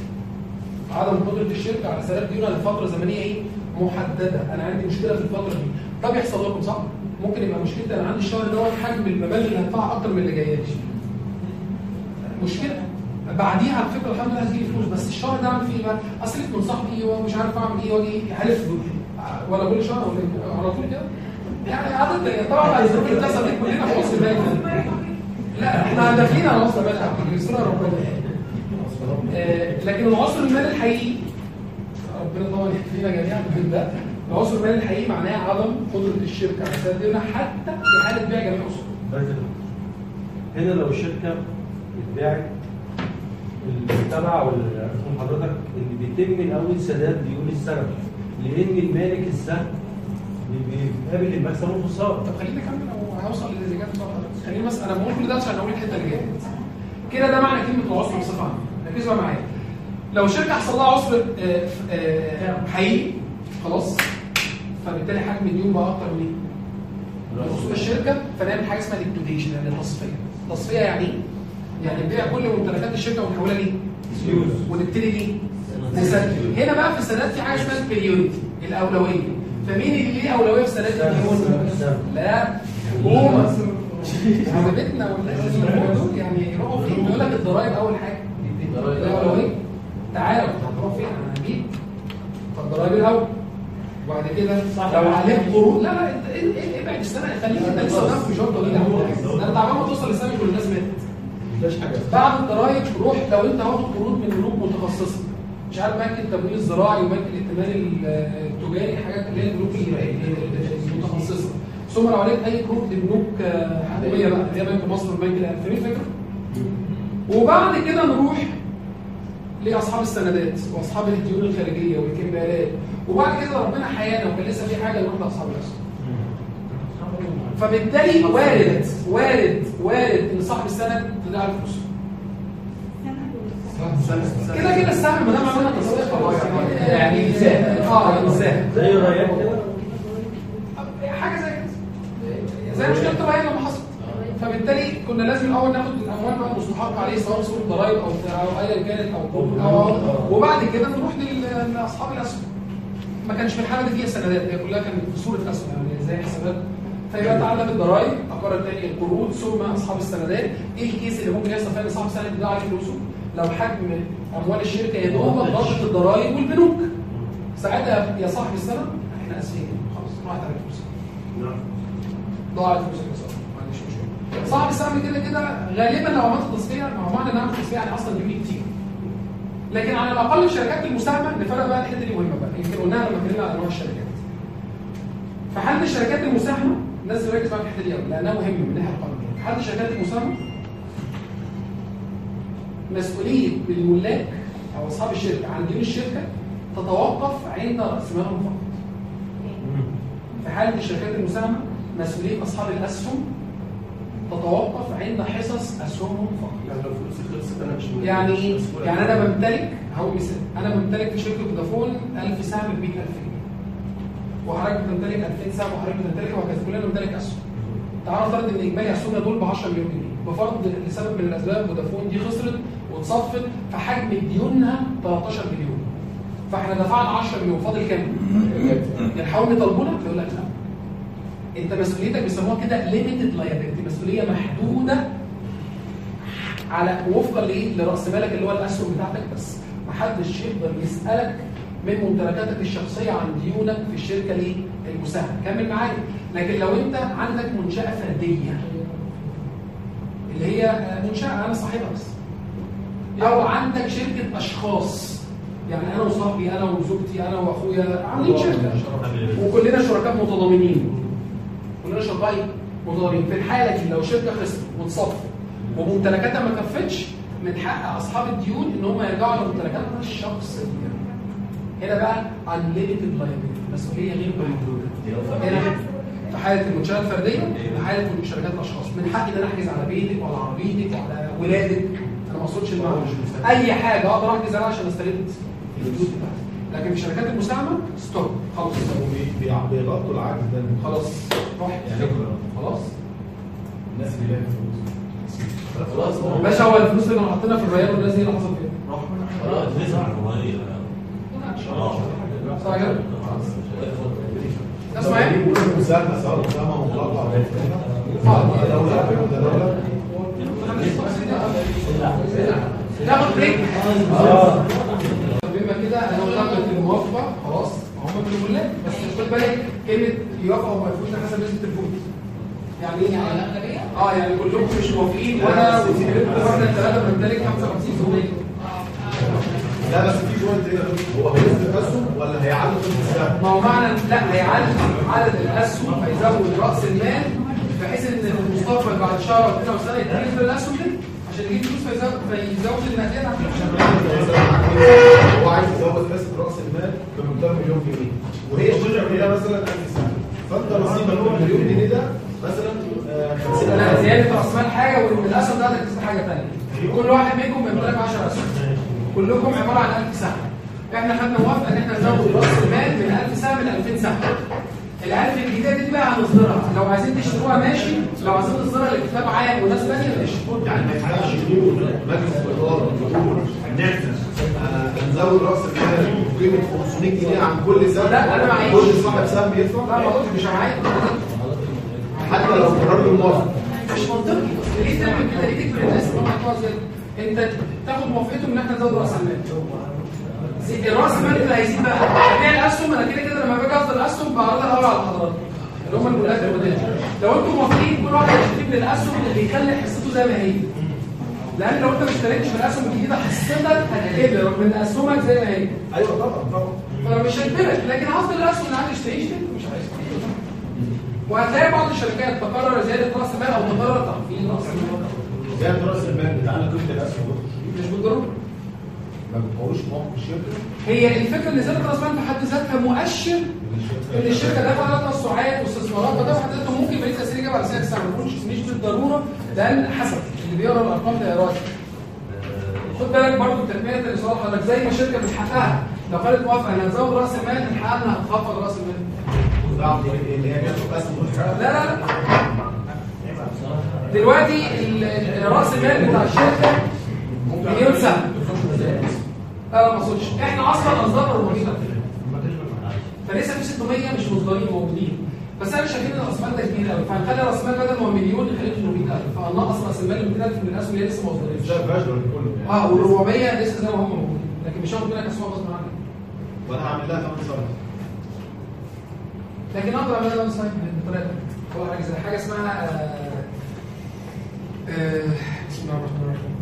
S2: عدم قدرة الشركة على سداد ديونها لفترة زمنية إيه؟ محددة. أنا عندي مشكلة في الفترة دي. طب يحصل لكم صح؟ ممكن يبقى مشكلتي أنا عندي الشهر دوت حجم المبالغ اللي هدفعها أكتر من اللي جاية لي. مشكلة. بعديها على فكرة الحمد لله هتجيلي فلوس، بس الشهر ده أعمل فيه إيه بقى؟ أصرف من صاحبي ومش عارف أعمل إيه وأجي هلف ولا كل شهر ولا على طول كده؟ يعني عادة طبعا الظروف اللي بتحصل دي كلنا في عسر مالي. لا احنا داخلين على عسر مالي يسرنا ربنا. آه لكن العسر المالي الحقيقي ربنا طبعا يكفينا جميعا في ده. العسر المالي الحقيقي معناه عدم قدرة الشركة على سداد ديونها حتى في حالة بيع جميع اصولها.
S9: هنا لو الشركة اتباعت التبع ولا حضرتك اللي بيتم الاول سداد ديون السنة لان المالك السهم بيقابل المكسب والخساره.
S2: طب خليني اكمل او هوصل للاجابه بتاعتك. خليني بس انا بقول كل ده عشان اقول الحته اللي جايه. كده ده معنى كلمه العسر بصفه عامه. ركزوا معايا. لو شركه حصل لها عسر حقيقي خلاص فبالتالي حجم الديون بقى اكتر من ايه؟ اصول الشركه فنعمل حاجه اسمها ليكويديشن يعني تصفيه. تصفيه يعني ايه؟ يعني نبيع كل ممتلكات الشركه ونحولها ليه؟ ونبتدي ليه؟ نسدد. هنا بقى في السداد في حاجه اسمها البريوريتي الاولويه. فمين اللي ليه اولويه في سداد الديون؟ لا حكومه. حبيبتنا والناس اللي دول يعني يروحوا فين؟ يقول لك الضرايب اول حاجه. الاولويه. تعالوا هتروحوا فين؟ انا هجيب. فالضرايب الاول. وبعد كده لو عليك قروض لا لا انت ابعد السنه خليك انت لسه قدامك مشوار طويل قوي. انت عمال ما توصل للسنه كل الناس ماتت. بعد الضرايب روح لو انت واخد قروض من بنوك متخصصه مش عارف بنك التمويل الزراعي وبنك الائتمان التجاري، حاجات اللي هي البنوك المتخصصه. ثم لو عليك اي كروت لبنوك حكوميه بقى اللي هي بنك مصر والبنك الاهلي، فاهمين الفكره؟ وبعد كده نروح لاصحاب السندات واصحاب الديون الخارجيه والكمبيالات، وبعد كده ربنا حيانا وكان لسه في حاجه نروح لاصحاب الاسهم. فبالتالي وارد وارد وارد ان صاحب السند تضيع له فلوسه. كده كده السهم ما دام عملنا تصريح خلاص يعني اه مساهم
S9: زي الريان كده
S2: حاجه زي كده زي مشكله الريان لما حصلت. فبالتالي كنا لازم الاول ناخد الاموال بقى المستحق عليه سواء صوره ضرائب او او ايا كانت او او وبعد كده نروح لاصحاب الاسهم. ما كانش في الحاله دي فيها سندات، هي كلها كانت في صوره اسهم يعني زي حسابات. فيبقى تعالى بالضرائب، عقار الثاني القروض، ثم اصحاب السندات. ايه الكيس اللي ممكن يحصل فيها صاحب السند يضيع عليه فلوسه؟ لو حجم اموال الشركه يدوم ضغط الضرائب والبنوك. ساعتها يا صاحب السند احنا اسفين خلاص راحت عليك فلوسك. نعم. ضاعت فلوسك يا صاحبي، ما عنديش مشكله. صاحب السهم كده كده غالبا لو عملت تصفيه، ما هو معنى ان اعمل تصفيه يعني اصلا بيجي كتير. لكن على الاقل في شركات المساهمه نفرق بقى الحته دي مهمه بقى، يمكن قلناها لما اتكلمنا على انواع الشركات. في حاله الشركات المساهمه الناس تركز بقى في الحته دي قوي لانها مهمه من الناحيه القانونيه. في حاله الشركات المساهمه مسؤوليه الملاك او اصحاب الشركه عن ديون الشركه تتوقف عند راس مالهم فقط. في حاله الشركات المساهمه مسؤوليه اصحاب الاسهم تتوقف عند حصص اسهمهم فقط.
S10: يعني لو فلوسي خلصت انا مش
S2: يعني ايه؟ يعني انا بمتلك، هقول مثال، انا بمتلك في شركه فودافون ألف سهم ب مية ألف جنيه. وحضرتك بتمتلك ألفين سهم وحضرتك بتمتلكها وهكذا، كلنا بنمتلك اسهم. تعالى نفترض ان اجمالي اسهمنا دول ب عشرة مليون جنيه، بفرض لسبب من الاسباب فودافون دي خسرت واتصفت فحجم ديونها تلتاشر مليون. فاحنا دفعنا عشرة مليون، فاضل كام؟ يلحقوا يطالبونا؟ يقول لك لا. انت مسؤوليتك بيسموها كده ليميتد لايبيلتي، مسؤوليه محدوده على وفقا لايه؟ لراس مالك اللي هو الاسهم بتاعتك بس. محدش يقدر يسالك من ممتلكاتك الشخصيه عن ديونك في الشركه ليه؟ المساهمه، كمل معايا. لكن لو انت عندك منشاه فرديه اللي هي منشاه انا صاحبها بس، او عندك شركه اشخاص يعني انا وصاحبي انا وزوجتي انا واخويا عاملين شركه وكلنا شركاء متضامنين، كلنا شركاء متضامنين. في الحاله دي لو شركه خسرت وتصفت وممتلكاتها ما كفتش، من حق اصحاب الديون ان هم يرجعوا لممتلكاتهم الشخصيه. هنا بقى unlimited liability، مسؤوليه غير محدوده. هنا في حاله المنشاه الفرديه، في حاله شركات الاشخاص، من حقي ان انا احجز على بيتك وعلى عربيتك وعلى ولادك. انا ما اقصدش المعنى، اي حاجه اقدر احجز عليها عشان استرد الفلوس بتاعتي. لكن في شركات المساهمه ستوب خلاص.
S1: بيغطوا العجز ده
S2: خلاص روح
S1: يعني
S2: خلاص.
S1: الناس اللي لها فلوس
S10: خلاص
S2: باشا، هو الفلوس اللي حاطينها في الريال والناس دي اللي حصل فيها
S10: روح خلاص نزع الروايه
S2: صح كده؟ اسمع ايه؟
S1: مساهمه سواء مساهمه مطلقه او غير دوله دوله
S2: ناخد بريك. بما كده انا قلت الموافقه خلاص هم بيقولوا لك، بس خد بالك كلمه يوافقوا وما يوافقوش حسب نسبه الفوت. يعني ايه يعني الاغلبيه؟ اه يعني كلكم مش موافقين وانا وزميلتكم واحنا الثلاثه بنمتلك خمسة وخمسين بالمية.
S1: لا بس في بوينت هنا، هو هيزيد الاسهم ولا هيعلي السهم؟
S2: ما هو معنى لا هيعلي عدد الاسهم، هيزود راس المال بحيث ان في المستقبل بعد شهر او اثنين او سنه يتكلم الاسهم دي عشان يجيب فلوس فيزود فيزود النقديه
S1: هو عايز يزود نسبه راس المال ب مقدار مليون جنيه وهي الشركه فيها مثلا ألف سهم، فانت رصيدك المليون جنيه ده مثلا خمسين ألف.
S2: لا زياده راس مال حاجه والاسهم بتاعتك تبقى حاجه ثانيه. كل واحد منكم بيمتلك عشرة اسهم، كلكم عباره عن ألف سهم. احنا خدنا موافقه ان احنا نزود راس المال من ألف سهم ل ألفين سهم. الألف الجديدة دي بقى هنصدرها، لو عايزين تشتروها ماشي، لو عايزين تصدرها لكتاب عام وناس ثانيه ماشي.
S1: يعني ما ينفعش يقول مجلس الاداره يقول هنزود راس المال بقيمه خمسمية جنيه عن كل سهم.
S2: لا انا معايا
S1: كل صاحب سهم بيدفع.
S2: لا ما قلتش مش معايا
S1: حتى لو قرار الموافقه
S2: مش منطقي. ليه تعمل كده؟ ليه تكبر الناس اللي هم بتوع زي انت تاخد موافقتهم ان احنا نزود راس المال؟ الراس المال اللي هيزيد بقى هتبيع الاسهم. انا كده كده لما باجي اصدر الاسهم بعرضها الاول على حضراتكم اللي هم الملاك البديل. لو انتم موافقين كل واحد هيشتري من الاسهم اللي يخلي حصته زي ما هي. لان لو انت ما اشتريتش في الاسهم الجديده حصتك هتقل رغم ان اسهمك زي ما هي.
S1: ايوه طبعا طبعا.
S2: فمش هيجبرك، لكن هفضل الاسهم اللي عايز يشتري يشتري مش عايز. وهتلاقي بعض الشركات تقرر زياده راس المال او تقرر تخفيض راس المال.
S1: زياده راس المال بتاعنا قيمه الاسهم
S2: مش بالضروره.
S1: ما بتقويش موقف الشركه.
S2: هي الفكره ان زياده راس المال في حد ذاتها مؤشر ان الشركه دافعه على توسعات واستثمارات، فده في حد ذاته ممكن يبقى ليه تاثير ايجابي على سعر السهم، ما مش بالضروره، لان حسب اللي بيقرا الارقام ده يقراها. خد بالك برضه التنميه اللي صالحه حضرتك زي ما شركه بتحققها لو قالت موافقه انها تزود راس المال الحقيقه انها هتخفض راس المال.
S1: اللي هي بياخد اسهم.
S2: لا لا لا دلوقتي راس المال بتاع الشركه مليون سهم. لا ما اقصدش، احنا اصلا اصدرنا أربعمية فلسه في ستمية مش مصدرين موجودين، بس احنا شايفين ان راس المال ده كبير قوي، فهنخلي راس المال بدل ما مليون نخليه ثمانمية ألف، فهنقص راس المال مئتين ألف من الاسهم اللي لسه ما وصلتش.
S1: ده فاجر كله.
S2: اه وال أربعمية لسه زي ما هم موجودين، لكن مش هاخد منك اسهم غصب عنك.
S1: وانا هعمل لها كمان صرف.
S2: لكن اقدر اعمل لها صرف بطريقه هو حاجه زي حاجه اسمها آه آه بسم الله الرحمن الرحيم.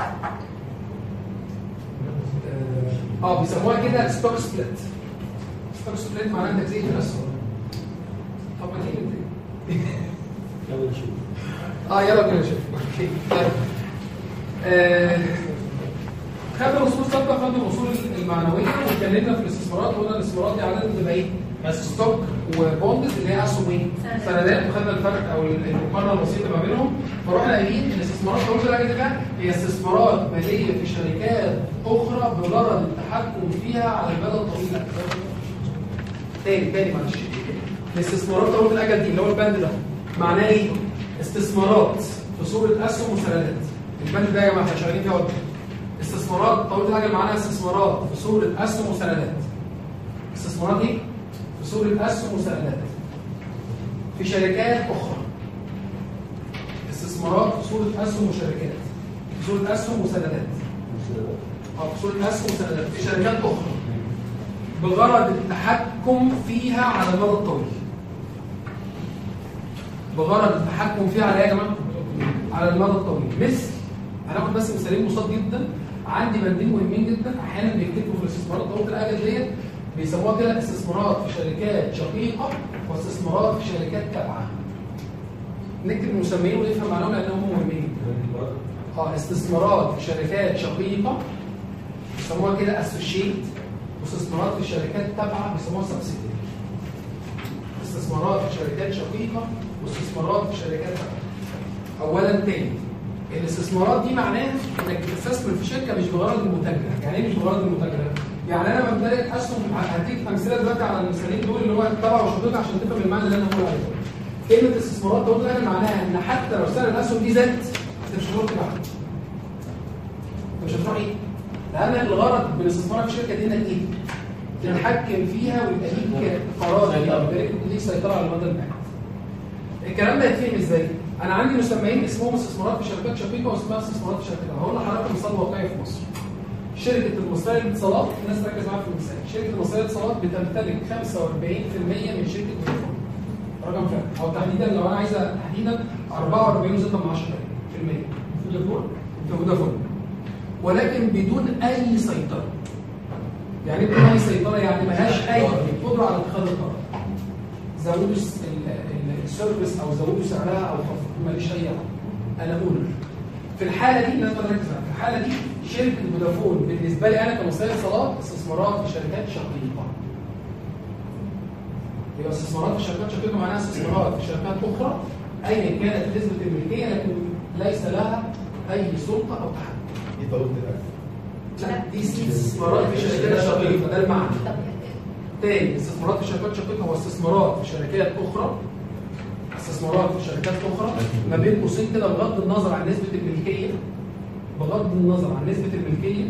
S2: اه بيسموها كده ستوك سبليت. ستوك سبليت معناها تجزئه الاسهم. طب ما تيجي
S9: يلا نشوف.
S2: اه يلا بينا نشوف. اوكي طيب. آه خدنا الاصول السابقه، خدنا الاصول المعنويه واتكلمنا في الاستثمارات وقلنا الاستثمارات دي عاده بتبقى ايه؟ ستوك وبوندز اللي هي اسهم ايه؟ سندات، وخدنا الفرق او المقارنه البسيطه ما بينهم، فروحنا قايلين ان الاستثمارات طويله الاجل ده هي استثمارات ماليه في شركات اخرى بغرض التحكم فيها على المدى الطويل. تاني تاني معلش. الاستثمارات طويله الاجل دي اللي هو البند ده معناه ايه؟ استثمارات في صوره اسهم وسندات. البند ده يا جماعه احنا شغالين فيها وقت. استثمارات طويله الاجل معناها استثمارات في صوره اسهم وسندات. استثمارات ايه؟ في صورة أسهم وسندات في شركات أخرى. استثمارات في صورة أسهم وشركات في صورة أسهم وسندات أو في صورة أسهم وسندات في شركات أخرى بغرض التحكم فيها على المدى الطويل. بغرض التحكم فيها على إيه يا جماعة؟ على المدى الطويل. مثل هناخد بس مثالين بسيط جدا. عندي بندين مهمين جدا أحيانا بيكتبوا في الاستثمارات طويلة الأجل ديت بيسموها كده استثمارات في شركات شقيقة واستثمارات في شركات تابعة. نكتب المسميين ونفهم معناهم لأنهم مهمين. اه استثمارات في شركات شقيقة بيسموها كده اسوشيت، واستثمارات في شركات تابعة بيسموها سبسيديري. استثمارات في شركات شقيقة واستثمارات في شركات تابعة. أولا تاني الاستثمارات دي معناها انك بتستثمر في شركة مش بغرض المتاجرة. يعني ايه مش بغرض المتاجرة؟ يعني انا بمتلك اسهم. هديك امثله دلوقتي على المثالين دول اللي هو تبع وشقيقه عشان تفهم المعنى اللي انا بقول عليه. كلمه استثمارات دول يعني معناها ان حتى لو سعر الاسهم دي زاد انت مش هتروح تبيعها. مش هتروح ايه؟ لان الغرض من الاستثمار في الشركه دي انك ايه؟ تتحكم فيها ويبقى ليك قرار يبقى ليك سيطره على المدى البعيد. الكلام ده يتفهم ازاي؟ انا عندي مسميين اسمهم استثمارات في شركات شقيقه واسمها استثمارات في شركات. هقول لحضرتك مثال واقعي في مصر. شركة المصرية للاتصالات، الناس تركز معايا في المثال، شركة المصرية للاتصالات بتمتلك خمسة وأربعين بالمية من شركة فودافون. رقم فعلا، أو تحديدا لو أنا عايزة تحديدا أربعة وأربعين فاصلة ستة بالمية في فودافون في فودافون ولكن بدون أي سيطرة. يعني بدون أي سيطرة يعني ملهاش أي قدرة على اتخاذ القرار. زودوا السيرفيس أو زودوا سعرها أو خفضوا، ماليش أي علاقة. أنا أونر. في الحالة دي لازم نركز معاها، في الحالة دي شركة فودافون بالنسبة لي أنا كمصرية اتصالات استثمارات في شركات شقيقة. يبقى استثمارات في شركات شقيقة معناها استثمارات في شركات أخرى أيا كانت نسبة الملكية لكن ليس لها أي سلطة أو تحكم.
S1: دي طويلة الأجل.
S2: لا دي استثمارات في شركات شقيقة، ده المعنى. تاني استثمارات في شركات شقيقة هو استثمارات في شركات أخرى استثمارات في شركات أخرى ما بين قوسين كده بغض النظر عن نسبة الملكية بغض النظر عن نسبة الملكية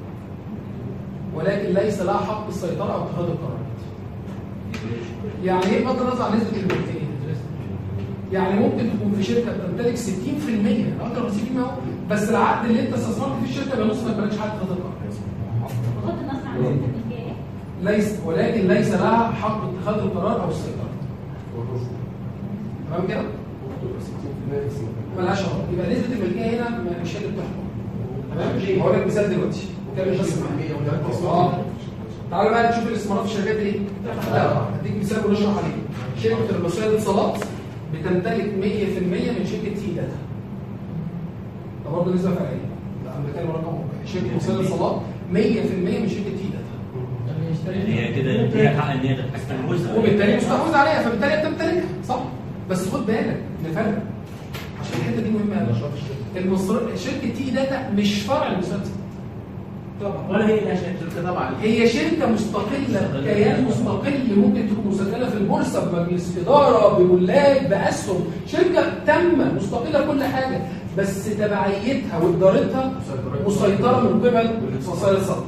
S2: ولكن ليس لها حق السيطرة أو اتخاذ القرارات. يعني ايه بغض النظر عن نسبة الملكية؟ يعني ممكن تكون في شركة بتمتلك ستين بالمية أكتر من ستين بالمية بس العقد اللي أنت استثمرت في الشركة بينص ما يبقاش حق اتخاذ القرار.
S6: بغض النظر عن نسبة الملكية
S2: ليس ولكن ليس لها حق اتخاذ القرار أو السيطرة. تمام كده؟ ملهاش علاقة. يبقى نسبة الملكية هنا مش هي اللي بتحكم. تمام؟ هقول لك مثال دلوقتي وكمل بس معايا. اه تعالوا بقى نشوف الاستثمارات في الشركات ايه؟ لا هديك مثال ونشرح عليه. شركه المصريه للاتصالات بتمتلك مية في المية من شركه تي داتا. ده برضه نسبه فرعيه. لا انا بتكلم رقم واقعي. شركه المصريه للاتصالات مية في المية من شركه تي داتا.
S10: هي كده ليها حق ان هي تستحوذ
S2: وبالتالي مستحوذ عليها فبالتالي بتمتلكها صح؟ بس خد بالك نفرق عشان الحته دي مهمه قوي. المصر شركه تي داتا مش فرع المسلسل طبعا ولا هي لا شركه طبعا هي شركه مستقله كيان مستقل ممكن تكون مسجله في البورصه بمجلس اداره بملاك باسهم شركه تامه مستقله كل حاجه بس تبعيتها وادارتها مسيطره من قبل وسائل الصرف.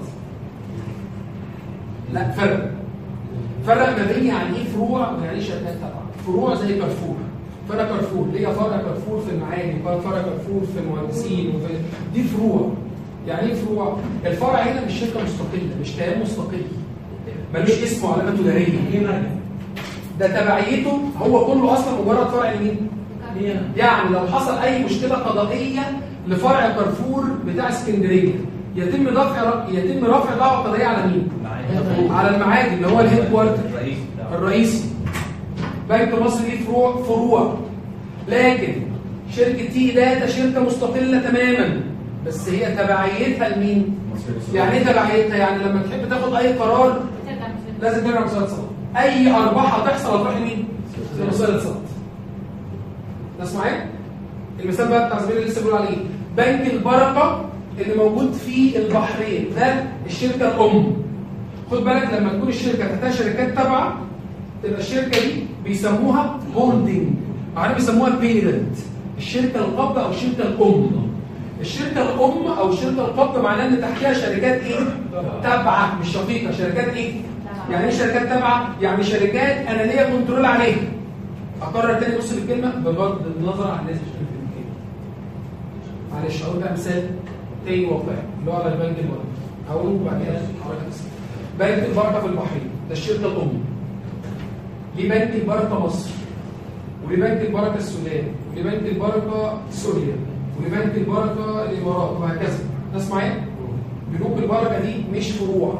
S2: لا فرق فرق ما بين يعني ايه فروع ويعني ايه شركات تبع. فروع زي كارفور فرع كارفور ليها فرع كارفور في المعادن فرع كارفور في المهندسين وفي دي فروع. يعني ايه فروع؟ الفرع هنا مش شركه مستقله مش كيان مستقل ملوش اسمه علامه تجاريه ده تبعيته هو كله اصلا مجرد فرع لمين؟ يعني لو حصل اي مشكله قضائيه لفرع كارفور بتاع اسكندريه يتم رفع يتم رفع دعوه قضائيه على مين؟ على المعادن اللي هو الهيد كوارتر الرئيسي. بنك مصر ليه فروع فروع لكن شركه تي داتا شركه مستقله تماما بس هي تبعيتها لمين؟ يعني ايه تبعيتها؟ يعني لما تحب تاخد اي قرار لازم ترجع لمصادر الاتصالات. اي ارباح هتحصل هتروح لمين؟ لمصادر الاتصالات. ناس معايا؟ المثال بقى بتاع زميلي اللي لسه بيقول عليه بنك البركه اللي موجود في البحرين ده الشركه الام. خد بالك لما تكون الشركه تحتها شركات تابعه تبقى الشركه دي بيسموها هولدنج يعني بيسموها بيرنت الشركه القابضه او الشركه الام. الشركه الام او الشركه القابضه معناه ان تحتها شركات ايه؟ تابعه مش شقيقه شركات ايه؟ يعني ايه شركات تابعه؟ يعني شركات انا ليا كنترول عليها. اكرر تاني بص الكلمه بغض النظر عن الناس اللي في المكان. معلش اقول بقى مثال تاني واقعي اللي هو على البنك البركه هقوله وبعدين حضرتك تسال. بنك البركه في البحرين ده الشركه الام. ليه بنك البركه مصر وليه بنك البركه السودان وليه بنك البركه سوريا وليه بنك البركه الامارات وهكذا. ناس معايا؟ بنوك البركه دي مش فروع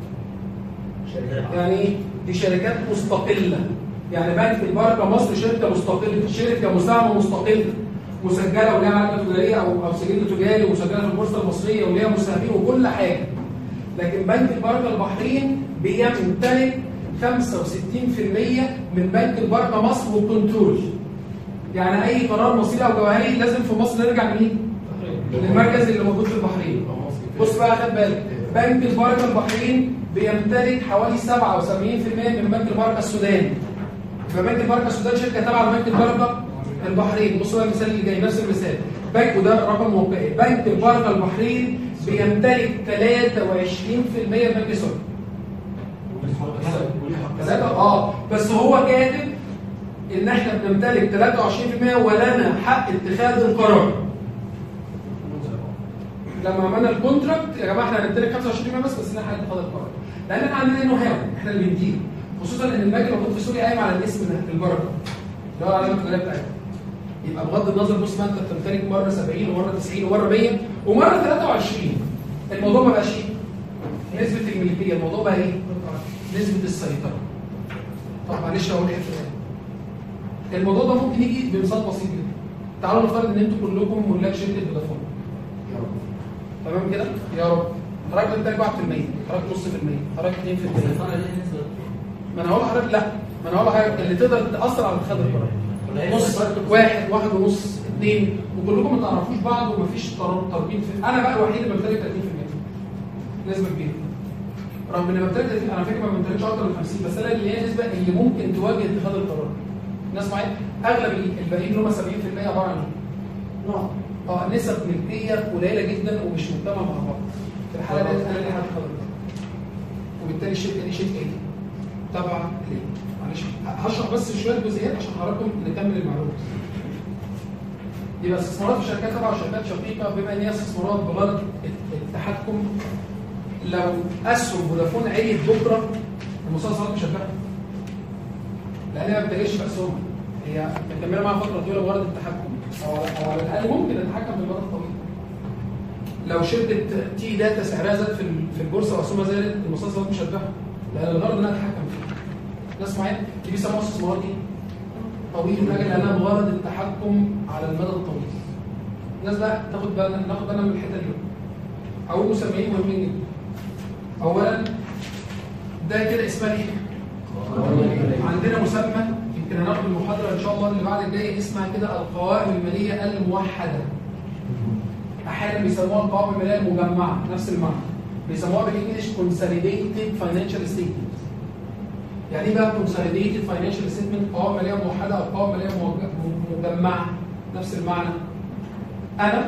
S2: يعني ايه؟ دي شركات مستقله. يعني بنك البركه مصر شركه مستقله شركه مساهمه مستقله مسجله وليها علامه تجاريه او او سجل تجاري ومسجله في البورصه المصريه وليها مساهمين وكل حاجه. لكن بنك البركه البحرين بيمتلك خمسة وستين بالمية من بنك البركه مصر والكنترول. يعني اي قرار مصيري او جوهري لازم في مصر نرجع لمين؟ للمركز اللي موجود في البحرين. بص بقى خد بالك بنك البركه البحرين بيمتلك حوالي سبعة وسبعين بالمية من بنك البركه السودان. فبنك البركه السودان شركه تابعه لبنك البركه البحرين. بص بقى المثال اللي جاي نفس المثال بنك وده رقم واقعي. بنك البركه البحرين بيمتلك ثلاثة وعشرين بالمية من بنك سوريا. ثلاثة اه بس هو كاتب ان احنا بنمتلك ثلاثة وعشرين بالمية ولنا حق اتخاذ القرار. لما عملنا الكونتراكت يا جماعه احنا هنمتلك خمسة وعشرين بالمية بس بس لنا حق اتخاذ القرار. لان احنا عندنا انه هاوي احنا اللي بندير خصوصا ان البنك الموجود في سوريا قايم على الاسم ده البركه اللي هو علامه التجاريه بتاعتنا. يبقى بغض النظر بص ما انت بتمتلك مره سبعين ومره تسعين ومره مية ومره ثلاثة وعشرين الموضوع ما بقاش ايه؟ نسبه الملكيه الموضوع بقى ايه؟ نسبه السيطره. طب معلش اقول ايه الموضوع ده ممكن يجي بمثال بسيط جدا. تعالوا نفترض ان انتوا كلكم ملاك شركه فودافون. تمام كده؟ يا رب حضرتك بتمتلك واحد بالمية حضرتك نص في المية حضرتك اتنين بالمية. ما انا هقول لحضرتك لا ما انا هقول لحضرتك اللي تقدر تاثر على اتخاذ القرار نص واحد واحد ونص اثنين وكلكم ما تعرفوش بعض ومفيش تربيط في انا بقى الوحيد اللي بمتلك ثلاثين بالمية نسبه كبيره. رغم ان بمتلك ثلاثين انا فاكر ما بمتلكش اكتر من خمسين بس انا اللي هي النسبه اللي ممكن تواجه اتخاذ القرار. الناس معايا؟ اغلب الباقيين اللي هم سبعين بالمية عباره عن ايه؟ اه نسب ملكيه قليله جدا ومش مجتمع مع بعض. في الحاله دي انا اللي هتخاذ القرار. وبالتالي الشركه دي شركه ايه؟ تبع ليه؟ معلش هشرح بس شويه جزئيات عشان حضراتكم نكمل المعلومات. يبقى استثمارات في شركات تبع شركات شقيقه بما ان هي استثمارات بغرض التحكم. لو اسهم فودافون عليت بكره المستثمرات مش هتبيعها. لان هي ما بتجيش في اسهمها. هي مكمله معاها فتره طويله بغرض التحكم او على الاقل ممكن تتحكم في المدى الطويل. لو شركه تي داتا سعرها زاد في في البورصه واسهمها زادت، المستثمرات مش هتبيعها لان الغرض انها تتحكم فيها. ناس معايا دي بيسموها استثمارات ايه؟ طويل الاجل لانها بغرض التحكم على المدى الطويل. الناس بقى تاخد بالنا ناخد بالنا من الحته دي. اول مسميين مهمين جدا. اولا ده كده اسمها ايه؟ عندنا مسمى يمكن هناخد المحاضره ان شاء الله اللي بعد الجايه اسمها كده القوائم الماليه الموحده. احيانا بيسموها القوائم الماليه المجمعه نفس المعنى. بيسموها بالانجلش consolidated financial statement. يعني ايه بقى consolidated financial statement؟ قوائم ماليه موحده او قوائم ماليه مجمعه نفس المعنى. انا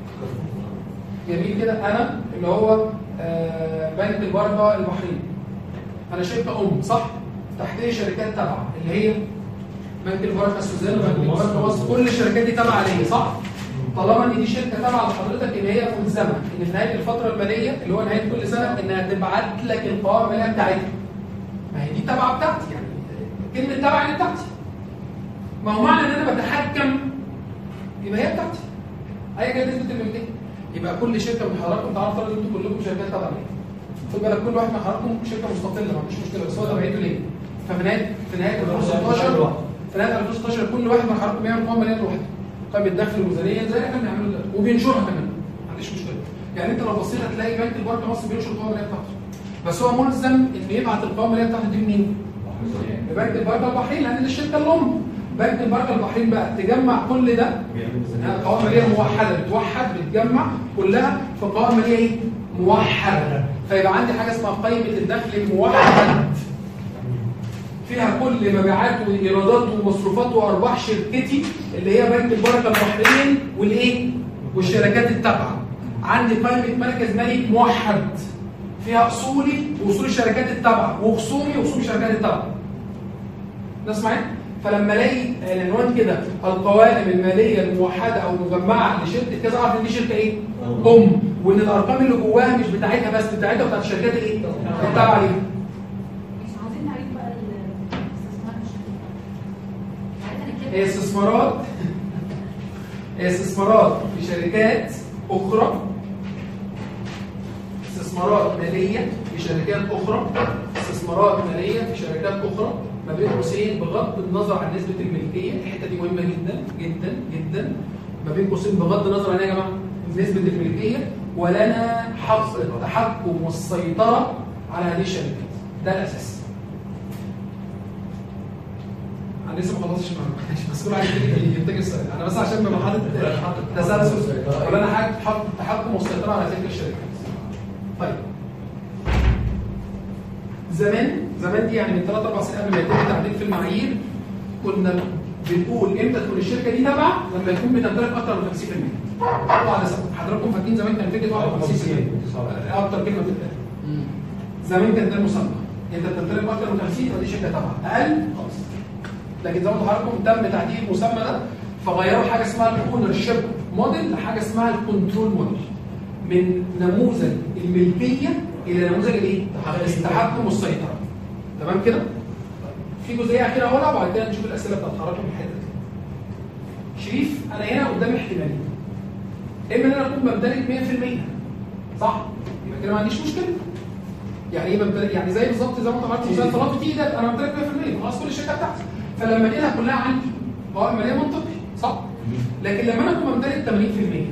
S2: جميل كده، انا اللي هو آه بنك البركه البحرين. انا شركه ام صح؟ تحت لي شركات تابعه اللي هي بنك البركه السوزان وبنك البركه مصر، كل الشركات دي تابعه ليا صح؟ طالما ان دي شركه تابعه لحضرتك ان هي ملزمه ان في نهايه الفتره الماليه اللي هو نهايه كل سنه انها تبعت لك القوائم الماليه بتاعتها. ما هي دي تابعه بتاعتي، يعني كلمه تابعه يعني بتاعتي. ما هو معنى ان انا بتحكم يبقى هي بتاعتي. اي كانت نسبه الملكيه. يبقى كل شركه من حضراتكم تعالوا نفترض ان انتوا كلكم شركات تابعه ليا. خد بالك كل واحد من حضراتكم شركه مستقله ما عندوش مشكله بس هو تبعيته ليه؟ ففي نهايه في نهايه ألفين وستاشر في نهايه ألفين وستاشر كل واحد من حضراتكم بيعمل قوائم ماليه لوحده. قائمه الدخل الميزانيه زي ما احنا بنعمله دلوقتي وبينشرها كمان. ما عنديش مشكله. يعني انت لو بصيت هتلاقي بنك البركه مصر بينشر القوائم الماليه بتاعته. بس هو ملزم انه يبعت القوائم الماليه بتاعته دي لمين؟ لبنك البركه البحرين لان دي الشركه الام. بنك البركه البحرين بقى تجمع كل ده قوائم ماليه موحده بتوحد بتجمع كلها في قوائم ماليه ايه؟ موحده. فيبقى عندي حاجه اسمها قائمه الدخل الموحد فيها كل مبيعات وايرادات ومصروفات وارباح شركتي اللي هي بنك البركه البحرين والايه؟ والشركات التابعه. عندي قائمه مركز مالي موحد فيها اصولي واصول الشركات التابعه وخصومي واصول الشركات التابعه. ناس معايا؟ فلما الاقي العنوان كده القوائم الماليه الموحده او المجمعه لشركه كذا اعرف ان دي شركه ايه؟ ام، وان الارقام اللي جواها مش بتاعتها بس بتاعتها وبتاعت الشركات الايه؟ التابعه ليها. هي استثمارات هي استثمارات في شركات اخرى، استثمارات ماليه في شركات اخرى، استثمارات ماليه في شركات اخرى ما بين قوسين بغض النظر عن نسبه الملكيه. الحته دي مهمه جدا جدا جدا. ما بين قوسين بغض النظر عن ايه يا جماعه؟ نسبه الملكيه ولنا حق التحكم والسيطره على هذه الشركات. ده الاساس. انا لسه ما خلصتش معاك بس كل واحد يفتكر السؤال. انا بس عشان ببقى حاطط تسلسل ولا انا حاجه حاطط التحكم والسيطره على تلك الشركات. طيب زمان زمان دي يعني من ثلاث اربع سنين قبل ما يتم التعديل في المعايير كنا بنقول امتى تكون الشركه دي تابعه لما يكون بتمتلك اكثر من خمسين بالمية. طبعا حضراتكم فاكرين زمان كان فكره واحد وخمسين بالمية اكتر كلمه بتتقال. زمان كان ده المسمى، انت بتمتلك اكثر من خمسين فدي شركه تابعه، اقل خلاص. لكن زي ما قلت لحضراتكم تم تعديل المسمى ده فغيروا حاجه اسمها الاونر شيب موديل لحاجه اسمها الكنترول موديل. من نموذج الملكيه الى نموذج الايه؟ التحكم والسيطره. تمام كده؟ في جزئيه اخيره اقولها وبعد كده نشوف الاسئله بتاعت حضراتكم في الحته دي. شريف انا هنا قدامي احتمالين. اما ان انا اكون بمتلك مية في المية صح؟ يبقى كده ما عنديش مشكله. يعني ايه بمتلك؟ يعني زي بالظبط زي ما انت عملت زي طلبت تيجي ده انا بمتلك مية في المية خلاص كل الشركه بتاعتي. فلما انقلها كلها عندي قوائم ماليه منطقي صح؟ لكن لما انا اكون بمتلك ثمانين في المية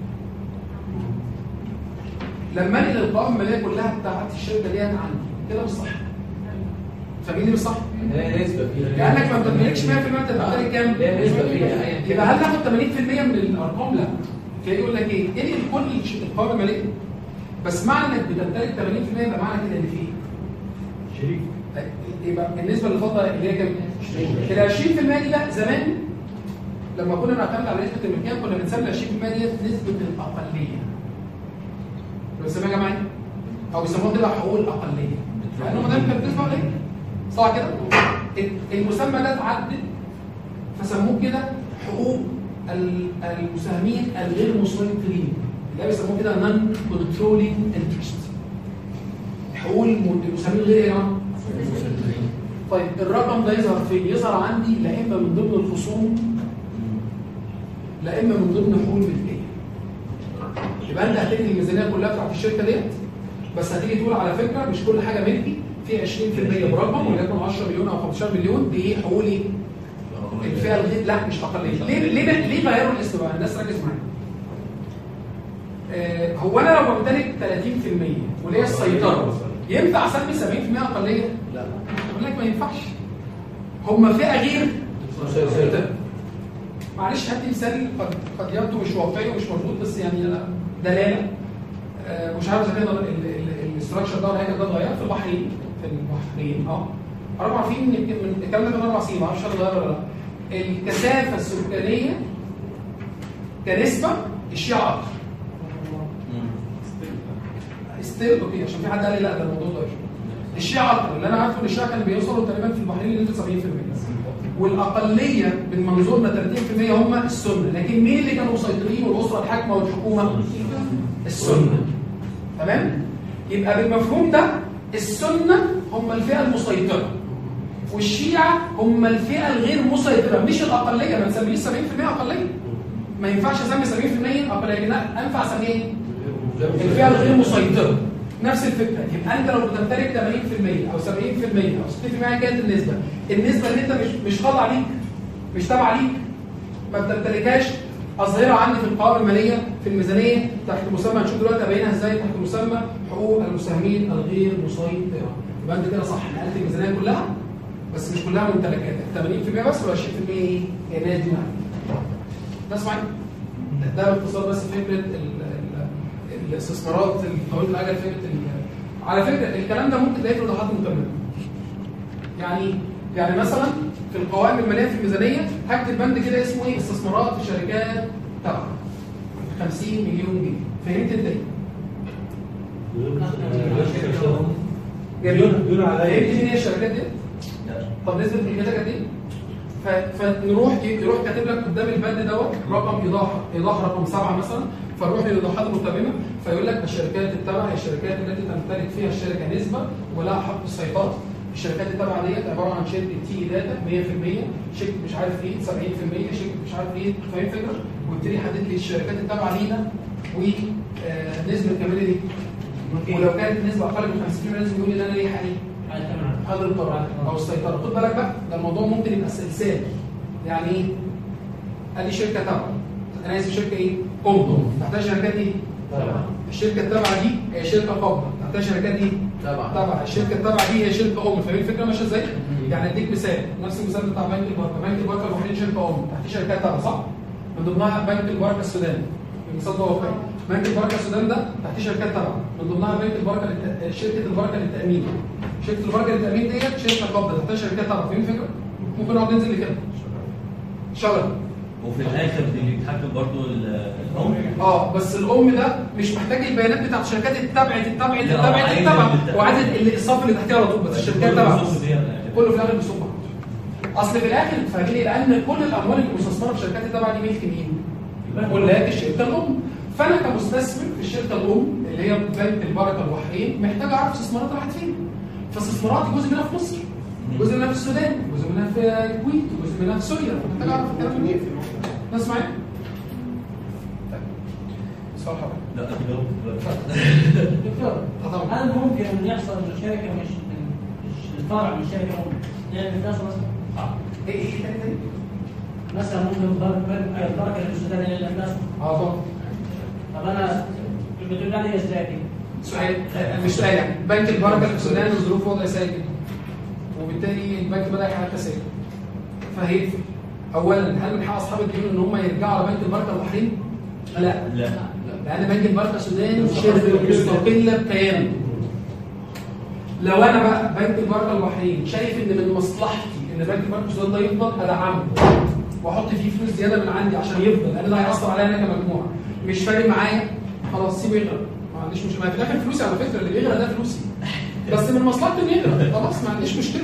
S2: لما انقل القوائم الماليه كلها بتاعت الشركه ديت عندي كده مش صح. فاهمين مش صح؟
S7: هي نسبه فيها
S2: لانك ما بتمتلكش مية في المية انت بتمتلك كام؟
S7: هي نسبه فيها
S2: يبقى هل تاخد ثمانين في المية من الارقام؟ لا. فيجي يقول لك ايه؟ انقل كل القوائم الماليه بس معنى انك بتمتلك ثمانين في المية يبقى معنى كده ان في ايه؟
S7: شريك.
S2: يبقى بالنسبه للفتره اللي هي كام؟ ال عشرين في المية دي لا زمان لما كنا بنعتمد على نسبه الملكيه كنا بنسمي ال عشرين في المية ديت نسبه الاقليه. بنسميها يا جماعه او بيسموها كده حقوق الاقليه. لانهم دايما كانت بتسمع ايه؟ صح كده؟ المسمى ده اتعدل فسموه كده حقوق المساهمين الغير مسيطرين اللي بيسموه كده نون كنترولينج انترست. حقوق المساهمين الغير ايه يا جماعه؟ طيب الرقم ده يظهر فين؟ يظهر عندي لا اما من ضمن الخصوم لا اما من ضمن حقوق الملكيه. يبقى انت هتنهي الميزانيه كلها بتاعت الشركه ديت، بس هتيجي تقول على فكره مش كل حاجه ملكي، في عشرين في المية برقم وليكن عشرة مليون او خمستاشر مليون دي ايه حقوقي الفئه الغير، لا مش اقليه. ليه ليه ليه غيروا الاسم بقى؟ الناس ركز معايا. آه هو انا لو بمتلك ثلاثين في المية وليا السيطره ينفع اسمي سبعين في المية اقليه؟ لا اقول لك ما ينفعش. هم فئه غير مسيطره. معلش هات لي مثال قد قد يبدو مش واقعي ومش مظبوط بس يعني انا دلاله آه مش عارف اذا كان الاستراكشر ده ولا حاجه ده اتغير في البحرين في البحرين اه اربع سنين من الكلام ده من اربع سنين ما اعرفش اتغير ولا لا. الكثافه السكانيه كنسبه الشيعه اكتر. ستيل اوكي عشان في حد قال لي لا ده الموضوع ده الشيعه اكتر. اللي انا عارفه ان الشيعه كانوا بيوصلوا تقريبا في البحرين لنسبه سبعين في المية والاقليه من منظورنا ثلاثين في المية هم السنه. لكن مين اللي كانوا مسيطرين والاسره الحاكمه والحكومه؟ السنه. تمام؟ يبقى بالمفهوم ده السنه هم الفئه المسيطره والشيعه هم الفئه الغير مسيطره مش الاقليه. ما نسميش سبعين في المية اقليه. ما ينفعش اسمي سبعين في المية اقليه لكن انفع اسميه ايه؟ الفئه الغير مسيطره. نفس الفكره. يبقى انت لو بتمتلك ثمانين في المية او سبعين في المية او ستين في المية كانت النسبه النسبه اللي انت مش مش خاضعه ليك مش تابعه ليك ما بتمتلكهاش اظهرها عندي في القوائم الماليه في الميزانيه تحت مسمى هنشوف دلوقتي ابينها ازاي تحت مسمى حقوق المساهمين الغير مسيطره. يبقى انت كده صح نقلت الميزانيه كلها بس مش كلها ممتلكات ثمانين في المية بس ولا عشرين في المية ايه؟ كيانات دي معاك. ده اسمعي ده باختصار بس فكره الاستثمارات الطويل الاجل. فكره على فكره الكلام ده ممكن تلاقيه في الايضاحات المكمله. يعني يعني مثلا في القوائم الماليه في الميزانيه هكتب بند كده اسمه ايه؟ استثمارات في شركات تبع خمسين مليون جنيه. فهمت انت ايه؟ جميل. فهمت مين هي الشركات دي؟ طب نسبه ملكيتها قد ايه؟ فنروح يروح كاتب لك قدام البند دوت رقم ايضاح ايضاح رقم سبعه مثلا. فنروح للايضاحات المتممه فيقول لك الشركات التابعه هي الشركات التي تمتلك فيها الشركه نسبه ولها حق السيطره. الشركات التابعه ديت عباره عن شركه تي داتا مية في المية، شركه مش عارف ايه سبعين في المية، شركه مش عارف ايه. فاهم الفكره؟ ويبتدي يحدد لي الشركات التابعه لينا ونسبه كمان دي. ولو كانت النسبه اقل من خمسين في المية لازم يقول لي ان انا ليه حق هذا القرار او السيطره. خد بالك بقى ده الموضوع ممكن يبقى سلسال. يعني ايه؟ ادي شركه تابعه انا عايز شركه ايه؟ ام تحتها شركات ايه؟ تابعه. الشركه التابعه دي هي شركه قابضه تحتها شركات ايه؟ تابعه. تابعه. الشركه التابعه دي هي شركه ام. فاهم الفكره ماشيه ازاي؟ يعني اديك مثال نفس المثال بتاع بنك البركه. بنك البركه الوحيد شركه ام تحتها شركات تابعه صح؟ من ضمنها بنك البركه السوداني. المثال ده واقعي. بنك البركه السودان ده تحتيه شركات تابعه من ضمنها بنك البركه للت... شركه البركه للتامين. شركه البركه للتامين ديت شركه قابضه تحتها شركات تابعه. فاهم الفكره؟ ممكن نقعد ننزل لكده شغل.
S10: وفي الاخر اللي بيتحكم برضه الام.
S2: اه بس الام ده مش محتاج البيانات بتاعت الشركات التابعه التابعه التابعه التابعه وعدد الصف اللي تحتها على طول. بس الشركات تابعه كله في الاخر بيصب. اصل في الاخر فاهمني لان كل الاموال المستثمره في الشركات التابعه دي ملك مين؟ ملاك الشركه الام. فانا كمستثمر في الشركه الام اللي هي بنك البركه البحرين محتاج اعرف استثمارات راحت فين. فاستثماراتي جزء منها في مصر، جزء منها في السودان، جزء منها في الكويت، جزء منها في سوريا. محتاج اعرف الكلام ده. ناس معايا؟ سؤال حضرتك.
S10: لا
S4: دكتور هل ممكن ان يحصل شركه مش مش الفرع من شركه ام يعني الناس مثلا
S2: اه ايه ايه تاني تاني؟
S4: مثلا ممكن بنك البركه اللي في السودان اللي الناس
S2: اه طبعا.
S4: طب انا بتقول لي ازاي؟
S2: سؤال مش سؤال يعني بنك البركه في السودان الظروف وضع سيء جدا وبالتالي البنك بدا يحقق خسائر. فهي اولا هل من حق اصحاب الديون ان هم يرجعوا على بنك البركه البحرين؟ لا
S10: لا
S2: لان بنك البركه السودان شركه مستقله بكيانه. لو انا بقى بنك البركه البحرين شايف ان من مصلحتي ان بنك البركه السودان ده يفضل ادعمه واحط فيه فلوس زياده من عندي عشان يفضل لان ده هيأثر عليا انا كمجموعه مش فارق معايا خلاص سيبه يغرق ما عنديش مشكله. في الاخر فلوسي على فكره اللي بيغرق ده فلوسي بس من مصلحتي انه يغرق خلاص ما عنديش مشكله.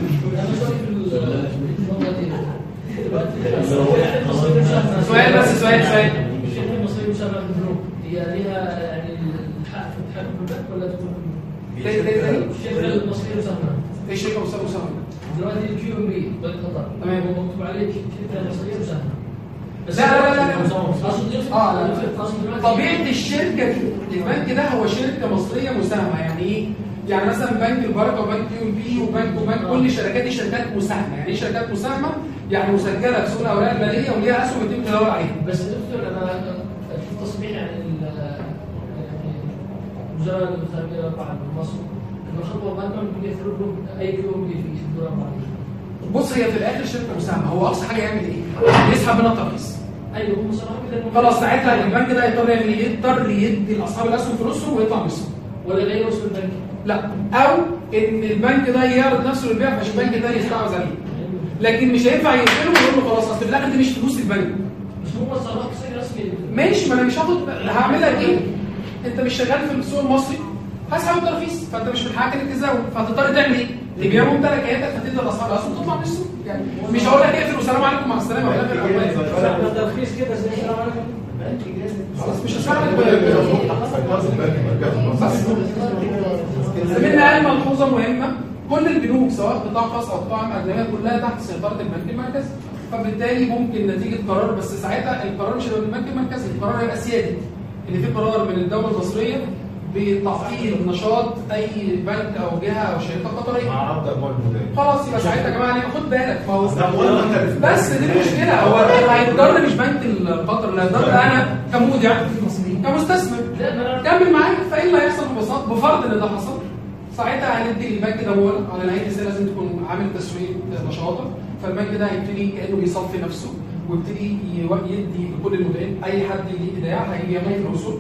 S2: سؤال بس سؤال سؤال
S4: الشركه المصريه مسمى بالبنوك هي ليها يعني الحق في التحكم في البنك ولا تكون الشركه المصريه مسمى
S2: ايه الشركه المصريه مسمى؟
S4: دلوقتي الكيو ام بي بنك قطر
S2: تمام
S4: مكتوب عليه الشركه المصريه مسمى
S2: لا لا لا لا
S4: اقصد
S2: اه لا طبيعه الشركه دي البنك ده هو شركه مصريه مساهمه. يعني ايه؟ يعني مثلا بنك البركه وبنك يو بي وبنك وبنك كل الشركات دي شركات مساهمه. يعني ايه شركات مساهمه؟ يعني مسجله في سوق الاوراق الماليه وليها اسهم يتم التداول عليها.
S4: بس دكتور انا في تصريح يعني وزاره الخارجيه طبعا مصر انه خطوه ما ممكن يفرضوا اي كيلو في الدولار معين.
S2: بص هي في الاخر شركه مساهمه، هو اقصى حاجه يعمل ايه؟ يسحب منها الترخيص.
S4: ايوه هم صراحه كده
S2: خلاص ساعتها البنك ده يضطر يعمل ايه؟ يضطر يدي لاصحاب الاسهم فلوسهم ويطلع من السوق.
S4: ولا يغيروا اسم البنك؟
S2: لا، او ان البنك ده يعرض نفسه للبيع عشان البنك ده يستحوذ عليه. لكن مش هينفع يقفله ويقول له خلاص اصل في الاخر دي مش فلوس البنك.
S4: بس هو صراحه سجل رسمي.
S2: ماشي، ما انا مش هاخد هعمل لك ايه؟ انت مش شغال في السوق المصري هسحب الترخيص، فانت مش من حقك انك تزود، فهتضطر تعمل ايه؟ تبيع ممتلكاتك فتدي لاصحاب الاسهم وتطلع من السوق. يعني مش هقول لك اقفل والسلام عليكم مع السلامه ولا في
S7: الترخيص كده زي السلام عليكم
S2: خلاص مش هسمع لك بس زميلنا قال ملحوظه مهمه، كل البنوك سواء قطاع خاص او قطاع اجنبيه كلها تحت سيطره البنك المركزي، فبالتالي ممكن نتيجه قرار، بس ساعتها القرار مش هيبقى من البنك المركزي، القرار هيبقى سيادي اللي فيه قرار من الدوله المصريه بتعطيل نشاط اي بنك او جهه او شركه قطريه.
S1: مع عرض اموال المدير.
S2: خلاص يبقى ساعتها يا جماعه خد بالك، ما هو بس دي المشكله، هو هيضر مش بنك القطر، اللي هيضر انا كمودع كمستثمر كمل معايا. فايه اللي هيحصل ببساطه؟ بفرض ان ده حصل، ساعتها هندي للبنك ده مول على نهايه السنه لازم تكون عامل تسويق نشاطك، فالبنك ده هيبتدي كانه بيصفي نفسه ويبتدي يدي لكل المودعين، اي حد ليه ايداع هيجي يعمل فلوسه.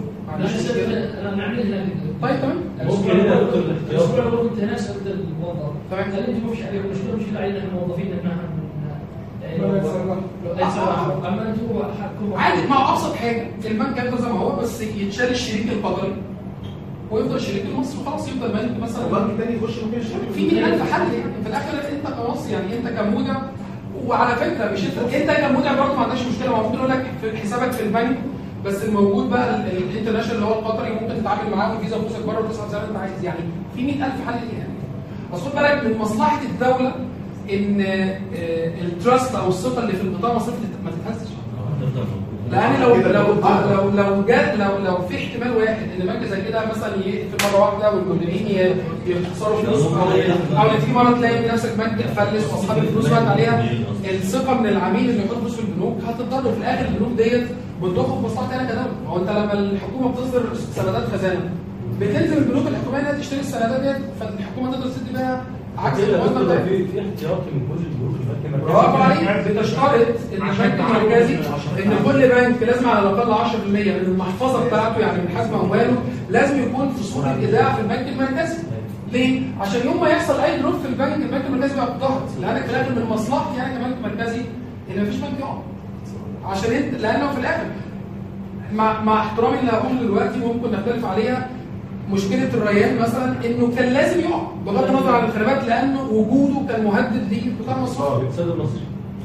S4: انا نعمل هنا
S2: طيب تمام.
S9: ممكن هنا دكتور الاختيار
S4: الاسبوع الاول كنت هنا سالت الموظف
S2: تمام.
S4: قال لي انت مش عليكم مشكله مشكله علينا احنا موظفين احنا يعني لو اتصرفوا اما انتوا حقكم
S2: عادي. ما هو ابسط حاجه البنك يفضل زي ما هو، بس يتشال الشريك القطري ويفضل الشريك المصري وخلاص، يفضل بنك مثلا
S1: وبنك تاني يخش مكان الشريك.
S2: في مئة ألف حل. يعني في الاخر انت كمصري، يعني انت كمودع، وعلى فكره مش انت انت كمودع برضه ما عندكش مشكله، ما ممكن يقول لك في حسابك في البنك، بس الموجود بقى الانترناشونال اللي هو القطري ممكن تتعامل معاه والفيزا فلوسك بره وتصحى زي ما انت عايز. يعني في مئة ألف حل ليه يعني. بس خد بالك من مصلحه الدوله ان التراست او الثقه اللي في القطاع المصرفي ما تتهزش. لان لو لو لو لو جاء لو لو في احتمال واحد ان بنك زي كده مثلا يقفل مره واحده والمديرين يخسروا فلوس، او او تيجي مره تلاقي نفسك بنك فلس واصحاب الفلوس وقت عليها الثقه من العميل اللي يحط فلوس في البنوك، هتضطر في الاخر البنوك ديت بتاخد مصلحتك انا كدوله. هو انت لما الحكومه بتصدر سندات خزانه بتنزل البنوك الحكوميه انها تشتري السندات ديت، فالحكومه تقدر تدي بيها عكس الموازنه بتاعتها.
S9: في في احتياطي من كل البنوك البنك المركزي.
S2: برافو عليك. بتشترط ان البنك المركزي ان كل بنك لازم على الاقل عشرة في المية من المحفظه بتاعته، يعني من حجم امواله لازم يكون في صوره ايداع في البنك المركزي. ليه؟ عشان يوم ما يحصل اي دروب في البنك، البنك المركزي بقى ضغط، لان في الاخر من مصلحتي انا كبنك مركزي ان مفيش بنك يقع. عشان انت لانه في الاخر مع مع احترامي اللي هقوله دلوقتي ممكن نختلف عليها، مشكله الريان مثلا انه كان لازم يقع بغض النظر عن الخدمات، لانه وجوده كان مهدد للقطاع المصرفي.
S9: الاقتصاد المصري.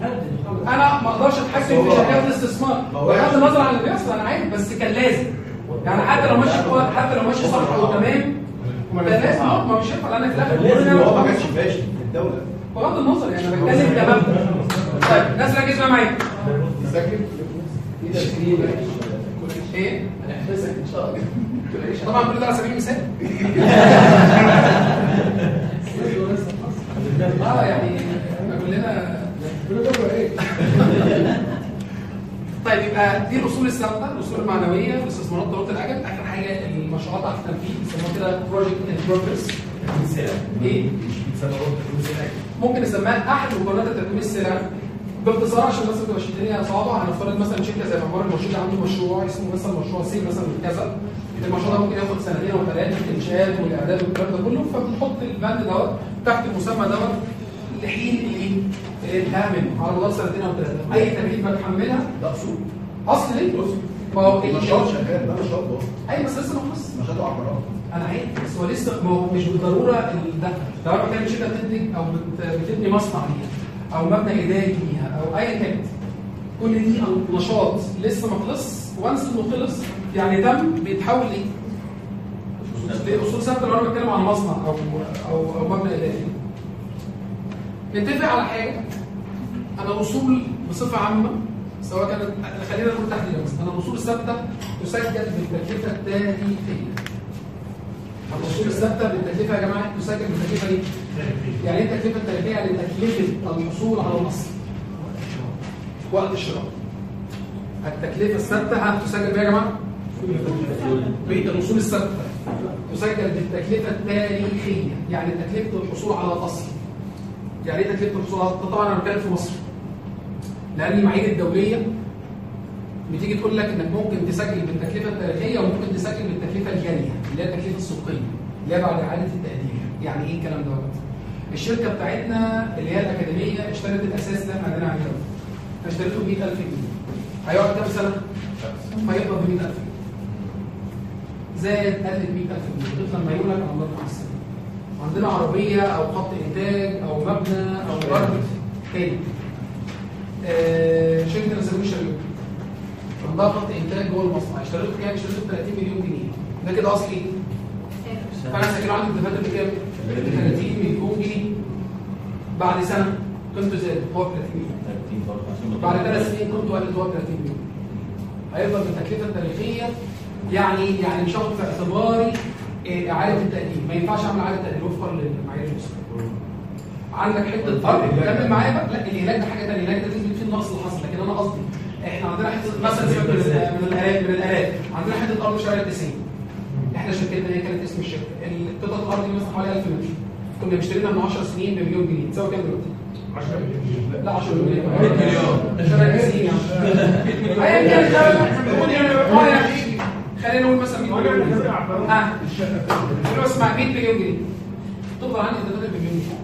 S2: انا ما اقدرش اتحكم في شركات الاستثمار بغض النظر عن اللي بيحصل، انا عارف، بس كان لازم. يعني حتى لو ماشي حتى لو ماشي صح وتمام كان لازم. ما مش هينفع لان في الاخر
S1: هو ما كانش فاشل في الدوله
S2: بغض النظر. يعني انا بتكلم كمبدا. طيب الناس ركز بقى معايا.
S1: ذاكر في تشكيل
S2: ايه؟
S1: هنحفزك ان شاء الله.
S2: طبعا كل ده على سبيل المثال. اه يعني كلنا طيب يبقى دي الاصول الثابته، الاصول المعنويه في الاستثمارات طويله الاجل. اخر حاجه المشروعات على التنفيذ بيسموها كده بروجكت ان بروجرس. ايه؟ ممكن نسميها احد مقررات تكوين السلع. باختصار عشان الناس ما تبقاش الدنيا صعبه، هنفترض مثلا شركه زي معمار المرشد عنده مشروع اسمه مثلا مشروع سي مثلا كذا. المشروع ده ممكن ياخد سنتين او ثلاثه في الانشاء والاعداد والكلام ده كله، فبنحط البند دوت تحت المسمى دوت لحين الايه؟ الانتهاء منه على مدار سنتين او ثلاثه. اي تكليف بتحملها
S1: ده اصول
S2: اصل ليه؟ ما هو
S1: النشاط شغال، ده نشاط ده
S2: ايوه بس لسه ما خلصش.
S1: نشاط عقارات.
S2: انا عارف بس هو لسه ما هو مش بالضروره ده. لو انا بتكلم شركه بتنتج او بتبني مصنع ليها او مبنى اداري ليها او اي كانت، كل دي نشاط لسه ما خلص، وانس انه خلص يعني تم بيتحول ايه؟ لاصول ثابته. لو انا بتكلم عن مصنع او او او مبنى اداري نتفق على حاجه. انا اصول بصفه عامه سواء كانت خلينا نقول تحديدا بس انا الاصول الثابته تسجل بالتكلفه التاريخيه. الاصول الثابته بالتكلفه يا جماعه تسجل بالتكلفه ايه؟ يعني ايه التكلفه التاريخيه؟ يعني تكلفه الحصول على الاصل وقت الشراء. التكلفه الثابته هتسجل بيها يا جماعه؟ بقيه الاصول الثابته تسجل بالتكلفه التاريخيه، يعني تكلفه الحصول على الاصل. يعني ايه تكلفه الحصول على الاصل؟ طبعا انا بتكلم في مصر. لان المعايير الدوليه بتيجي تقول لك انك ممكن تسجل بالتكلفه التاريخيه وممكن تسجل بالتكلفه الجاريه اللي هي التكلفه السوقيه اللي هي بعد اعاده التقدير. يعني ايه الكلام دوت؟ الشركه بتاعتنا اللي هي الاكاديميه اشترت الاساس اللي احنا عندنا عليه اشتريته ب مئة ألف جنيه. هيقعد كام سنه؟ هيقبض ب مئة ألف جنيه. زائد قلت مئة ألف جنيه لغايه لما يقول لك الله يرحم السنه. عندنا عربيه او خط انتاج او مبنى او ارض تاني. آه شركه الاسامي الشريف عندها خط انتاج جوه المصنع اشتريته بكام؟ اشتريته ب ثلاثين مليون جنيه. ده كده اصلي ايه؟ فانا ساكن عندي الدفاتر بكام؟ ب ثلاثين مليون جنيه. بعد سنه قيمته زادت هو ب ثلاثين مليون. بعد ثلاث سنين قيمته قلت هو ب ثلاثين مليون. هيفضل بالتكلفه التاريخيه يعني يعني مش هاخد في اعتباري اعاده التقديم، ما ينفعش اعمل اعاده تقديم وفقا للمعايير المصريه. عندك حته ارض كمل معايا بقى. لا الهلاك ده حاجه ثانيه، الهلاك ده تثبت فيه النقص اللي حصل، لكن انا قصدي احنا عندنا حته مثلا سيبك من الالات من الالات عندنا حته ارض شارع التسعين. احنا شركتنا هي كانت اسم الشركه، قطعه الارض دي مثلا حوالي ألف متر، كنا مشترينها من عشر سنين بمليون جنيه، تساوي كام دلوقتي؟ عشرة مليون. لا عشرة مليون مئة مليون شارع التسعين يعني ايا كان خلينا نقول مثلا مئة مليون جنيه. ها قولوا اسمع مئة مليون جنيه تفضل عندي ثلاثة مليون جنيه.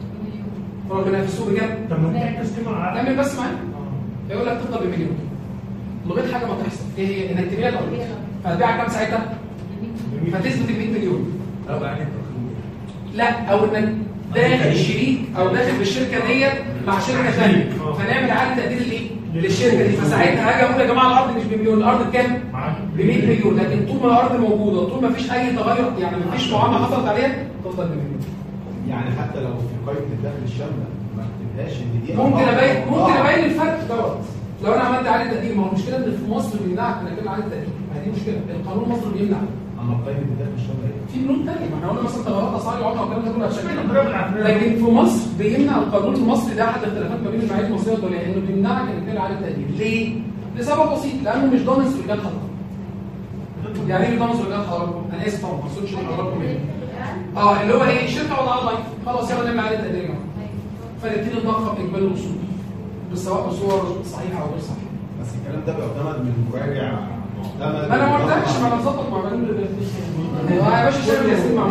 S2: ربنا يفسوه بجد.
S5: طب ما تعكس كده
S2: كمل بس معايا. يقول لك تفضل بمليون لغايه حاجه ما تحصل. ايه هي؟ انك تبيع الارض. فهتبيعها كام ساعتها؟ فتثبت ال مئة مليون.
S10: او يعني
S2: لا او انك داخل شريك او داخل بالشركه ديت مع شركه ثانيه فنعمل اعاده تقدير لايه؟ للشركه دي. فساعتها هاجي اقول يا جماعه الارض مش بمليون، الارض بكام؟ ب مئة مليون. لكن طول ما الارض موجوده طول ما فيش اي تغير يعني ما فيش معامله حصلت عليها تفضل بمليون.
S1: يعني حتى لو في قائمه الدخل الشامله ما تبقاش ان دي
S2: ممكن ابين ممكن ابين الفرق دوت لو انا عملت اعاده تقدير. ما هو المشكله ان في مصر بيمنعك انك تعمل اعاده تقدير، ما دي مشكله. القانون المصري بيمنع.
S1: اما قائمه الدخل الشامله
S2: في بنود ثانيه، ما احنا قلنا مثلا تغيرات اسعار العمله والكلام ده كله عشان كده. لكن في مصر بيمنع القانون المصري ده احد الاختلافات ما بين المعايير المصريه والدوليه انه بيمنعك انك تعمل اعاده تقدير. ليه؟ لسبب بسيط، لانه مش ضامن سلوكيات حضرتك. يعني ايه مش ضامن سلوكيات حضرتك؟ انا اسف طبعا ما اقصدش حضراتكم ايه. اه اللي هو ايه؟ الشركه وضعها ضعيف خلاص يلا نعمل اعاده تقدير. فنبتدي نضخم اجمالي الاصول سواء بصور صحيحه او غير صحيحه.
S1: بس الكلام ده بيعتمد من مراجع معتمد.
S2: ما انا ما قلتلكش ما انا مظبط مع بنو يا باشا شايف ياسين مع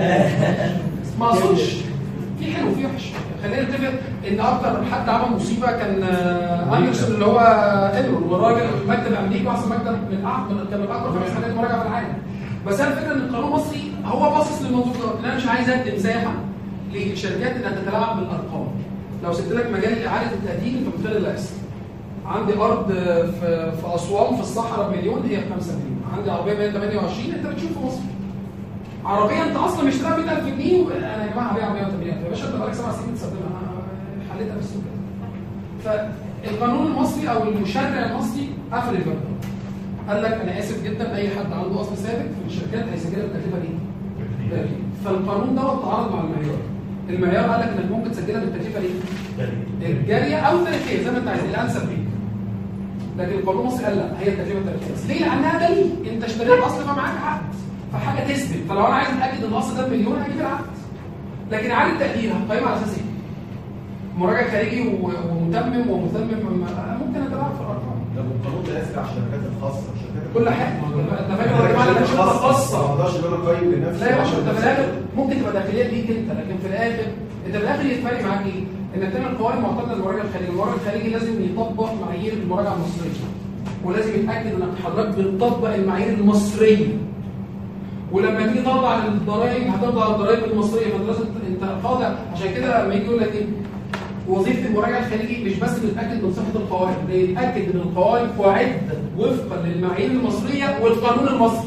S2: ما اقصدش في حلو وفي وحش. خلينا نتفق ان اكتر حد عمل مصيبه كان اندرسون اللي هو انرول، والراجل مكتب امريكي واحسن مكتب من اعظم كان من اكبر خمس حاجات مراجعه في العالم. بس انا الفكره ان القانون المصري هو باصص للمنظور ده. انا مش عايز ادي مساحه للشركات انها تتلاعب بالارقام. لو سبت لك مجال لاعاده التقديم انت متخيل اللي هيحصل. عندي ارض في في اسوان في الصحراء بمليون هي ب خمسة مليون، عندي عربيه مية وثمانية وعشرين انت بتشوف في مصر. عربيه انت اصلا مشتريها ب مئة ألف جنيه انا يا جماعه هبيعها مئة وثمانين ألف يا باشا انت بقالك سبع سنين بتستخدمها انا حليتها في السوق. فالقانون المصري او المشرع المصري قفل الباب. قال لك انا اسف جدا اي حد عنده اصل ثابت في الشركات هيسجلها بالتكلفه دي. فالقانون دوت تعارض مع المعيار. المعيار قال لك انك ممكن تسجلها بالتكلفه دي الجاريه او التاريخيه زي ما انت عايز الانسب ليك. لكن القانون المصري قال لا هي التكلفه التاريخيه. ليه؟ لانها دليل انت اشتريت اصل فمعاك عقد فحاجه تثبت. فلو انا عايز اتاكد ان الاصل ده بمليون هجيب العقد. لكن اعاده التقدير هتقيم على اساس ايه؟ مراجع خارجي ومتمم ومثمم ممكن اتابعك في الارقام.
S1: طب القانون ده يسرع الشركات الخاصه الشركات
S2: كل حاجه انت فاكر يا جماعه انا شركه خاصه
S1: ما اقدرش ان انا اقيم لنفسي.
S2: لا يا باشا انت في الاخر ممكن تبقى داخليه ليك انت لكن في الاخر انت في الاخر يتفرق معاك ايه؟ انك تعمل قوائم معتمده للمراجع الخارجي. المراجع الخارجي لازم يطبق معايير المراجعه المصريه ولازم يتاكد انك حضرتك بتطبق المعايير المصريه. ولما تيجي تخضع للضرائب هتخضع للضرائب المصريه فانت لازم انت خاضع. عشان كده لما يجي يقول لك ايه؟ وظيفه المراجع الخارجي مش بس نتاكد من صحه القوائم، ده يتاكد ان القوائم قاعده وفقا للمعايير المصريه والقانون المصري.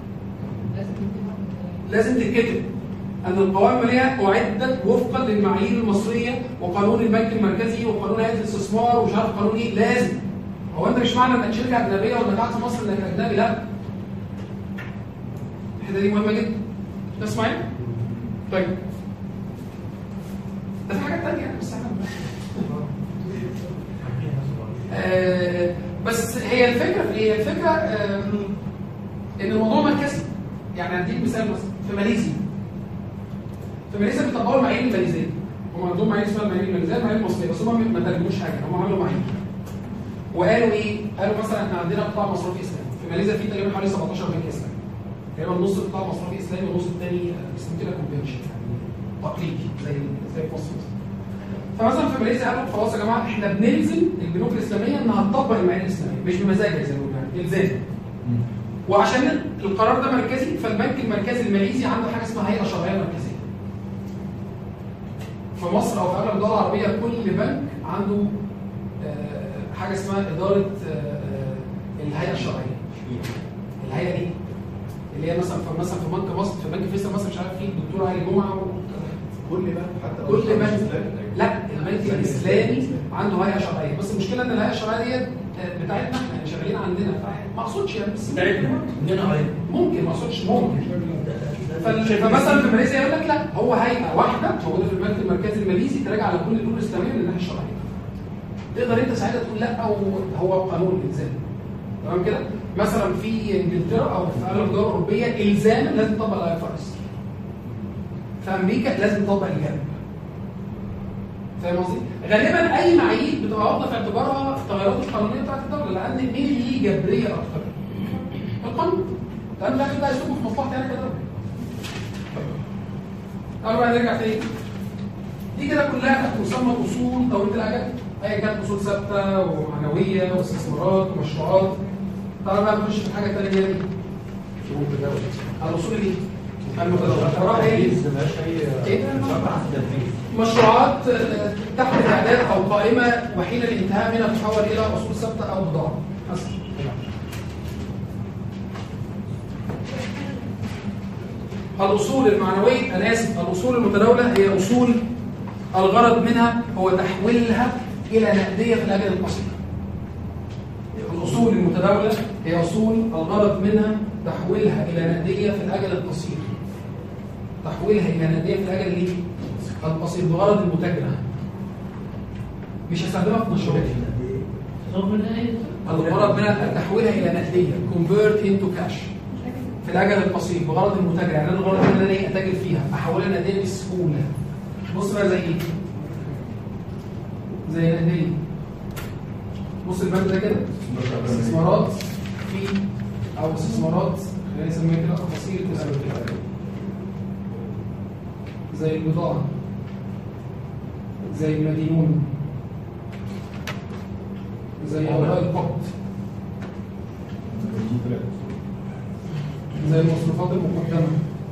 S2: لازم تتكتب ان القوائم الماليه اعدت وفقا للمعايير المصريه وقانون البنك المركزي وقانون هيئه الاستثمار ومش عارف قانون ايه. لازم هو انت مش معنى انك شركه اجنبيه وانك قاعد في مصر انك اجنبي، لا. الحته دي مهمه جدا. تسمعي؟ طيب ده في حاجات ثانيه يعني بس احنا آه بس هي الفكره في ايه؟ الفكره آه ان الموضوع مركزي. يعني هديك مثال مثلا في ماليزيا. في ماليزيا بيطبقوا المعايير الماليزيه. هم عندهم معايير اسمها المعايير الماليزيه، المعايير المصريه، بس هم ما ترجموش حاجه، هم عملوا معايير. وقالوا ايه؟ قالوا مثلا احنا عندنا قطاع مصرفي اسلامي. في ماليزيا في تقريبا حوالي سبعتاشر بنك اسلامي. تقريبا نص قطاع مصرفي اسلامي والنص الثاني بيسموه كده كونفنشن يعني تقليدي زي زي في مصر. فمثلا في ماليزيا قالوا خلاص يا جماعه احنا بنلزم البنوك الاسلاميه انها تطبق المعايير الاسلاميه، مش بمزاجها زي ما بنقول يعني، الزام. وعشان القرار ده مركزي فالبنك المركزي الماليزي عنده حاجه اسمها هيئه شرعيه مركزيه. في مصر او في اغلب الدول العربيه كل بنك عنده آه حاجه اسمها اداره آه الهيئه الشرعيه. الهيئه دي اللي هي مثلا في مثلا في بنك مصر، في بنك فيصل مثلا مش عارف فيه الدكتور علي جمعه
S1: كل بنك حتى
S2: كل بنك لا البنك الاسلامي عنده هيئه شرعيه، بس المشكله ان الهيئه الشرعيه ديت بتاعتنا احنا شغالين عندنا ما اقصدش يعني بس
S10: بتاعتنا
S2: ممكن ما اقصدش ممكن. فمثلا في ماليزيا يقول لك لا هو هيئه واحده موجوده في البنك المركزي الماليزي تراجع على كل الامور الاسلاميه من الناحيه الشرعيه. تقدر انت ساعتها تقول لا هو قانون الزام. تمام كده؟ مثلا في انجلترا او في اغلب الدول الاوروبيه الزاما لازم تطبق الاي اف اس. في امريكا لازم تطبق الجاب. فاهم قصدي؟ غالبا اي معايير بتبقى واخده في اعتبارها التغيرات القانونيه بتاعت الدوله، لان مين اللي جبريه اكتر؟ القانون. لان ده كده هيسوق في مصلحتي انا كدوله. تعالوا بقى نرجع تاني. دي كده كلها تحت مسمى الاصول طويله الاجل، ايا كانت اصول ثابته ومعنويه واستثمارات ومشروعات. تعالوا بقى نخش في حاجه ثانيه دي. الاصول دي المتداوله ايه؟ مشروعات تحت الاعداد او قائمه وحين الانتهاء منها تتحول الى اصول ثابته او بضاعه مثلا. الاصول المعنويه انا اسف الاصول المتداوله هي اصول الغرض منها هو تحويلها الى نقديه في الاجل القصير. الاصول المتداوله هي اصول الغرض منها تحويلها الى نقديه في الاجل القصير. تحويلها الى نقديه في الاجل الايه؟ القصير بغرض المتاجره. مش هستخدمها في مشروعات. الغرض منها تحويلها الى نقديه convert into cash في الاجل القصير بغرض المتاجره. يعني انا الغرض ان انا ايه اتاجر فيها احولها نقديه بسهوله. بص بقى زي ايه؟ زي نقديه. بص البند ده كده استثمارات في او استثمارات خلينا نسميها كده قصيره الاجل زي البضاعه زي المدينون زي اوراق القبض زي المصروفات المقدمه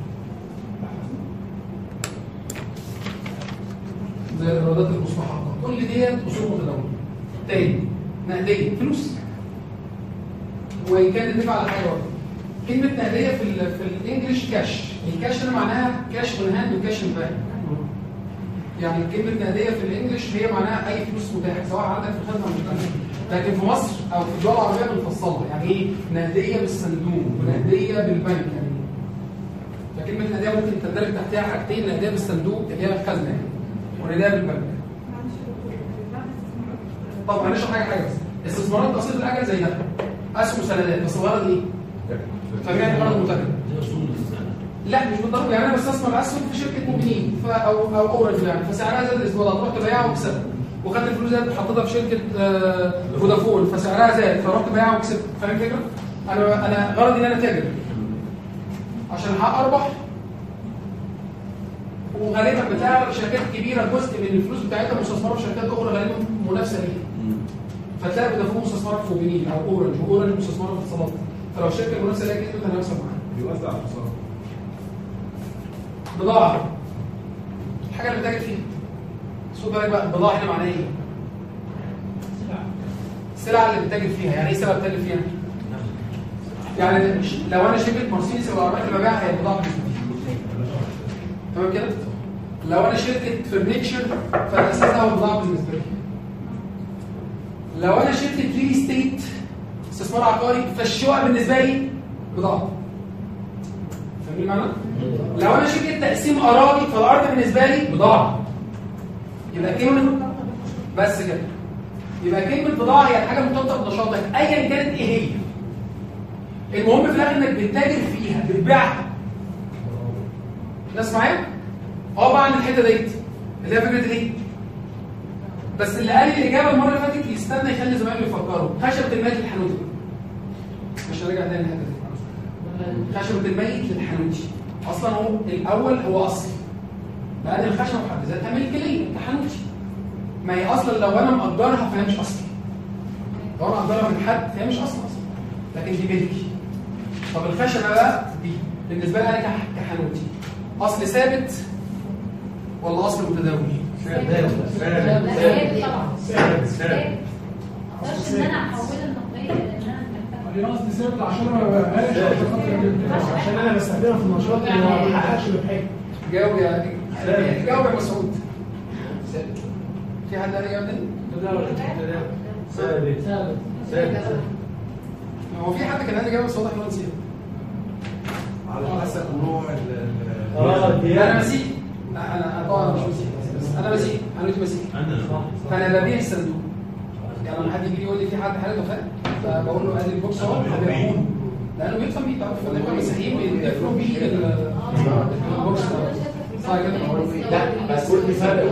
S2: زي الايرادات المستحقه. كل ديت اصول متداوله. تاني نقديه فلوس وان كانت تدفع على حاجه واحده. كلمه نقديه في ال في الانجليش كاش. الكاش ده معناها كاش اون هاند وكاش ان باك. يعني كلمه نقديه في الانجليش هي معناها اي فلوس متاحه سواء عندك في الخزنه او مش عندك. لكن في مصر او في الدول العربيه بنفصلها. يعني ايه نقديه بالصندوق ونقديه بالبنك. يعني فكلمه نقديه ممكن تندرج تحتها حاجتين، نقديه بالصندوق اللي هي الخزنه يعني ونقديه بالبنك. طب هنشرح حاجه حاجه بس. استثمارات قصيره الاجل زي ده اسهم وسندات بس الغرض ايه؟ فبيع الغرض المتاجر. لا مش بالضروره. يعني انا بستثمر اسهم في شركه مؤمنين او او اورنج يعني فسعرها زاد الاسبوع ده رحت بيعها وكسبت. وخدت الفلوس دي حطيتها في شركه فودافون فسعرها زاد فرحت بيعها وكسبت. فاهم الفكره؟ انا انا غرضي ان انا تاجر عشان احقق ارباح. وغالبا بتلاقي شركات كبيره جزء من الفلوس بتاعتها مستثمره في شركات اخرى غالبا منافسه ليها. فتلاقي فودافون مستثمره في مؤمنين او اورنج واورنج مستثمره في اتصالات. فلو الشركه المنافسه ليها كده هتنافس معاها.
S1: بيوزع خساره.
S2: بضاعه الحاجه اللي بتاجر فيها. خد بالك بقى البضاعه هنا معناها ايه؟ السلعه اللي بتاجر فيها. يعني ايه سلعه بتاجر فيها؟ يعني لو انا شركه مرسيدس او العربيات اللي ببيعها هي بضاعه بالنسبه لي. تمام كده؟ لو انا شركه فرنيتشر فالاساس ده هو بضاعه بالنسبه لي. لو انا شركه ريل استيت استثمار عقاري فالشقق بالنسبه لي بضاعه. فاهمين المعنى؟ لو انا شركه تقسيم اراضي فالارض بالنسبه لي بضاعه. يبقى كلمه بس كده. يبقى كلمه بضاعه هي الحاجه المرتبطه بنشاطك ايا كانت ايه هي. المهم في الاخر انك بتتاجر فيها بتبيعها. الناس معايا؟ اه بعمل الحته ديت اللي هي فكره ايه؟ بس اللي قال لي الاجابه المره اللي فاتت يستنى يخلي زمايله يفكروا. خشبه الميت للحنوتي. مش هرجع تاني الحته دي. خشبه الميت للحنوتي. اصلا هو الاول هو اصل. لان الخشبه بحد ذاتها ملكيه لحنوتي. ما هي اصلا لو انا مأجرها فهي مش اصلي. لو انا مأجرها من حد فهي مش اصل اصلا. لكن دي ملكي. طب الخشبه بقى دي بالنسبه لي انا كحنوتي اصل ثابت ولا اصل متداول؟
S6: ثابت ثابت طبعا ثابت ثابت مش ان انا احولها النقديه لان انا
S5: هي قصدي ثابت عشان ما بقاش عشان انا بستخدمها في النشاط وما بحققش ربحيه.
S2: جاوب يا جاوب يا مسعود. ثابت. في حد قال اجابه تاني؟
S9: تداول ثابت
S4: ثابت
S9: ثابت.
S2: هو في حد كان قال اجابه بس واضح ان هو نسيها.
S1: على حسب نوع
S9: اه
S2: انا مسيحي. لا انا طبعا مش مسيحي بس انا مسيحي انا مش مسيحي. فانا ببيع الصندوق. يعني لما حد يجي يقول لي في حد حاله وفاه فبقول له ادي البوكس اهو ببيعه لانه بيدفن بيه. تعرف ان المسيحيين بيدفنوا بيه البوكس ده. صح كده؟
S1: لا بس قلت فرق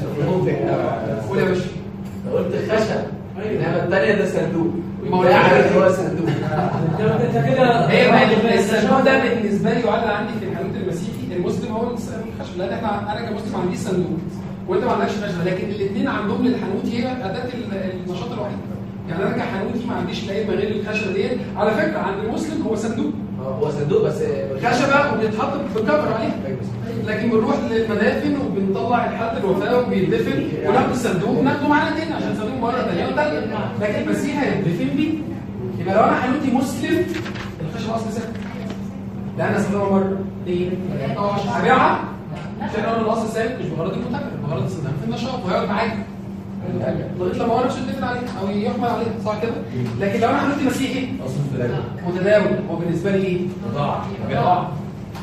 S2: قول يا باشا.
S1: قلت خشب انما الثانيه ده صندوق.
S2: ما هو عارف
S1: هو صندوق.
S4: انت كده
S2: هي الصندوق ده بالنسبه لي يعد عندي في الحانوت المسيحي المسلم هو الخشب لان احنا انا كمسلم ما عنديش صندوق وانت ما عندكش خشب لكن الاثنين عندهم للحانوت هي اداه النشاط الوحيد. يعني انا كحانوتي ما عنديش لعيبه غير الخشبه ديت. على فكره عند المسلم هو صندوق
S1: هو صندوق بس
S2: خشبه وبيتحط بكفر عليه لكن بنروح للمدافن وبنطلع الحالة الوفاه وبيدفن وناخد الصندوق وناخده معانا تاني عشان صندوق مره ثانيه وثالثه. لكن المسيح هيدفن بيه. يبقى لو انا حانوتي مسلم الخشبه اصل ثابت. لا انا استخدمها مره اثنين ثلاثه عشرة هبيعها عشان انا الاصل ثابت مش بغرض المتاجر بغرض استخدام في النشاط وهيقعد معاك لغايه لما هو نفسه يتفق عليه او يحمل عليه. صح كده؟ لكن لو انا حانوتي مسيحي متداول هو بالنسبه لي ايه؟ بضاعه بضاعه.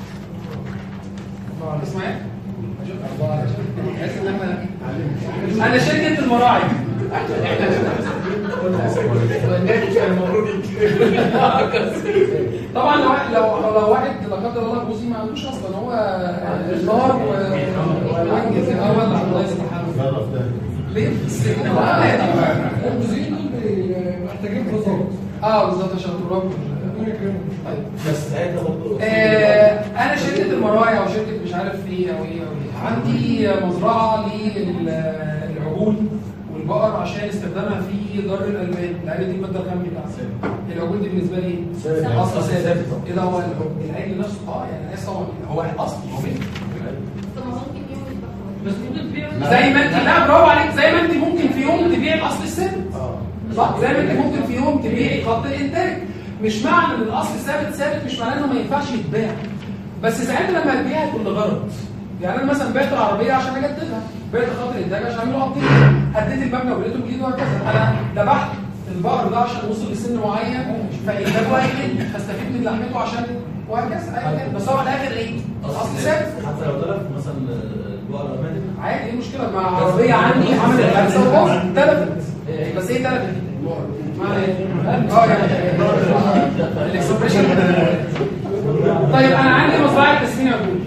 S2: اسمع ايه؟ انا شركه المراعي. طبعا لو لو لو واحد لا قدر الله جوزي ما عندوش اصلا هو النار وانجز الاول الله يسامحه. ليه؟
S4: الجزئين دول محتاجين فصول.
S2: اه بالظبط عشان تراب.
S1: طيب بس ساعتها برضه
S2: آه انا شركه المراعي او شركه مش عارف ايه او ايه او ايه عندي مزرعه للعجول والبقر عشان استخدامها في دار الالبان لان دي الماده الخام بتاعتها. العجول دي بالنسبه لي اصل ثابت. ايه ده هو العجل نفسه اه يعني الناس طبعا هو واحد اصلي هو بنت.
S4: بس ممكن تبيع
S2: زي ما انت لا برافو عليك زي ما انت ممكن في يوم تبيع الاصل الثابت. صح زي ما انت ممكن في يوم تبيع خط الانتاج. مش معنى ان الاصل ثابت ثابت مش معناه انه ما ينفعش يتباع. بس ساعتها لما تبيعها يكون لغرض. يعني انا مثلا بعت العربيه عشان اجددها، بعت خط الانتاج عشان اعمله ابديت، هديت المبنى وبنيته جديد وهكذا. انا ذبحت البقر ده عشان اوصل لسن معين فانتاجه هيقل هستفيد من لحمته عشان وهكذا. بس هو في الاخر ايه؟ الاصل ثابت.
S9: حتى لو طلب مثلا البقره ماتت
S2: عادي ايه المشكله؟ مع عربيه عندي عملت حادثه وباظت تلفت. بس ايه تلفت؟ اه يعني الاكسبريشن. طيب انا عندي مزرعه تسمين عجول.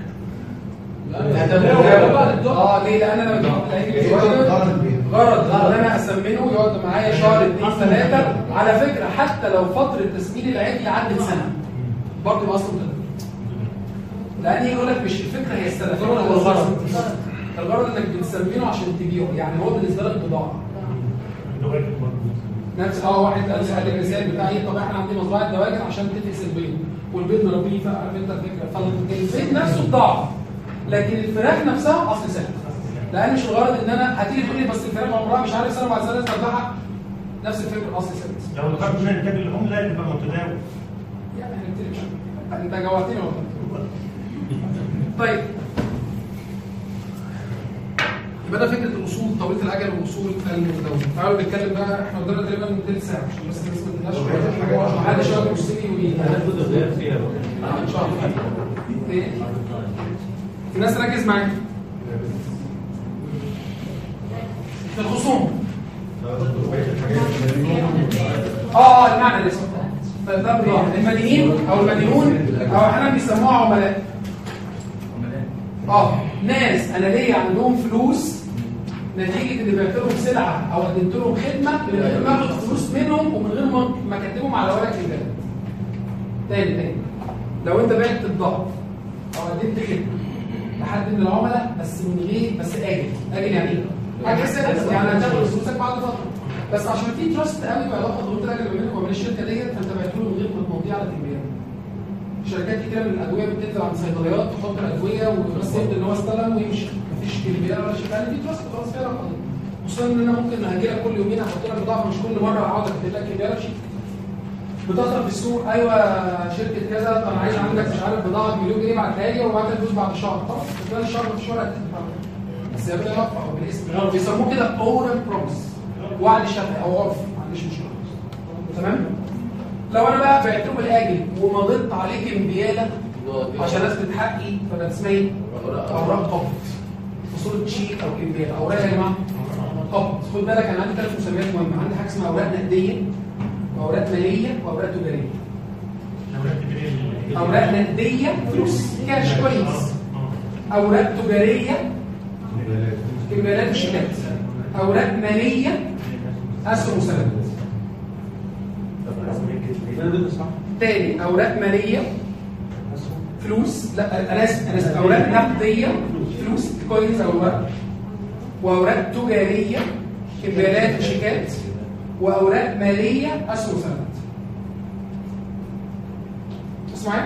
S2: اه ليه؟ لان انا غرض ان انا اسمنه يقعد معايا شهر اثنين ثلاثه. على فكره حتى لو فتره تسمين العجل عدت سنه برضه ما اصلا لان يقول لك مش الفكره هي السنه هو الغرض. الغرض انك بتسمنه عشان تبيعه يعني هو بالنسبه لك بضاعه. نفس اه واحد قال لي المثال بتاعي طب احنا عندنا مزرعه دواجن عشان تفقس البيض والبيض نربيه فعارف انت الفكره فالبيض نفسه بضاعه لكن الفراخ نفسها اصل ثابت. لان مش الغرض ان انا هتيجي تقول لي بس الفراخ عمرها مش عارف سنه بعد سنه تذبحها نفس الفكره اصل ثابت.
S5: لو دخلت من انتاج اللحوم لا تبقى متداول.
S2: يعني هنبتدي مش انت جوعتني والله. طيب يبقى ده فكره الاصول طويله الاجل والاصول المزدوجه. تعالوا نتكلم بقى، احنا قدامنا تقريبا ثلث ساعه عشان بس الناس ما تنساش، ما حدش يقعد يبص لي ويهدد غير فيها ان شاء الله. الناس ركز معايا في الخصوم. اه اه المعنى ده ده بضاعه المدينين او المدينون او احنا بيسموها عملاء. اه ناس انا ليا عندهم فلوس نتيجه اني بعت لهم سلعه او قدمت لهم خدمه من غير ما اخد فلوس منهم ومن غير ما اكتبهم على ورق البيان. تاني تاني لو انت بعت بضاعه او قدمت خدمه لحد من العملاء بس من غير بس اجل اجل يعني ايه؟ حاجه سهله يعني هتاخد فلوسك بعد فتره بس عشان في تراست قوي وعلاقه طويله الاجل ما بينك وبين الشركه ديت فانت بعت له من غير ما تمضي على كميات. شركات كتير من الادويه بتنزل عند صيدليات تحط الادويه وبس يبدا ان هو استلم ويمشي مفيش كميات ولا شيء ثاني. في تراست خلاص فيها علاقه دي خصوصا ان انا ممكن هاجي لك كل يومين احط لك بضاعه مش كل مره اقعد اكتب لك كميات شيء. بتظهر في السوق ايوه شركه كذا انا عايز عندك مش عارف بضاعه مليون جنيه بعتها لي وبعت الفلوس بعد شهر خلاص خلال الشهر مفيش ورقه بس هي بقى رفع او بالاسم بيسموه كده اورال بروميس وعد شفهي او عرف ما عنديش مشكله. تمام؟ لو انا بقى بعت له بالاجل ومضيت عليه كمبياله عشان اثبت حقي فده اسمها ايه؟ اوراق قبض في صوره شيك او كمبياله. اوراق يا جماعه قبض. خد بالك انا عندي ثلاث مسميات مهمه. عندي حاجه اسمها اوراق نقديه واوراق ماليه واوراق تجاريه. اوراق نقديه فلوس كاش كويس. اوراق تجاريه كمبيالات وشيكات. اوراق ماليه اسهم وسندات. تاني اوراق ماليه فلوس لا انا اسف انا اسف اوراق نقديه فلوس كويس او ورق واوراق تجاريه كمبيالات وشيكات واوراق ماليه اسهم وسندات. اسمعي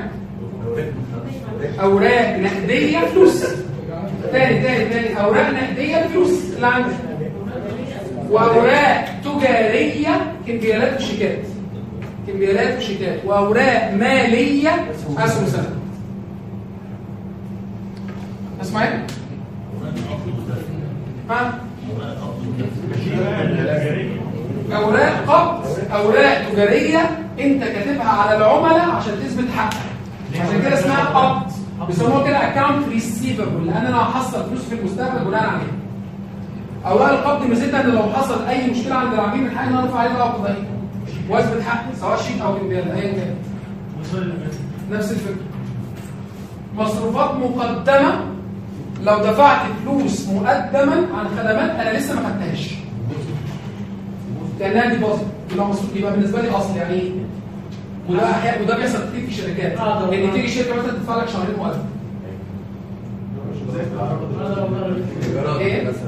S2: اوراق نقديه فلوس تاني تاني تاني اوراق نقديه فلوس اللي عندك واوراق تجاريه كمبيالات وشيكات كمبيالات وشيكات واوراق ماليه اسهم وسندات. اسمعي ها اوراق قبض اوراق تجاريه انت كاتبها على العملاء عشان تثبت حقك عشان كده اسمها قبض. بيسموها كده اكونت ريسيفبل لان انا هحصل فلوس في المستقبل بناء عليها. اوراق القبض ميزتها ان لو حصل اي مشكله عند العميل من حقي ان انا ارفع عليه دعوه قضائيه واثبت حقي سواء شيك او كمبياله ايا كان. نفس الفكره. مصروفات مقدمه لو دفعت فلوس مقدما عن خدمات انا لسه ما خدتهاش كانها ديبوزيت يبقى مصروف يبقى بالنسبه لي اصل يعني ايه؟ وده احيانا وده بيحصل كتير في الشركات ان تيجي شركه مثلا تدفع لك شهرين مقدم. ايه؟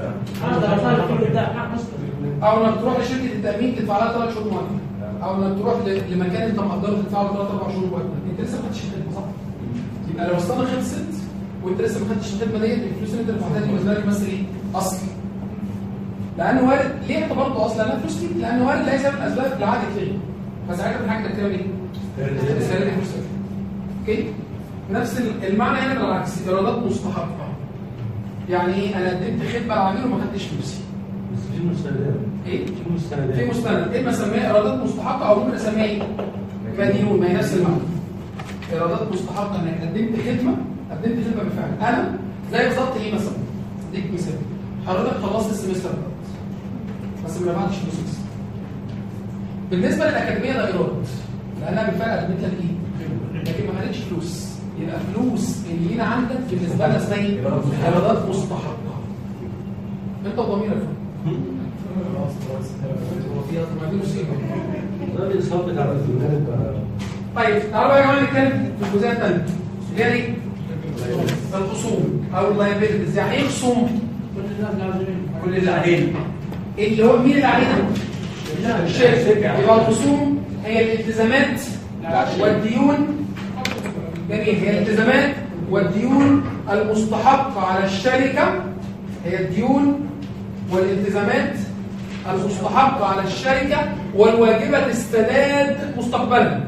S2: او انك تروح لشركه التامين تدفع لها ثلاث شهور مقدم او انك تروح لمكان انت مقدره تدفع له ثلاث اربع شهور مقدم. انت لسه ما خدتش الخدمه صح؟ يبقى لو السنه خلصت وانت لسه ما خدتش الخدمه ديت الفلوس اللي انت دفعتها دي بالنسبه لك بس ايه؟ اصل. لانه وارد ليه اعتبرته اصل؟ لانها فلوس كتير لانه وارد لاي سبب من الاسباب العقد يتلغي فساعتها من حاجه تكتبها ايه؟ استهلاك فلوس. اوكي؟ نفس المعنى هنا بالعكس ايرادات مستحقه. يعني ايه؟ انا قدمت خدمه للعميل وما خدتش فلوسي.
S9: بس في مستندات.
S2: ايه؟
S9: في مستندات.
S2: في مستند. ايه بسميها ايرادات مستحقه او ممكن اسميها ايه؟ مدينون. ما هي نفس المعنى. ايرادات مستحقه انك قدمت خدمه قدمت خدمه بالفعل. انا زي بالظبط ايه مثلا؟ اديك مثال. حضرتك خلصت السمستر ده بس ما دفعتش فلوس لسه. بالنسبه للاكاديميه ده ايراد لانها بالفعل قدمت لك ايه؟ لكن ما خدتش فلوس. يبقى فلوس اللي هنا عندك بالنسبه لنا اسمها ايه؟ ايرادات مستحقه. انت وضميرك خلاص خلاص هو في ما دي مصيبه.
S9: ده الاصابه بتاع الزمالك.
S2: طيب تعالوا بقى يا جماعه نتكلم في الجزئيه الثانيه اللي هي ايه؟ الخصوم او اللايبيلتيز. يعني ايه خصوم؟ كل اللي علينا. اللي هو مين اللي علينا؟ الشركه. يبقى الخصوم هي الالتزامات والديون. جميل. هي الالتزامات والديون المستحقه على الشركه. هي الديون والالتزامات المستحقه على الشركه والواجبه السداد مستقبلا.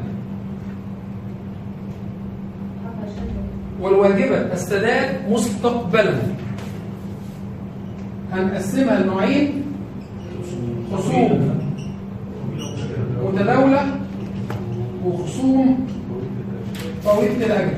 S2: والواجبه السداد مستقبلا. هنقسمها لنوعين: خصوم متداولة وخصوم طويلة الأجل.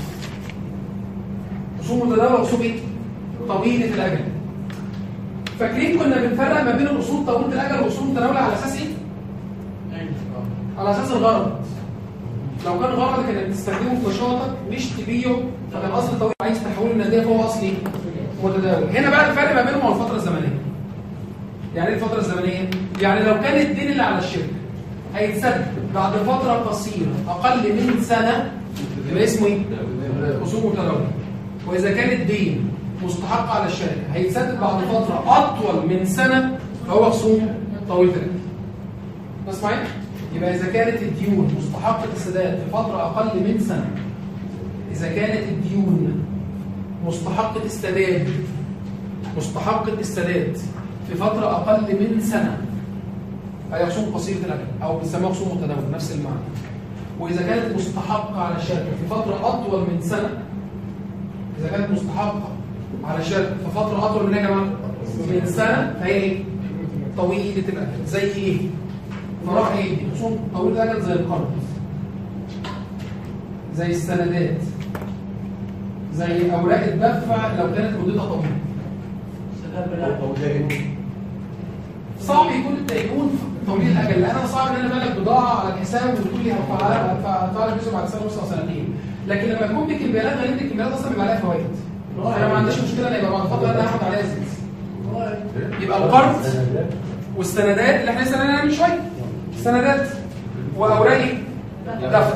S2: خصوم متداولة وخصوم ايه؟ طويلة الأجل. فاكرين كنا بنفرق ما بين الأصول طويلة الأجل والأصول المتداولة على أساس ايه؟ على أساس الغرض. لو كان غرضك انك تستخدمه في نشاطك مش تبيعه، فكان اصل طويل عايز تحوله لنقديه فهو اصلي متداول. هنا بقى الفرق ما بينهم هو الفتره الزمنيه. يعني ايه الفتره الزمنيه؟ يعني لو كان الدين اللي على الشركه هيتسدد بعد فتره قصيره اقل من سنه يبقى اسمه ايه؟ خصوم متداوله. واذا كان الدين مستحق على الشركه هيتسدد بعد فتره اطول من سنه فهو خصوم طويل الاجل. اسمعي؟ يبقى إذا كانت الديون مستحقة السداد في فترة أقل من سنة، إذا كانت الديون مستحقة السداد مستحقة السداد في فترة أقل من سنة فهي خصوم قصيرة الأجل أو بنسميها خصوم متداولة نفس المعنى. وإذا كانت مستحقة على الشركة في فترة أطول من سنة، إذا كانت مستحقة على الشركة في فترة أطول من إيه يا جماعة؟ من سنة فهي إيه؟ طويلة الأجل. زي إيه؟ فراح ايه؟ خصوم طويل الاجل زي القرض، زي السندات، زي اوراق الدفع لو كانت مدتها طويله. صعب يكون الديون طويل الاجل، لان انا صعب ان انا مالك بضاعه على الحساب وتقول لي هدفع لك جزء بعد سنه ونص او سنتين. لكن لما يكون بكميات غالبا الكميات اصلا بيبقى عليها فوائد. انا ما عنديش مشكله ان يبقى بعد فتره انا هاخد عليها زيت. يبقى القرض والسندات اللي احنا لسه قلنا من شويه، سندات واوراق دفع.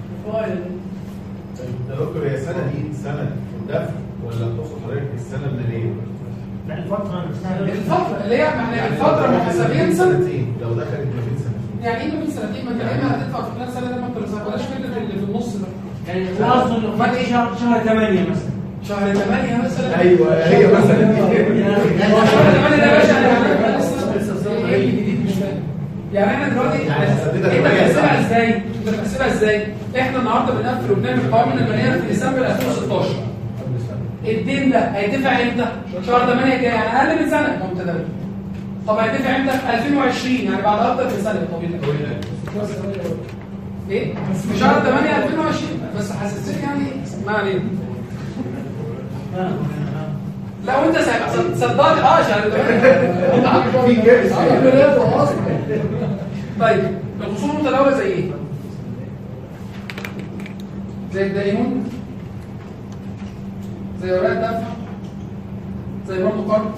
S1: يا دكتور هي السنه دي سنه الدفع ولا تقصد حضرتك السنه الماليه؟
S5: لا الفتره
S2: الفتره اللي هي معناها الفتره محاسبيا سنتين.
S1: لو دخلت ما بين سنتين
S2: يعني ايه ما بين سنتين؟ ما انت يا اما هتدفع في خلال سنه ده ما انت بلاش فكره اللي في النص ده.
S5: يعني قصده ايه شهر شهر ثمانية مثلا
S2: شهر ثمانية مثلا.
S1: ايوه هي مثلا
S2: هو شهر ثمانية ده يا باشا انا لسه ايه الجديد مش فاهم. يعني احنا دلوقتي انت بتحسبها ازاي؟ انت بتحسبها ازاي؟ احنا النهارده بنقفل وبنعمل قوائم الماليه في ديسمبر ألفين وستاشر. الدين ده هيدفع امتى؟ شهر ثمانية كده يعني اقل من سنه يبقى متداول. طب هيدفع امتى؟ ألفين وعشرين يعني بعد اكتر من سنه طويله. ايه؟ في شهر ثمانية ألفين وعشرين بس حسستني يعني ما علينا. لا وانت صدقني اه شهر ثمانية في كارثه اصلا. طيب الخصوم المتداوله زي ايه؟ زي الدينون، زي اوراق الدفع، زي برضه قرض،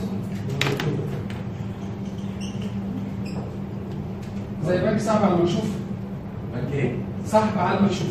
S2: زي بنك سحب على المكشوف.
S10: بنك ايه؟
S2: سحب على المكشوف.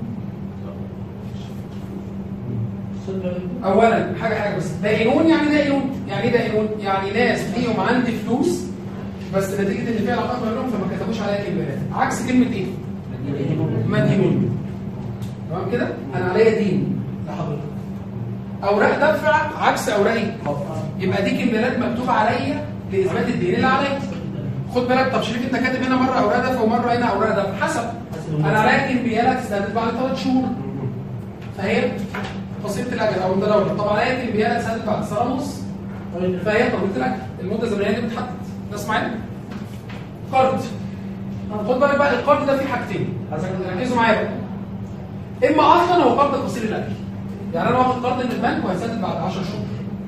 S2: اولا حاجه حاجه بس، دينون يعني دينون يعني ايه دينون؟ يعني ناس ليهم عندي فلوس بس نتيجه ان في علاقات ما بينهم فما كتبوش عليها كلمات. عكس كلمه ايه؟ مدينون. تمام كده؟ انا عليا دين لحضرتك. اوراق دفع عكس اوراق ايه؟ يبقى دي كميات مكتوبه عليا لاثبات الدين اللي عليا. خد بالك. طب شريف انت كاتب هنا مره اوراق دفع ومره هنا اوراق دفع حسب. انا عليا كميات تستهدف بعد ثلاث شهور فهي قصيره الاجل او المتداوله. طب عليا كميات تستهدف بعد سنه ونص فهي طويله الاجل. المده الزمنيه دي بتتحدد. ناس معايا؟ قرض. خد بالك بقى القرض ده فيه حاجتين ركزوا معايا بقى. اما اصلا هو قرض قصير الاجل، يعني انا واخد قرض من البنك وهيسدد بعد عشر شهور.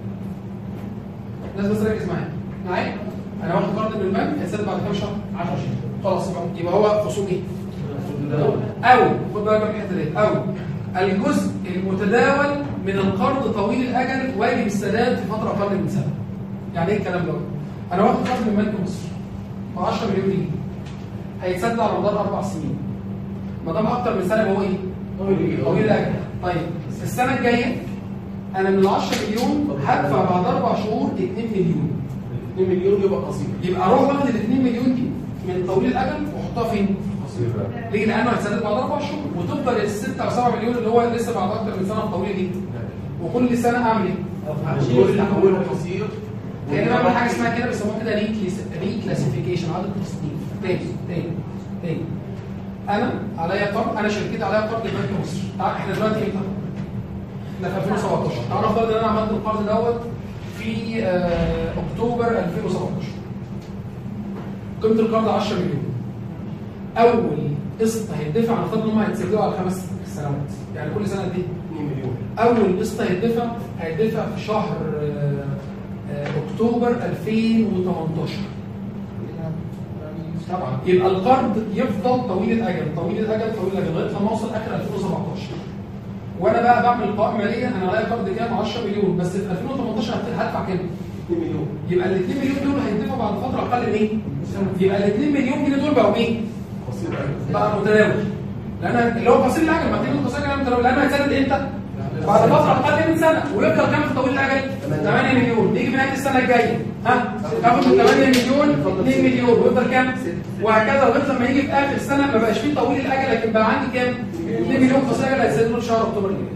S2: الناس بس ركز معايا معايا انا واخد قرض من البنك هيسدد بعد كام شهر؟ عشر شهور. خلاص يبقى هو خصوم ايه؟ او خد بالك من الحته دي، او الجزء المتداول من القرض طويل الاجل واجب السداد في فتره اقل من سنه. يعني ايه الكلام ده؟ انا واخد قرض من بنك مصر ب عشرة مليون جنيه هيتسدد على مدار اربع سنين. ما دام اكتر من سنه هو ايه؟ طويل الاجل. طيب السنه الجايه انا من ال عشرة مليون هدفع بعد اربع شهور اتنين مليون.
S1: اتنين مليون يبقى قصير.
S2: يبقى اروح واخد ال اتنين مليون دي من طويل الاجل واحطها فين؟
S1: قصير.
S2: ليه؟ لانه هيتسدد بعد اربع شهور وتفضل ال ستة او سبعة مليون اللي هو لسه بعد اكتر من سنه الطويل دي. وكل سنه اعمل ايه؟
S1: كل تحويل قصير.
S2: يعني بعمل حاجه اسمها كده بيسموها كده ري كلاسيفيكيشن، عدد تصنيف. تاني تاني تاني انا عليا قرض، انا شركتي عليا قرض بنك مصر. تعال احنا دلوقتي امتى؟ احنا في ألفين وسبعتاشر. تعال نفترض ان انا عملت القرض دوت في آه قيمه القرض عشرة مليون. اول قسط هيدفع على فرض ان هم هيتسجلوا على خمس سنوات، يعني كل سنه قد ايه؟ اتنين مليون. اول قسط هيدفع هيدفع في شهر آه آه اكتوبر ألفين وتمنتاشر. طبعا يبقى القرض يفضل طويل الاجل طويل الاجل طويل الاجل لغايه لما اوصل اخر ألفين وسبعتاشر. وانا بقى بعمل قوائم ماليه انا عليا قرض كام؟ عشرة مليون، بس في ألفين وتمنتاشر هدفع كام؟ اتنين مليون. يبقى ال اتنين مليون دول هيدفعوا بعد فتره اقل من ايه؟ يبقى ال اتنين مليون جنيه دول بقوا ايه؟ بقى متداول. لان اللي هو قصير الاجل، ما تيجي قصير الاجل متداول لانه هيتسدد امتى؟ بعد فتره اقل من سنه. ويفضل كام في طويل الاجل؟ ثمانية مليون. نيجي في نهايه السنه الجايه ها تاخد من ثمانية مليون اتنين مليون ويفضل كام؟ وهكذا لغايه لما يجي في اخر السنه ما بقاش فيه طويل الاجل، لكن بقى عندي كام؟ اتنين مليون قصير الاجل هيتسددوا في شهر اكتوبر الجاي.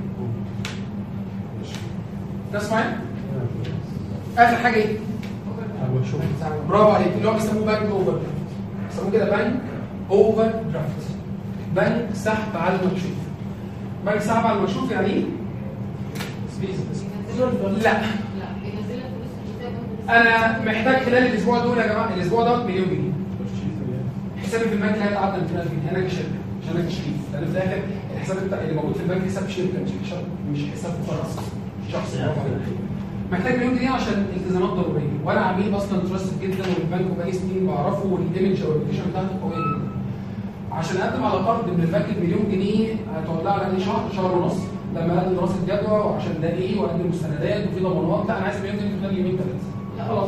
S2: ناس معايا؟ اخر حاجه ايه؟ برافو عليك، اللي هو بيسموه بنك اوفر درافت. بيسموه كده بنك اوفر درافت. بنك سحب على المكشوف. بنك سحب على المكشوف يعني ايه؟ لا انا محتاج خلال الاسبوع دول يا جماعه، الاسبوع ده مليون جنيه. حسابي في البنك لا يتعدى مئتين ألف جنيه. انا كشركه مش انا كشريف، لان في الاخر الحساب اللي موجود في البنك حساب شركه مش حساب فرد شخص. محتاج مليون جنيه عشان التزامات ضروريه، وانا عميل اصلا تراست جدا والبنك بقالي سنين بعرفه والايمج او الريبيوتيشن بتاعته قويه جدا. عشان اقدم على قرض من البنك بمليون جنيه هتقعد لها على شهر شهر ونص لما اقدم دراسه جدوى وعشان ده ايه واقدم مستندات وفي ضمانات. لا انا عايز مليون جنيه خلال يومين ثلاثه. لا خلاص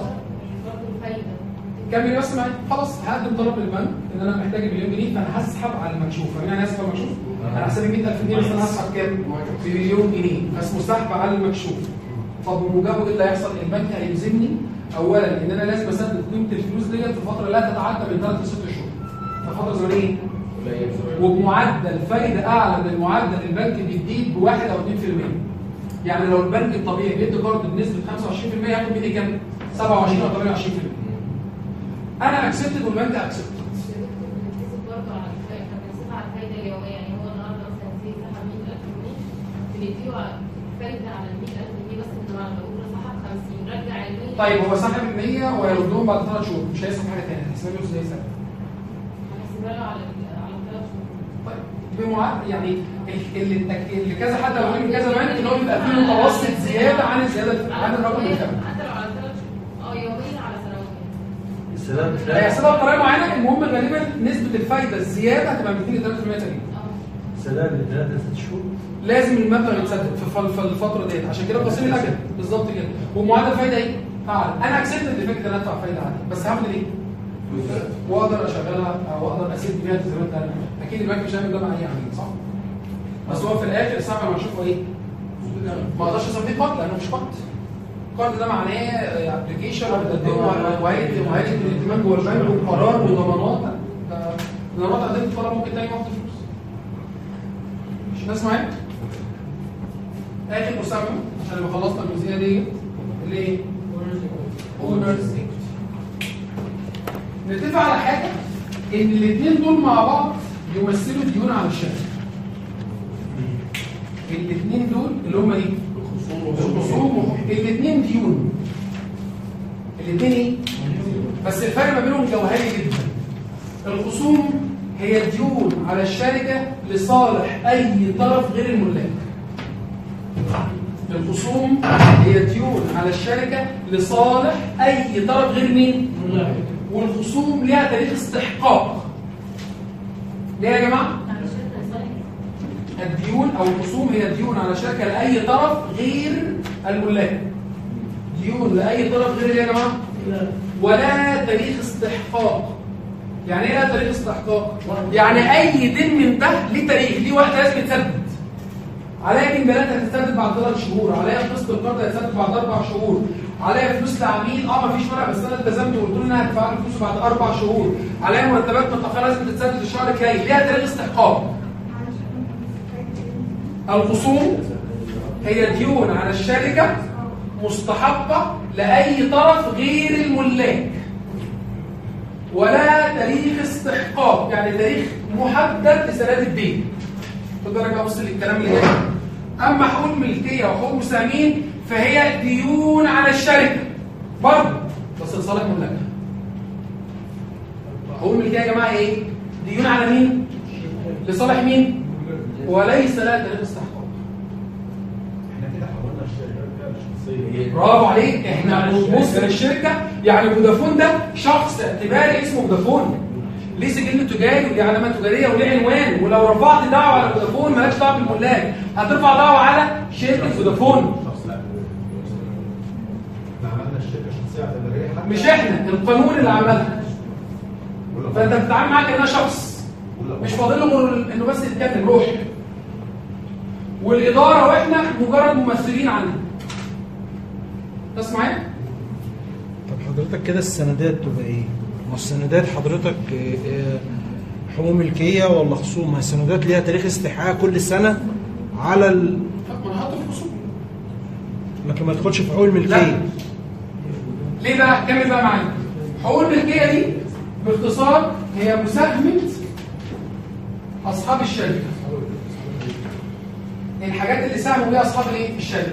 S2: كمل بس معايا. خلاص هقدم طلب للبنك ان انا محتاج مليون جنيه فانا هسحب على المكشوف. فاهمين انا هسحب على المكشوف؟ انا حسابي مئة ألف جنيه بس انا هسحب كام؟ بمليون جنيه اسمه سحب على المكشوف. طب بمجرد ايه اللي هيحصل؟ البنك هيلزمني اولا ان انا لازم اسدد قيمه الفلوس ديت في فتره لا تتعدى من ثلاث لست شهور. ففتره زمنيه وبمعدل فايده اعلى من المعدل البنك بيديه بواحد او اتنين في المية. يعني لو البنك الطبيعي بيدي قرض بنسبه خمسة وعشرين في المية هياخد مني كام؟ سبعة وعشرين او ثمانية وعشرين في المية. انا اكسبتد والبنك اكسبتد.
S6: برضه على الفايده على الفايده اليوميه، يعني هو النهارده مثلا سي سحب مئة ألف جنيه بنديله فايده على ال مئة ألف جنيه بس النهارده بقول سحب خمسين رجع ال مية.
S2: طيب هو سحب ال مية ويردهم بعد ثلاث شهور مش هيسحب حاجه ثانيه، هيسحب له ازاي سحب؟
S6: هحسبها له على على ثلاث شهور.
S2: طيب بمعدل يعني اللي اللي كذا حد قال لي كذا بنك ان هو بيبقى فيه متوسط زياده عن الزياده عن الرقم اللي كان.
S6: حتى لو على ثلاث شهور اه يوميا على سنويا.
S2: هيحسبها بطريقه معينه. المهم غالبا نسبه الفايده الزياده هتبقى من اتنين ل ثلاثة في المية تقريبا.
S9: سلام من ثلاثة ل ست شهور
S2: لازم المبلغ يتسدد في الفتره ديت. عشان كده قسيم الاجل بالظبط كده. ومعدل فايده ايه؟ اعلى. انا اكسبت الافكت ان انا ادفع فايده عاليه بس هعمل ايه؟ واقدر اشغلها او اقدر اسد بيها التزامات ثانيه. اكيد البنك مش هيعمل ده مع اي عميل صح؟ بس هو في الاخر السحب لما اشوفه ايه؟ ما اقدرش اسميه قرض لانه مش قرض. القرض ده معناه ابلكيشن وبتقدمه وهيئه وهيئه الائتمان جوه البنك وقرار وضمانات. ضمانات قدمت الطلب ممكن تاني ياخد فلوس. مش ناس معايا؟ اخر مسمى عشان لما خلصنا الجزئيه دي اللي ايه؟ اونرز نتفق على حاجه ان الاثنين دول مع بعض يمثلوا ديون على الشركه. الاثنين دول اللي هم ايه؟ الخصوم. الاثنين ديون. الاثنين ايه؟ بس الفرق ما بينهم جوهري جدا. الخصوم هي ديون على الشركه لصالح اي طرف غير الملاك. الخصوم هي ديون على الشركه لصالح اي طرف غير مين؟ والخصوم ليها تاريخ استحقاق. ليه يا جماعه؟ الديون او الخصوم هي ديون على شركه لاي طرف غير الملاك. ديون لاي طرف غير ايه يا جماعه؟ ولا تاريخ استحقاق. يعني ايه لها تاريخ استحقاق؟ يعني اي دين من ده ليه تاريخ، ليه وقت لازم يتسدد. عليا جمبلات هتتسدد بعد ثلاث شهور، عليا قسط القرض هيتسدد بعد اربع شهور، عليا فلوس لعميل اه مفيش ورق بس انا التزمت وقلت له ان انا هدفع له فلوس بعد اربع شهور، عليا مرتبات متاخره لازم تتسدد الشهر الجاي، ليها تاريخ استحقاق. الخصوم هي ديون على الشركه مستحقه لاي طرف غير الملاك ولا تاريخ استحقاق، يعني تاريخ محدد لسداد الدين. خد بالك بقى بص للكلام اللي جاي. اما حقوق ملكيه وحقوق مساهمين فهي ديون على الشركه برضه بس لصالح الملاك. دي يا جماعه ايه؟ ديون على مين؟ لصالح مين؟ وليس لها تاريخ استحقاق.
S1: احنا كده حولنا الشركه لشخصيه.
S2: برافو عليك. احنا بنبص للشركه، يعني فودافون ده شخص اعتباري اسمه فودافون، ليه سجل تجاري وليه علامه تجاريه وليه عنوان، ولو رفعت دعوه على فودافون مالكش دعوه بالملاك، هترفع دعوه على شركه فودافون.
S1: عملنا الشركه شخصيه اعتباريه
S2: مش احنا، القانون اللي عملها. فانت بتتعامل معاه كانها شخص، مش فاضل له غير انه بس يتكلم روح. والاداره واحنا مجرد ممثلين عنها. تسمع معايا؟
S3: طب حضرتك كده السندات تبقى ايه؟ ما السندات حضرتك حقوق ملكيه ولا خصوم؟ ما السندات ليها تاريخ استحقاق كل سنه على ال
S2: ما انا حاطه في الخصوم.
S3: لكن ما تدخلش في حقوق الملكيه.
S2: لا. ليه بقى؟ كمل بقى معايا. حقوق الملكيه دي باختصار هي مساهمه اصحاب الشركه. الحاجات اللي ساهموا بيها اصحاب الايه؟ الشركه.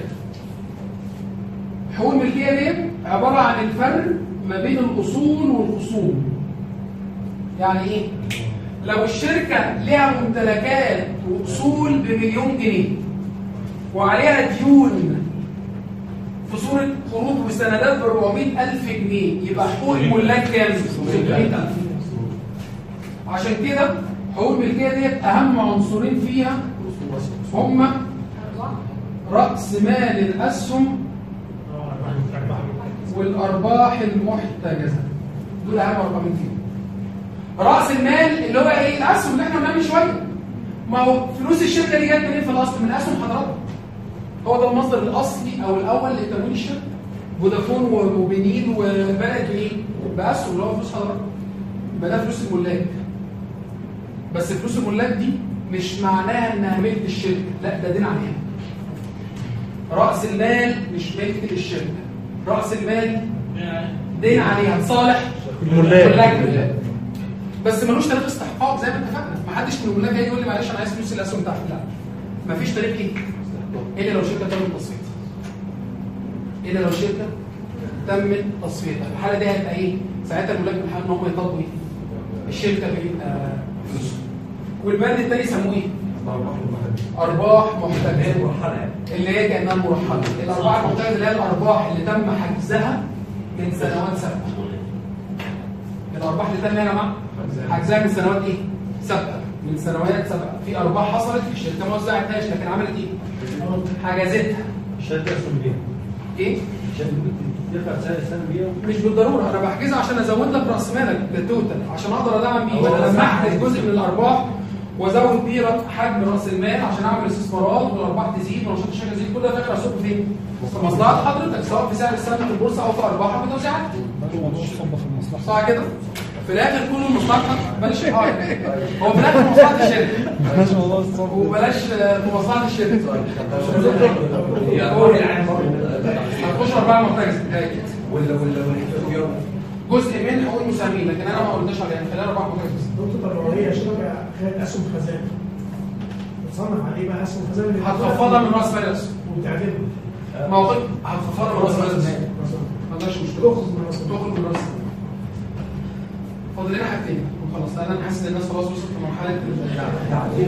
S2: حقوق الملكيه دي عباره عن الفرق ما بين الاصول والخصوم. يعني ايه؟ لو الشركه ليها ممتلكات واصول بمليون جنيه وعليها ديون في صوره قروض وسندات ب أربعمائة ألف جنيه، يبقى حقوق الملاك كام؟ ستمائة ألف. عشان كده حقوق الملكيه ديت اهم عنصرين فيها هم راس مال الاسهم والارباح المحتجزه. دول اهم رقمين فيهم. راس المال اللي هو ايه؟ الاسهم اللي احنا قلنا من شويه. ما هو فلوس الشركه دي جت منين في الاصل؟ من اسهم حضرتك. هو ده المصدر الاصلي او الاول لتمويل الشركه. فودافون وبنين وبلد مين؟ باسهم اللي هو فلوس حضرتك. يبقى ده فلوس الملاك. بس فلوس الملاك دي مش معناها انها ملك الشركه، لا ده دين عليها. راس المال مش ملك للشركه. راس المال دين عليها لصالح الملاك. بس ملوش تاريخ استحقاق زي ما اتفقنا. ما حدش من الملاك هيجي يقول لي معلش انا عايز فلوس الاسهم بتاعتي، لا. مفيش تاريخ ايه؟ الا لو شركه تمت تصفيتها. الا لو شركه تمت تصفيتها، في الحاله دي هيبقى ايه؟ ساعتها الملاك من حقهم ان هم يطالبوا ايه؟ الشركه بفلوسهم. والبند الثاني يسموه ايه؟ ارباح محتجزه، اللي هي كانها مرحله. الارباح المحتجزه اللي هي الارباح اللي تم حجزها من سنوات سابقه. الارباح اللي تم يا جماعه حجزها من سنوات ايه؟ سابقه، من سنوات سابقه. في ارباح حصلت في الشركه ما وزعتهاش لكن عملت ايه؟ حجزتها.
S9: الشركه اسهم بيها.
S2: ايه؟
S9: الشركه تدفع سعر السهم بيها؟
S2: مش بالضروره، انا بحجزها عشان ازود لك راس مالك بالتوتال، عشان اقدر ادعم بيه. ولا لما احجز جزء من الارباح وازود بيه حجم راس المال عشان اعمل استثمارات والارباح تزيد ونشاط الشركه يزيد، كل ده فاكر اصب فين؟ في مصلحه حضرتك، سواء في سعر السهم في البورصه او في ارباحها وتوزيعاتها. صح كده؟ في الاخر كله مصلحتك. بلاش اه هو في الاخر مصلحه الشركه وبلاش مصلحه الشركه. هتخش ارباح محتجزه
S1: ولا ولا
S2: جزء من حقوق المساهمين، لكن انا ما قلتش عليها خلال ارباح محتجزه.
S5: دكتور لو هي شركه خدت اسهم خزانه تصنف عليه بقى اسهم خزانه،
S2: هتخفضها من راس مال الاسهم
S5: وتعدلها.
S2: ما هو هتخفضها من راس مال الاسهم، ما عندهاش مشكله. تخرج من راس تخرج من راس فاضل لنا حاجتين وخلاص، لان انا حاسس ان الناس خلاص وصلت لمرحله التعديل.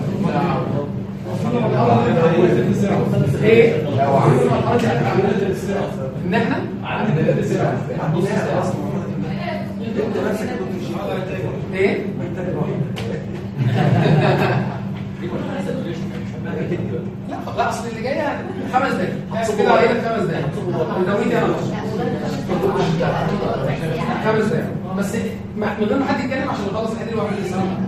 S2: ايه؟ ان احنا ايه؟ لا لا اصل اللي جايه خمس دقايق كده علينا خمس دقايق وناويين انا خمس دقايق بس من غير ما حد يتكلم عشان نخلص الحديث الواحد اللي سامع.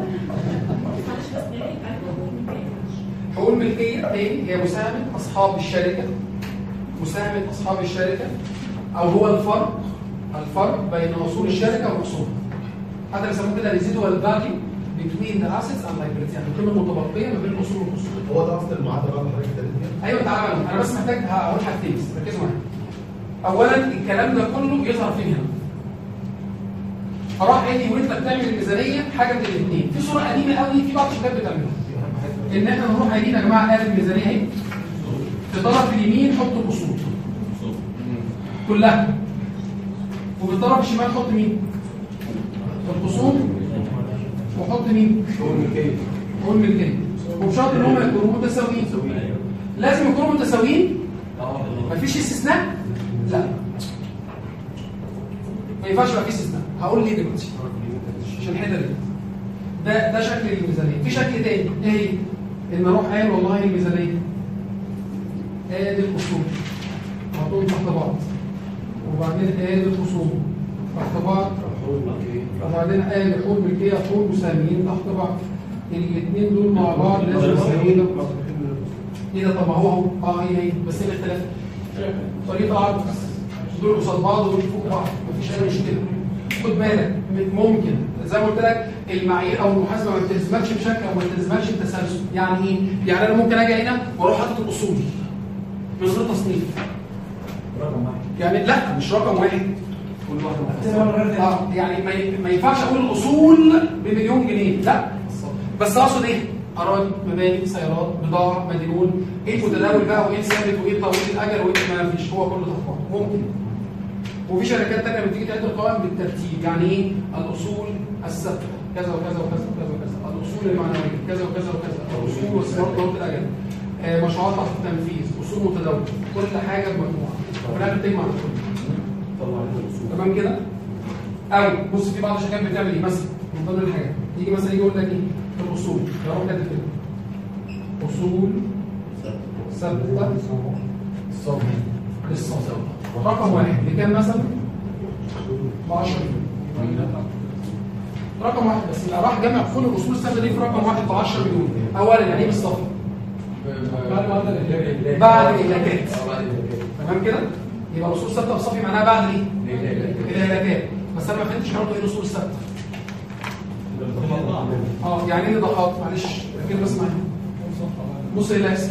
S2: حقوق الملكيه ايه؟ هي مساهمه اصحاب الشركه، مساهمه اصحاب الشركه او هو الفرق الفرق بين اصول الشركه واصولها. هذا بيسموه كده ريزيدوال فاليو between the assets and liabilities، يعني القيمه المتبقيه ما بين الاصول والاصول.
S1: هو ده اصل المعادله اللي حضرتك ابتديت
S2: ايوه تعالى انا بس محتاج هقول حاجتين بس ركزوا معايا. اولا الكلام ده كله يظهر فين هنا؟ فراح قال لي وانت بتعمل الميزانيه حاجه من الاثنين، في صوره قديمه قوي في بعض الشباب بتعملها ان احنا نروح قايلين يا جماعه قال الميزانيه اهي في طرف اليمين حط الاصول كلها وبالطرف الشمال حط مين؟ الخصوم واحط مين؟ حقوق الملكيه. وبشرط ان هم يكونوا متساويين. لازم يكونوا متساويين؟ مفيش استثناء؟ لا ما ينفعش يبقى في استثناء. هقول ليه دلوقتي عشان الحته دي. ده ده شكل الميزانيه. في شكل تاني ايه هي؟ ان اروح قايل والله الميزانيه ادي الاصول احطهم تحت بعض، وبعدين ادي الخصوم تحت بعض، وبعدين ادي حقوق ملكيه حقوق مساهمين تحت بعض. الاثنين دول مع بعض لازم يساويوا. ايه ده؟ طب ما هو اهو اه هي هي بس ايه الاختلاف؟ طريقه عرض. دول قصاد بعض ودول فوق بعض، مفيش اي مشكله. خد بالك ممكن زي ما قلت لك المعايير او المحاسبه ما بتلزمكش بشكل او ما بتلزمكش بتسلسل. يعني ايه؟ يعني انا ممكن اجي هنا واروح حاطط الاصول من غير تصنيف. رقم واحد. يعني لا مش رقم واحد. كل واحد اه يعني ما ينفعش اقول الاصول بمليون جنيه، لا. بس اقصد ايه؟ اراضي، مباني، سيارات، بضاعه، مدينون، ايه المتداول بقى وايه الثابت وايه طويل الاجل وايه ما فيش، هو كله تحت ممكن. وفي شركات ثانيه بتيجي تعد القوائم بالترتيب. يعني ايه؟ الاصول الثابته كذا وكذا وكذا وكذا وكذا، الاصول المعنويه كذا وكذا وكذا، الاصول والثمار طويله الاجل، آه مشروعات تحت التنفيذ، اصول متداوله، كل حاجه بمجموعه. وفي الاخر تجمع الكل. تمام كده؟ او بص في بعض الشركات بتعمل ايه مثلا من ضمن الحاجات، يجي مثلا يجي يقول لك ايه؟ الاصول يروح كاتب كده اصول ثابته الصوت الصوت رقم واحد بكام مثلا؟ ب عشرة مليون. رقم واحد بس اللي راح جمع كل الاصول الثابته دي في رقم واحد ب عشرة مليون. اولا يعني ايه بالصف؟ بعد الاهلاكات. تمام كده؟ يبقى الاصول الثابته بالصفي معناها بعد ايه؟ الاهلاكات. بس انا ما فهمتش برضه ايه الاصول الثابته. اه يعني ايه الاضاحات؟ معلش ركز بس معايا. بص ايه اللي هيحصل.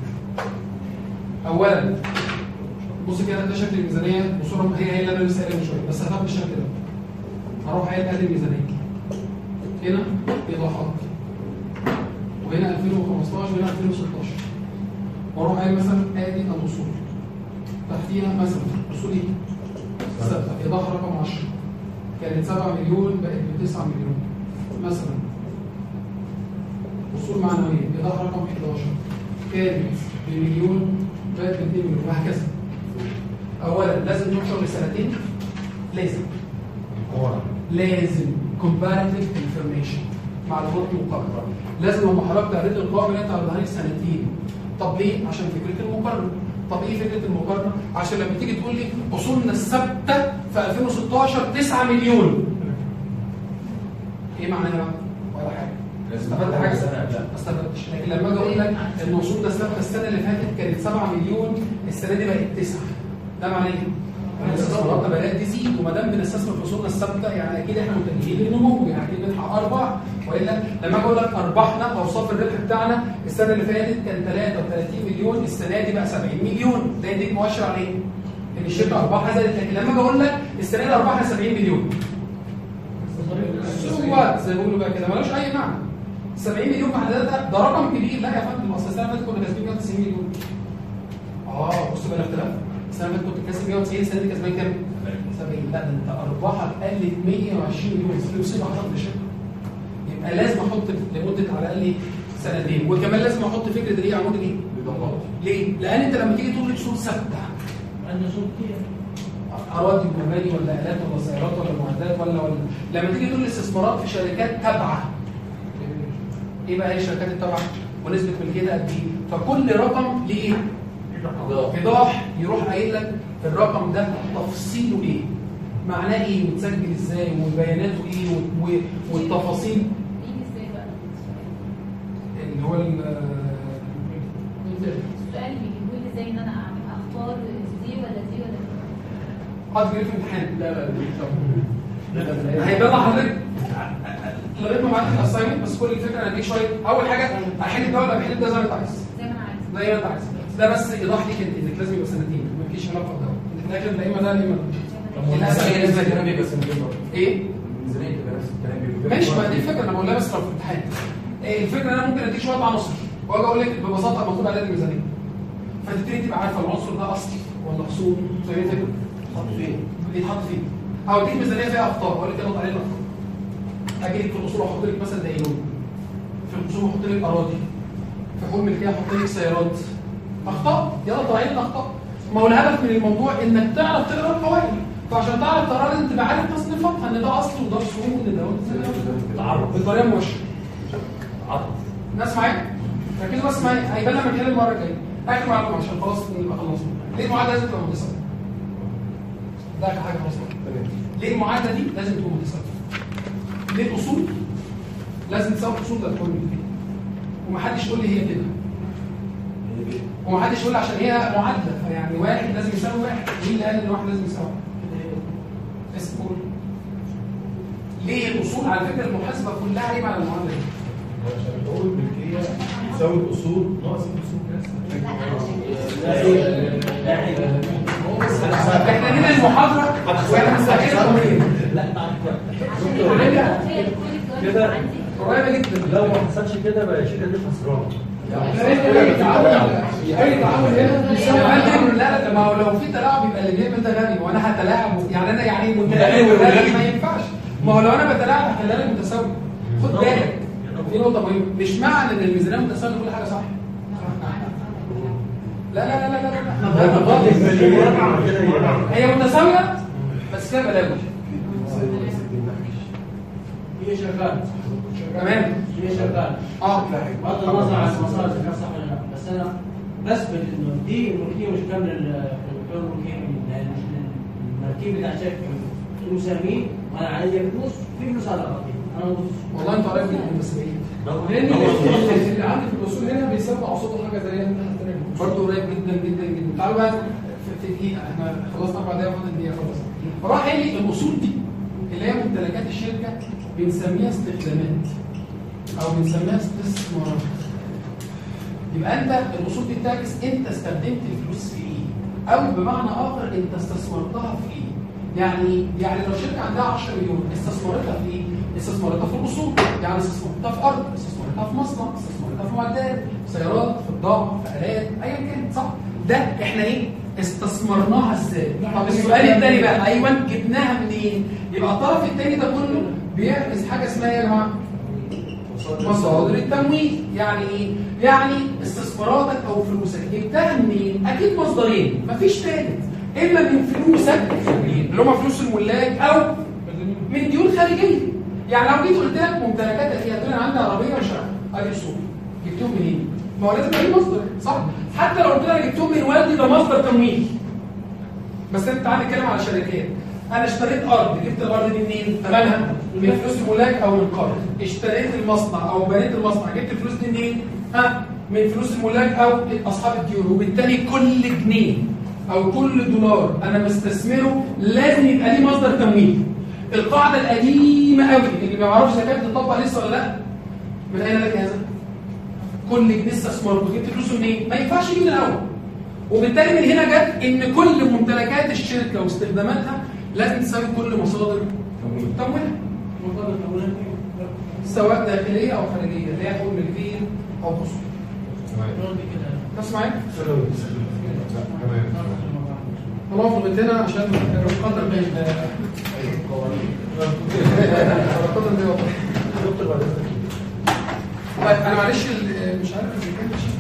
S2: اولا بص كده ده شكل الميزانيه بصوره هي هي اللي انا لسه قايلها من شويه بس هتاخد بالشكل ده. هروح قايل ادي الميزانيه هنا ايضاحات وهنا ألفين وخمستاشر وهنا ألفين وستاشر واروح قايل مثلا ادي الاصول تحتيها مثلا اصول ايه؟ ثابته ايضاح رقم عشرة كانت سبعة مليون بقت ب تسعة مليون مثلا. اصول معنويه ايضاح رقم حداشر كانت بمليون بقت ب اتنين مليون وهكذا. اولا لازم نحصل لسنتين. لازم لازم comparative information معلومات مقارنه. لازم لما حضرتك تعرض القوائم اللي انت عرضها لي سنتين. طب ليه؟ عشان فكره المقارنه. طب ايه فكره المقارنه؟ عشان لما تيجي تقول لي اصولنا الثابته في ألفين وستاشر تسعة مليون. ايه معناها بقى؟ ولا حاجه. استفدت حاجه؟ ما استفدتش. لكن لما اجي اقول لك ان اصولنا الثابته السنه اللي فاتت كانت سبعة مليون السنه دي بقت تسعة. ده معناه ايه؟ الاستثمارات بدات تزيد وما دام بنستثمر في اصولنا الثابته يعني اكيد احنا متجهين للنمو يعني اكيد بنحقق ارباح. والا لما اجي اقول لك ارباحنا اوصاف الربح بتاعنا السنه اللي فاتت كان ثلاثة وثلاثين مليون السنه دي بقى سبعين مليون ده يديك مؤشر على ايه؟ ان الشركه ارباحها زادت. لكن لما اجي اقول لك السنه دي ارباحها سبعين مليون سوات زي ما بيقولوا بقى كده ملوش اي معنى. سبعين مليون بعد ده ده رقم كبير. لا يا فندم اصل السنه اللي فاتت كنا كاسبين مية وتسعين مليون. اه بص بقى الاختلاف. السنه اللي فاتت كنت كاسب مية وتسعين السنه دي كسبان كام؟ سبعين. لا ده انت ارباحك قلت مية وعشرين مليون فلوس يبقى حضرتك بشكل. يبقى لازم احط لمده على الاقل سنتين. وكمان لازم احط فكره ايه عمود الايه؟ ليه؟ لان انت لما تيجي تقول لي اصول ثابته عندنا اصول كتير اراضي ومباني ولا الات ولا سيارات ولا معدات ولا ولا لما تيجي تقول لي استثمارات في شركات تابعه ايه بقى هي الشركات التابعه؟ ونسبه ملكيتها قد ايه؟ فكل رقم ليه ايه؟ ايضاح يروح قايل لك الرقم ده تفصيله ايه؟ معناه ايه؟ متسجل ازاي؟ وبياناته ايه؟ والتفاصيل اللي هو
S6: السؤال بيجيبوا لي ازاي ان انا اختار دي ولا دي ولا دي؟
S2: حاضر في الامتحان. لا لا لا هيبان لحضرتك لغايه ما معاك الاساينمنت بس كل الفكره انا اديك شويه. اول حاجه احل ده ولا بحل ده زي ما انت عايز.
S6: زي ما انا عايز.
S2: زي ما انت عايز. ده بس ايضاح ليك انت انك لازم يبقى سنتين ما فيش علاقه بده. انت في الاخر لا اما ده لا اما ده.
S1: للاسف هي لازم الكلام يبقى سنتين برضه.
S2: ايه؟
S1: الميزانيه تبقى نفس الكلام بيبقى
S2: ماشي ما دي الفكره انا بقولها بس في الامتحان. الفكره انا ممكن اديك شويه عناصر واجي اقول لك ببساطه مكتوب عليها الميزانيه. فتبتدي تبقى عارفه العنصر ده اصلي ولا خصوم زي ما انت بتحط فين؟ بيتحط فين؟ او اديك ميزانيه فيها اخطاء اقول لك اضغط عليها الاخطاء. اجي لك في الاصول احط لك مثلا دينون، في الخصوم احط لك اراضي، في حقوق الملكيه احط لك سيارات. اخطاء، يلا طالعين الاخطاء. ما هو الهدف من الموضوع انك تعرف تقرا القوائم، فعشان تعرف تقرا لازم تبقى عارف تصنيفاتها، ان ده اصل وده رسوم وان ده تعرف بطريقه مباشره. تعرف الناس معايا؟ ركزوا بس معايا، هيبان لما نتكلم المره الجايه. اخر معلومه عشان خلاص نبقى خلصنا. ليه المعادله لازم تبقى متساويه؟ ده اخر حاجه خلصنا. ليه المعادله دي لازم تكون متساويه؟ ليه الاصول لازم تساوي الاصول ده تكون كده؟ ومحدش يقول لي هي كده. ومحدش يقول لي عشان هي معادله، يعني واحد لازم يساوي واحد، مين اللي قال ان واحد لازم يساوي واحد؟ اسم قول. ليه الاصول؟ على فكره المحاسبه كلها قايمه على المعادله دي.
S1: عشان حقوق الملكيه تساوي الاصول ناقص الاصول بس.
S2: احنا هنا المحاضره واحنا مستحيل
S9: لا كده
S2: قريبه جدا.
S9: لو ما حصلش كده بقى الشركه دي خسرانه.
S2: اي تعامل اي تعامل هنا بيساوي. لا لا، ما هو لو في تلاعب يبقى اللي بيعمل ده غبي، وانا هتلاعب يعني انا يعني متلاعب ما ينفعش. ما هو لو انا بتلاعب هخليها متساوي. خد بالك في نقطه مهمه، مش معنى ان الميزانيه متساويه كل حاجه صح. لا لا لا لا لا هي متساويه بس فيها بلاوي.
S4: هي شغاله
S2: تمام،
S4: هي شغاله
S2: اه
S4: بغض النظر عن المسار اذا كان صح ولا لا، بس انا بثبت انه دي الملكيه مش كامله. الدكتور الملكيه المركيب بتاع الشركه المساهمين وانا عليا فلوس، في فلوس على الارض انا نص.
S2: والله انت قريب جدا بس بعيد،
S11: لان اللي عندي في الاصول هنا بيسمع قصاده حاجه زي
S2: برضه قريب جدا جدا جدا. تعالوا بقى في دقيقه، احنا خلصنا اربع دقايق فاضل دقيقه خلاص. فراح قال لي الاصول دي اللي هي ممتلكات الشركه بنسميها استخدامات او بنسميها استثمارات. يبقى انت الاصول دي بتعكس انت استخدمت الفلوس في ايه، او بمعنى اخر انت استثمرتها في ايه. يعني يعني لو شركه عندها عشرة مليون استثمرتها في ايه؟ استثمرتها في الاصول، يعني استثمرتها في ارض، استثمرتها في مصنع، استثمرتها في معدات، سيارات، في بضاعه، في الات، ايا كان، صح؟ ده احنا ايه؟ استثمرناها ازاي؟ طب السؤال الثاني بقى، ايوه جبناها منين؟ يبقى الطرف الثاني ده كله بيعكس حاجه اسمها يا جماعه مصادر التمويل. يعني ايه؟ يعني استثماراتك او فلوسك جبتها منين؟ اكيد مصدرين، مفيش ثالث، اما من فلوسك اللي هم فلوس الملاك او من ديون خارجيه. يعني لو جيت قلت لك ممتلكاتك ايه؟ هتقول انا عندي عربيه وشقه، ادي اصول، جبتهم منين؟ ما هو لازم يبقى مصدر، صح؟ حتى لو قلت لك جبتهم من والدي ده مصدر تمويل. بس انت تعالى نتكلم على شركات. انا اشتريت ارض، جبت الارض دي منين؟ ثمنها من فلوس الملاك او من قرض. اشتريت المصنع او بنيت المصنع، جبت الفلوس دي منين؟ ها؟ من فلوس الملاك او اصحاب الديون. وبالتالي كل جنيه او كل دولار انا مستثمره لازم يبقى ليه مصدر تمويل. القاعده القديمه قوي اللي ما يعرفش اذا كانت بتطبق لسه ولا لا، من اين لك هذا؟ كل جنيه استثمرته جبت فلوسه منين؟ ما ينفعش يجي من الاول. وبالتالي من هنا جت ان كل ممتلكات الشركه واستخداماتها لازم تساوي كل مصادر تمويلها. مصادر تمويلها سواء داخليه او خارجيه، اللي هي حقوق ملكيه او خصوصيه. بس معايا؟ خلاص قلت لنا عشان القدر من القدر ده. طيب انا معلش مش عارف اذا كان